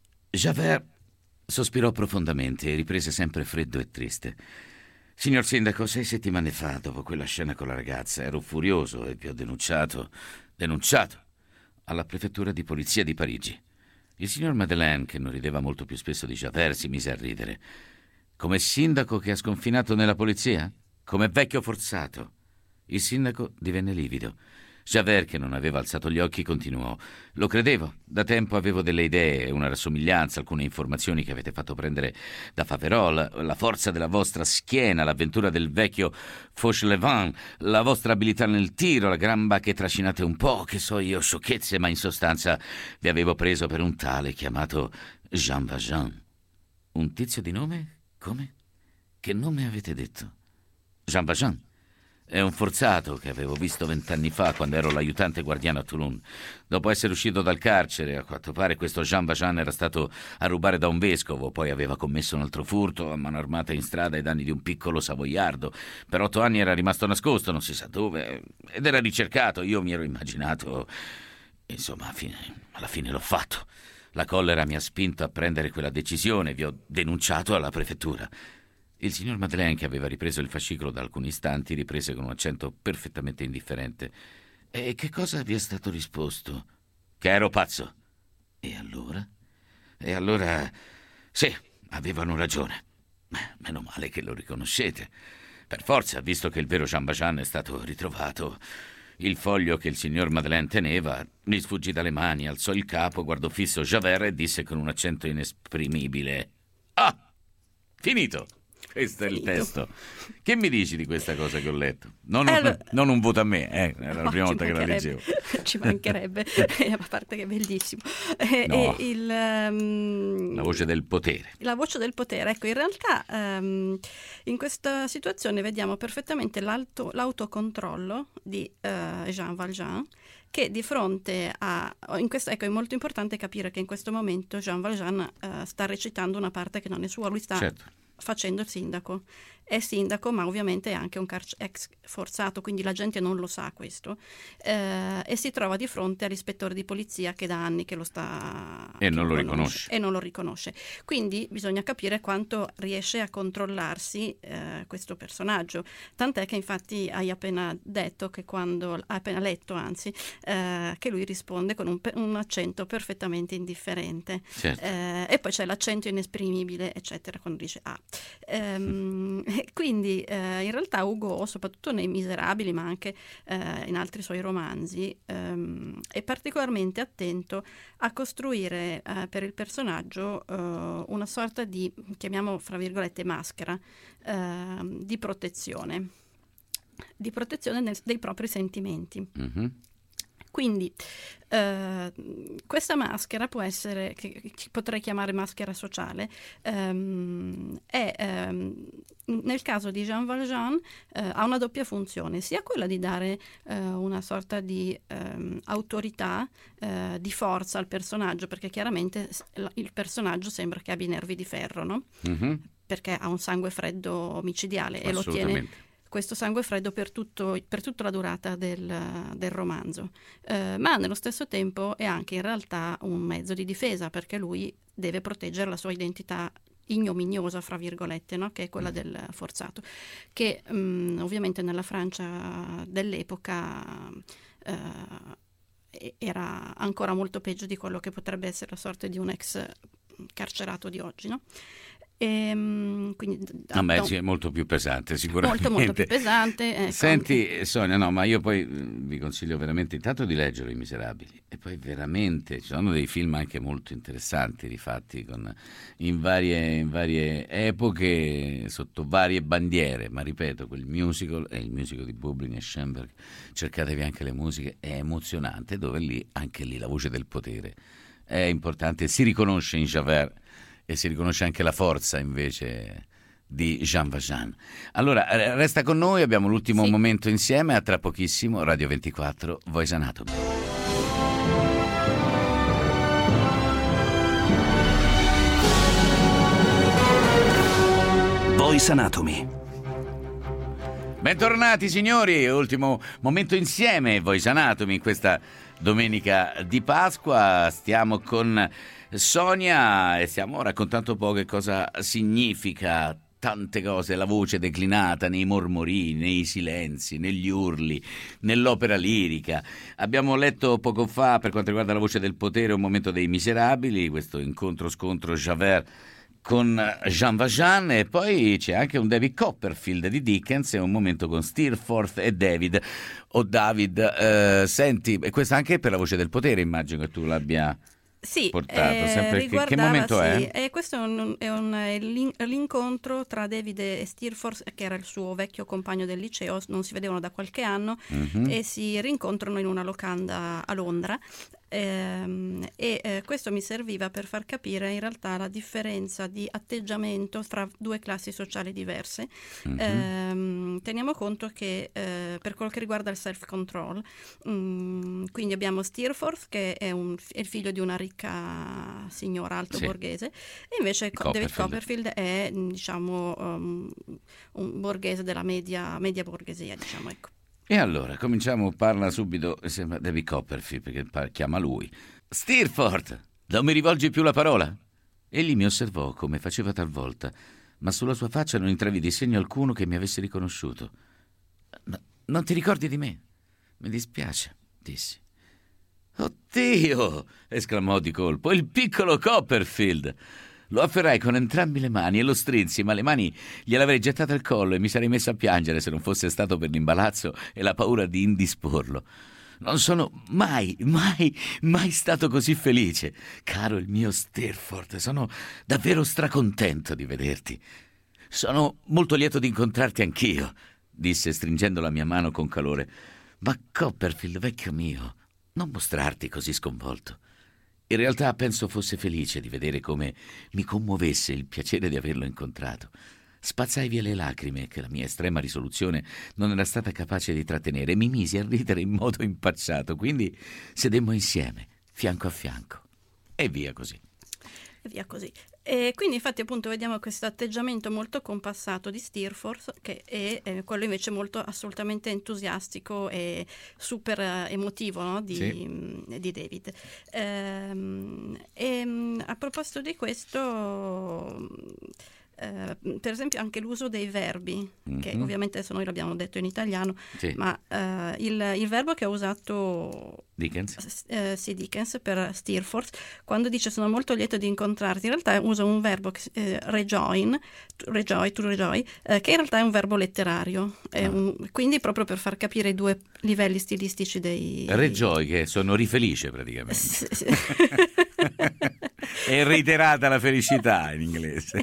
Javert sospirò profondamente e riprese sempre freddo e triste. Signor Sindaco, sei settimane fa, dopo quella scena con la ragazza, ero furioso e vi ho denunciato, denunciato alla prefettura di polizia di Parigi. Il signor Madeleine, che non rideva molto più spesso di Javert, si mise a ridere. Come sindaco che ha sconfinato nella polizia? Come vecchio forzato? Il sindaco divenne livido. Javert, che non aveva alzato gli occhi, continuò: lo credevo, da tempo avevo delle idee, una rassomiglianza, alcune informazioni che avete fatto prendere da Faverolles, la forza della vostra schiena, l'avventura del vecchio Fauchelevent, la vostra abilità nel tiro, la gamba che trascinate un po', che so io, sciocchezze, ma in sostanza vi avevo preso per un tale chiamato Jean Valjean. Un tizio di nome? Come? Che nome avete detto? Jean Valjean. È un forzato che avevo visto vent'anni fa quando ero l'aiutante guardiano a Toulon. Dopo essere uscito dal carcere, a quanto pare questo Jean Valjean era stato a rubare da un vescovo, poi aveva commesso un altro furto a mano armata in strada ai danni di un piccolo savoiardo. Per otto anni era rimasto nascosto, non si sa dove, ed era ricercato. Io mi ero immaginato... Insomma, alla fine, alla fine l'ho fatto. La collera mi ha spinto a prendere quella decisione, vi ho denunciato alla prefettura. Il signor Madeleine, che aveva ripreso il fascicolo da alcuni istanti, riprese con un accento perfettamente indifferente: e che cosa vi è stato risposto? Che ero pazzo. E allora? E allora... Sì, avevano ragione. Meno male che lo riconoscete. Per forza, visto che il vero Jean Valjean è stato ritrovato. Il foglio che il signor Madeleine teneva mi sfuggì dalle mani, alzò il capo, guardò fisso Javert e disse con un accento inesprimibile: ah, finito! Questo è il testo. Che mi dici di questa cosa che ho letto? Non un, allora, non un voto a me, eh? Era no, la prima volta che la leggevo. Ci mancherebbe, a parte che è bellissimo. Eh, no. eh, il, um, la voce del potere. La voce del potere. Ecco, in realtà um, in questa situazione vediamo perfettamente l'auto, l'autocontrollo di uh, Jean Valjean, che di fronte a... In questo, ecco, è molto importante capire che in questo momento Jean Valjean uh, sta recitando una parte che non è sua, lui sta... Certo. facendo il sindaco. È sindaco, ma ovviamente è anche un carc- ex forzato, quindi la gente non lo sa questo, eh, e si trova di fronte all'ispettore di polizia che da anni che lo sta... E non lo riconosce. E non lo riconosce. Quindi bisogna capire quanto riesce a controllarsi eh, questo personaggio. Tant'è che infatti hai appena detto che quando... hai appena letto, anzi, eh, che lui risponde con un, un accento perfettamente indifferente. Certo. Eh, e poi c'è l'accento inesprimibile, eccetera, quando dice ah. Ehm, Quindi eh, in realtà Hugo, soprattutto nei Miserabili, ma anche eh, in altri suoi romanzi, ehm, è particolarmente attento a costruire eh, per il personaggio eh, una sorta di, chiamiamo fra virgolette, maschera eh, di protezione, di protezione nel, dei propri sentimenti. Mm-hmm. Quindi eh, questa maschera può essere, che, che potrei chiamare maschera sociale, ehm, è ehm, nel caso di Jean Valjean eh, ha una doppia funzione, sia quella di dare eh, una sorta di ehm, autorità, eh, di forza al personaggio, perché chiaramente il personaggio sembra che abbia i nervi di ferro, no? Mm-hmm. Perché ha un sangue freddo micidiale e lo tiene... questo sangue freddo per, tutto, per tutta la durata del, del romanzo, eh, ma nello stesso tempo è anche in realtà un mezzo di difesa, perché lui deve proteggere la sua identità ignominiosa, fra virgolette, no? Che è quella del forzato, che mh, ovviamente nella Francia dell'epoca eh, era ancora molto peggio di quello che potrebbe essere la sorte di un ex carcerato di oggi, no? E, quindi, ah, beh, sì, è molto più pesante sicuramente, molto molto più pesante, ecco. Senti Sonia, no, ma io poi vi consiglio veramente intanto di leggere I Miserabili, e poi veramente ci sono dei film anche molto interessanti rifatti con, in, varie, in varie epoche, sotto varie bandiere, ma ripeto, quel musical è il musical di Bublin e Schoenberg, cercatevi anche le musiche, è emozionante, dove lì anche lì la voce del potere è importante, si riconosce in Javert e si riconosce anche la forza invece di Jean Valjean. Allora, resta con noi, abbiamo l'ultimo sì. momento insieme, a tra pochissimo, Radio ventiquattro, Voice Anatomy. Voice Anatomy. Bentornati signori, ultimo momento insieme, Voice Anatomy, in questa domenica di Pasqua. Stiamo con Sonia e stiamo raccontando un po' che cosa significa tante cose, la voce declinata nei mormorii, nei silenzi, negli urli, nell'opera lirica. Abbiamo letto poco fa, per quanto riguarda la voce del potere, un momento dei Miserabili, questo incontro-scontro Javert con Jean Valjean, e poi c'è anche un David Copperfield di Dickens e un momento con Steerforth e David o David. Eh, senti, e questo anche per La voce del potere, immagino che tu l'abbia Sì, portato. eh, Sempre che, che momento sì, è? Eh, questo è, un, è, un, è l'in- l'incontro tra David e Steerforth, che era il suo vecchio compagno del liceo, non si vedevano da qualche anno, Mhm. e si rincontrano in una locanda a Londra. Ehm, e eh, questo mi serviva per far capire in realtà la differenza di atteggiamento fra due classi sociali diverse. Mhm. Ehm, teniamo conto che eh, per quello che riguarda il self-control, mm, quindi abbiamo Steerforth, che è, un, è il figlio di una ricca signora alto Sì. borghese, e invece Co- David Copperfield. Copperfield è, diciamo, um, un borghese della media, media borghesia, diciamo, ecco. E allora, cominciamo, parla subito, sembra David Copperfield, perché pa- chiama lui. Steerforth, non mi rivolgi più la parola? Egli mi osservò come faceva talvolta, ma sulla sua faccia non intravidi segno alcuno che mi avesse riconosciuto. "No, non ti ricordi di me? Mi dispiace", dissi. "Oddio!" esclamò di colpo, "il piccolo Copperfield!" Lo afferrai con entrambe le mani e lo strinsi, ma le mani gliel'avrei gettate al collo e mi sarei messo a piangere se non fosse stato per l'imbarazzo e la paura di indisporlo. Non sono mai, mai, mai stato così felice. Caro il mio Steerforth, sono davvero stracontento di vederti. Sono molto lieto di incontrarti anch'io, disse stringendo la mia mano con calore. Ma Copperfield, vecchio mio, non mostrarti così sconvolto. In realtà penso fosse felice di vedere come mi commuovesse il piacere di averlo incontrato. Spazzai via le lacrime che la mia estrema risoluzione non era stata capace di trattenere e mi misi a ridere in modo impacciato. Quindi sedemmo insieme, fianco a fianco, e via così. E via così. E quindi infatti appunto vediamo questo atteggiamento molto compassato di Steerforth, che è eh, quello invece molto assolutamente entusiastico e super eh, emotivo, no? di, Sì. mh, di David. Ehm, e mh, a proposito di questo, eh, per esempio anche l'uso dei verbi, che Mhm. ovviamente adesso noi l'abbiamo detto in italiano, Sì. ma eh, il, il verbo che ha usato Dickens? eh, sì, Dickens per Steerforth, quando dice sono molto lieto di incontrarti, in realtà usa un verbo che, eh, rejoin, to rejoin, to rejoin, eh, che in realtà è un verbo letterario. È un- quindi proprio per far capire i due livelli stilistici dei... Rejoy, che sono rifelice praticamente. Sì, sì. È reiterata la felicità in inglese.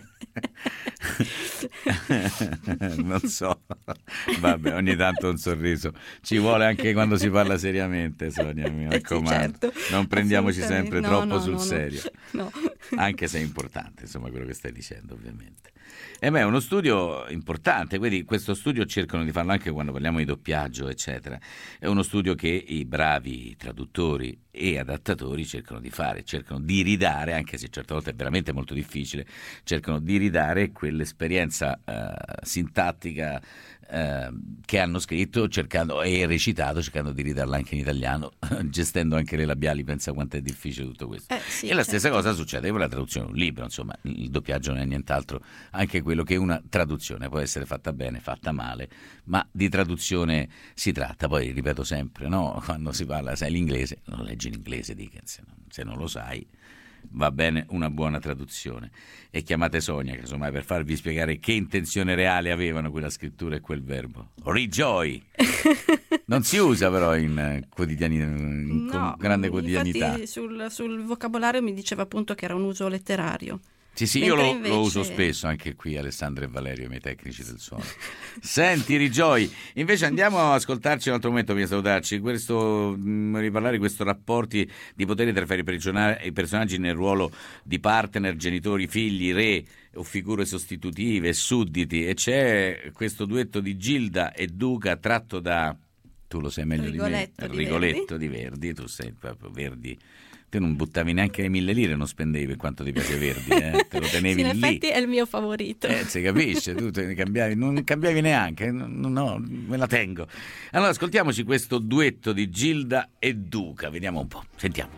Non so, vabbè, ogni tanto un sorriso ci vuole anche quando si parla seriamente, Sonia, mi Eh sì, raccomando. certo, Non prendiamoci sempre assolutamente. troppo No, no, sul no, no. serio, No. anche se è importante, insomma, quello che stai dicendo, ovviamente. E beh, è uno studio importante, quindi questo studio cercano di farlo anche quando parliamo di doppiaggio, eccetera. È uno studio che i bravi traduttori e adattatori cercano di fare, cercano di ridare, anche se certe volte è veramente molto difficile, cercano di ridare quell'esperienza eh, sintattica eh, che hanno scritto cercando e recitato, cercando di ridarla anche in italiano, gestendo anche le labiali. Pensa quanto è difficile tutto questo. Eh, sì, e la stessa certo. cosa succede con la traduzione di un libro, insomma, il doppiaggio non è nient'altro, anche quello che una traduzione può essere fatta bene, fatta male, ma di traduzione si tratta. Poi ripeto sempre, no? Quando si parla, sai l'inglese, non leggi in inglese Dickens, se non lo sai va bene una buona traduzione. E chiamate Sonia, che insomma, per farvi spiegare che intenzione reale avevano quella scrittura e quel verbo. Rejoy! Non si usa però in eh, quotidiani, in con No, grande mh, quotidianità. infatti sul, sul vocabolario mi diceva appunto che era un uso letterario. Sì, sì, io Mentre lo, invece- lo uso spesso anche qui, Alessandro e Valerio, i miei tecnici del suono. Senti, Rejoy, invece andiamo a ascoltarci un altro momento prima di salutarci, questo, mh, riparlare di questo rapporti di potere tra i persona- i personaggi nel ruolo di partner, genitori, figli, re o figure sostitutive, sudditi, e c'è questo duetto di Gilda e Duca tratto da, tu lo sai meglio Rigoletto di me, di Rigoletto di Verdi, tu sei proprio Verdi. Te non buttavi neanche le mille lire, non spendevi per quanto ti piace Verdi, eh? Te lo tenevi Sì, in lì. effetti è il mio favorito. Eh, si capisce, tu te ne cambiavi, non cambiavi neanche, no, no, me la tengo. Allora ascoltiamoci questo duetto di Gilda e Duca, vediamo un po', sentiamo.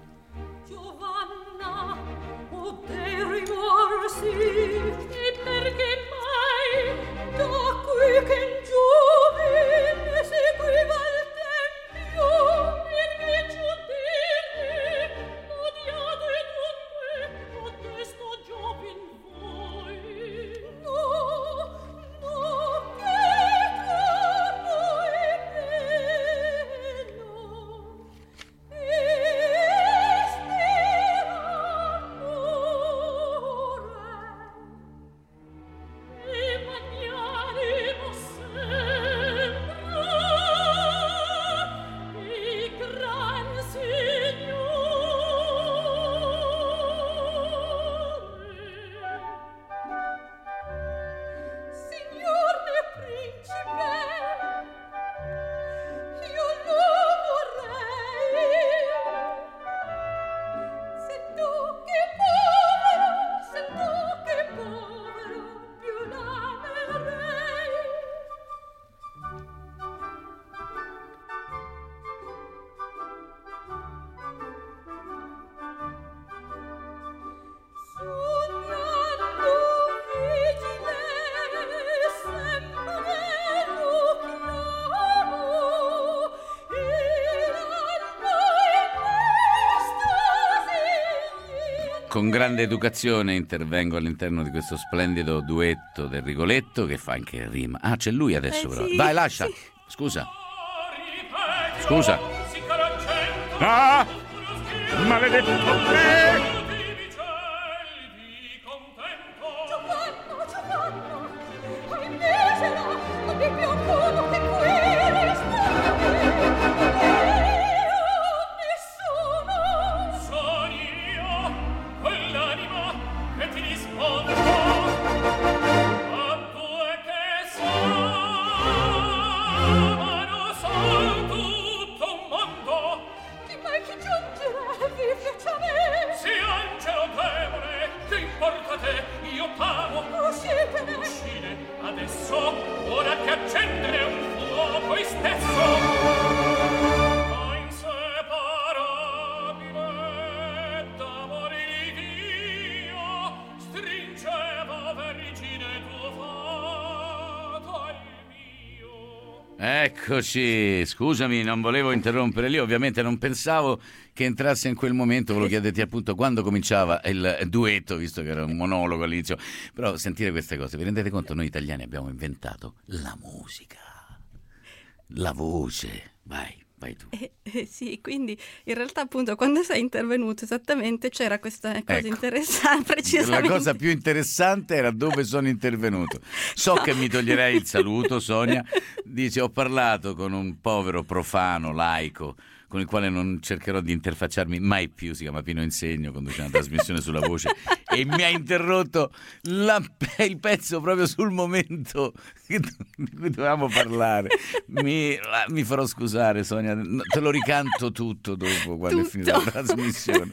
Rimorsi, e perché mai da qui che in giovine seguiva il tempio invece di me odiato e dunque modesto giovin con grande educazione intervengo all'interno di questo splendido duetto del Rigoletto che fa anche rima. Ah, c'è lui adesso Eh, però. sì, Vai, lascia. sì. Scusa. Scusa. Ah! Maledetto te! Eccoci, scusami, non volevo interrompere lì, ovviamente non pensavo che entrasse in quel momento, volevo chiederti appunto quando cominciava il duetto, visto che era un monologo all'inizio, però sentire queste cose, vi rendete conto, noi italiani abbiamo inventato la musica, la voce, vai. Vai tu. Eh, eh, sì, quindi in realtà appunto quando sei intervenuto esattamente c'era questa cosa Ecco. interessante, precisamente. La cosa più interessante era dove sono intervenuto. So no. che mi toglierei il saluto, Sonia. Dice, ho parlato con un povero profano laico con il quale non cercherò di interfacciarmi mai più, si chiama Pino Insegno, conduce una trasmissione sulla voce, e mi ha interrotto la, il pezzo proprio sul momento di cui dovevamo parlare. Mi, mi farò scusare, Sonia, te lo ricanto tutto dopo, quando tutto. È finita la trasmissione.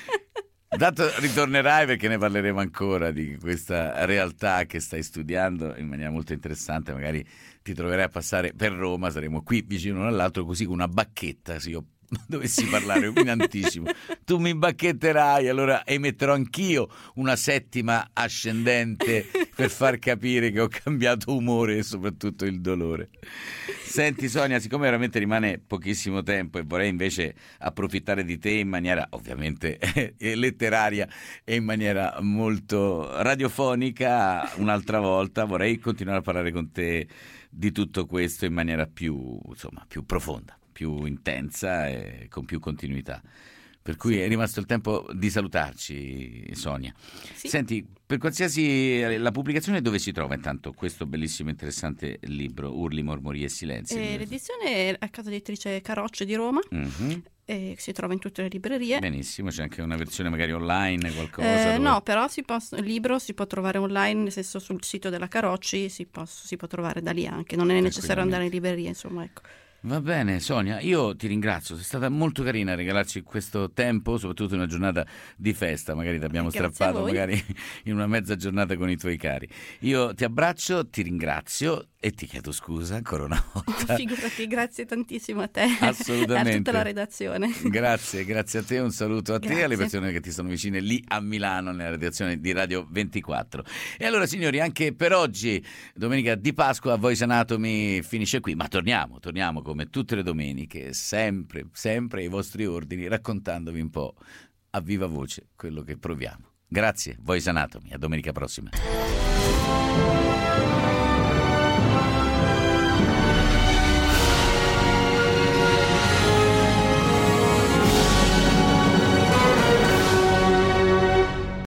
Dato ritornerai perché ne parleremo ancora di questa realtà che stai studiando in maniera molto interessante, magari ti troverai a passare per Roma, saremo qui vicino l'uno all'altro, così con una bacchetta, se io dovessi parlare in anticipo tu mi bacchetterai, allora emetterò anch'io una settima ascendente per far capire che ho cambiato umore e soprattutto il dolore. Senti Sonia, siccome veramente rimane pochissimo tempo e vorrei invece approfittare di te in maniera ovviamente eh, letteraria e in maniera molto radiofonica, un'altra volta vorrei continuare a parlare con te di tutto questo in maniera più, insomma, più profonda, più intensa e con più continuità. Per cui sì. È rimasto il tempo di salutarci, Sonia. Sì. Senti, per qualsiasi la pubblicazione dove si trova intanto questo bellissimo e interessante libro, Urli, Mormori e Silenzi? Eh, l'edizione è a casa editrice Carocci di Roma. Mm-hmm. E si trova in tutte le librerie. Benissimo, c'è anche una versione magari online, qualcosa? Eh, dove... No, però si può, il libro si può trovare online, nel senso sul sito della Carocci si può, si può trovare da lì anche, non è necessario andare in libreria, insomma, ecco. Va bene Sonia, io ti ringrazio, sei stata molto carina a regalarci questo tempo, soprattutto in una giornata di festa, magari ti abbiamo Grazie strappato magari in una mezza giornata con i tuoi cari. Io ti abbraccio, ti ringrazio e ti chiedo scusa ancora una volta. Figurati, grazie tantissimo a te. Assolutamente. A tutta la redazione. Grazie, grazie a te, un saluto a Grazie. te e alle persone che ti sono vicine lì a Milano nella redazione di Radio ventiquattro. E allora signori, anche per oggi, domenica di Pasqua, Voice Anatomy finisce qui, ma torniamo, torniamo come tutte le domeniche, sempre, sempre ai vostri ordini, raccontandovi un po' a viva voce quello che proviamo. Grazie, Voice Anatomy, a domenica prossima.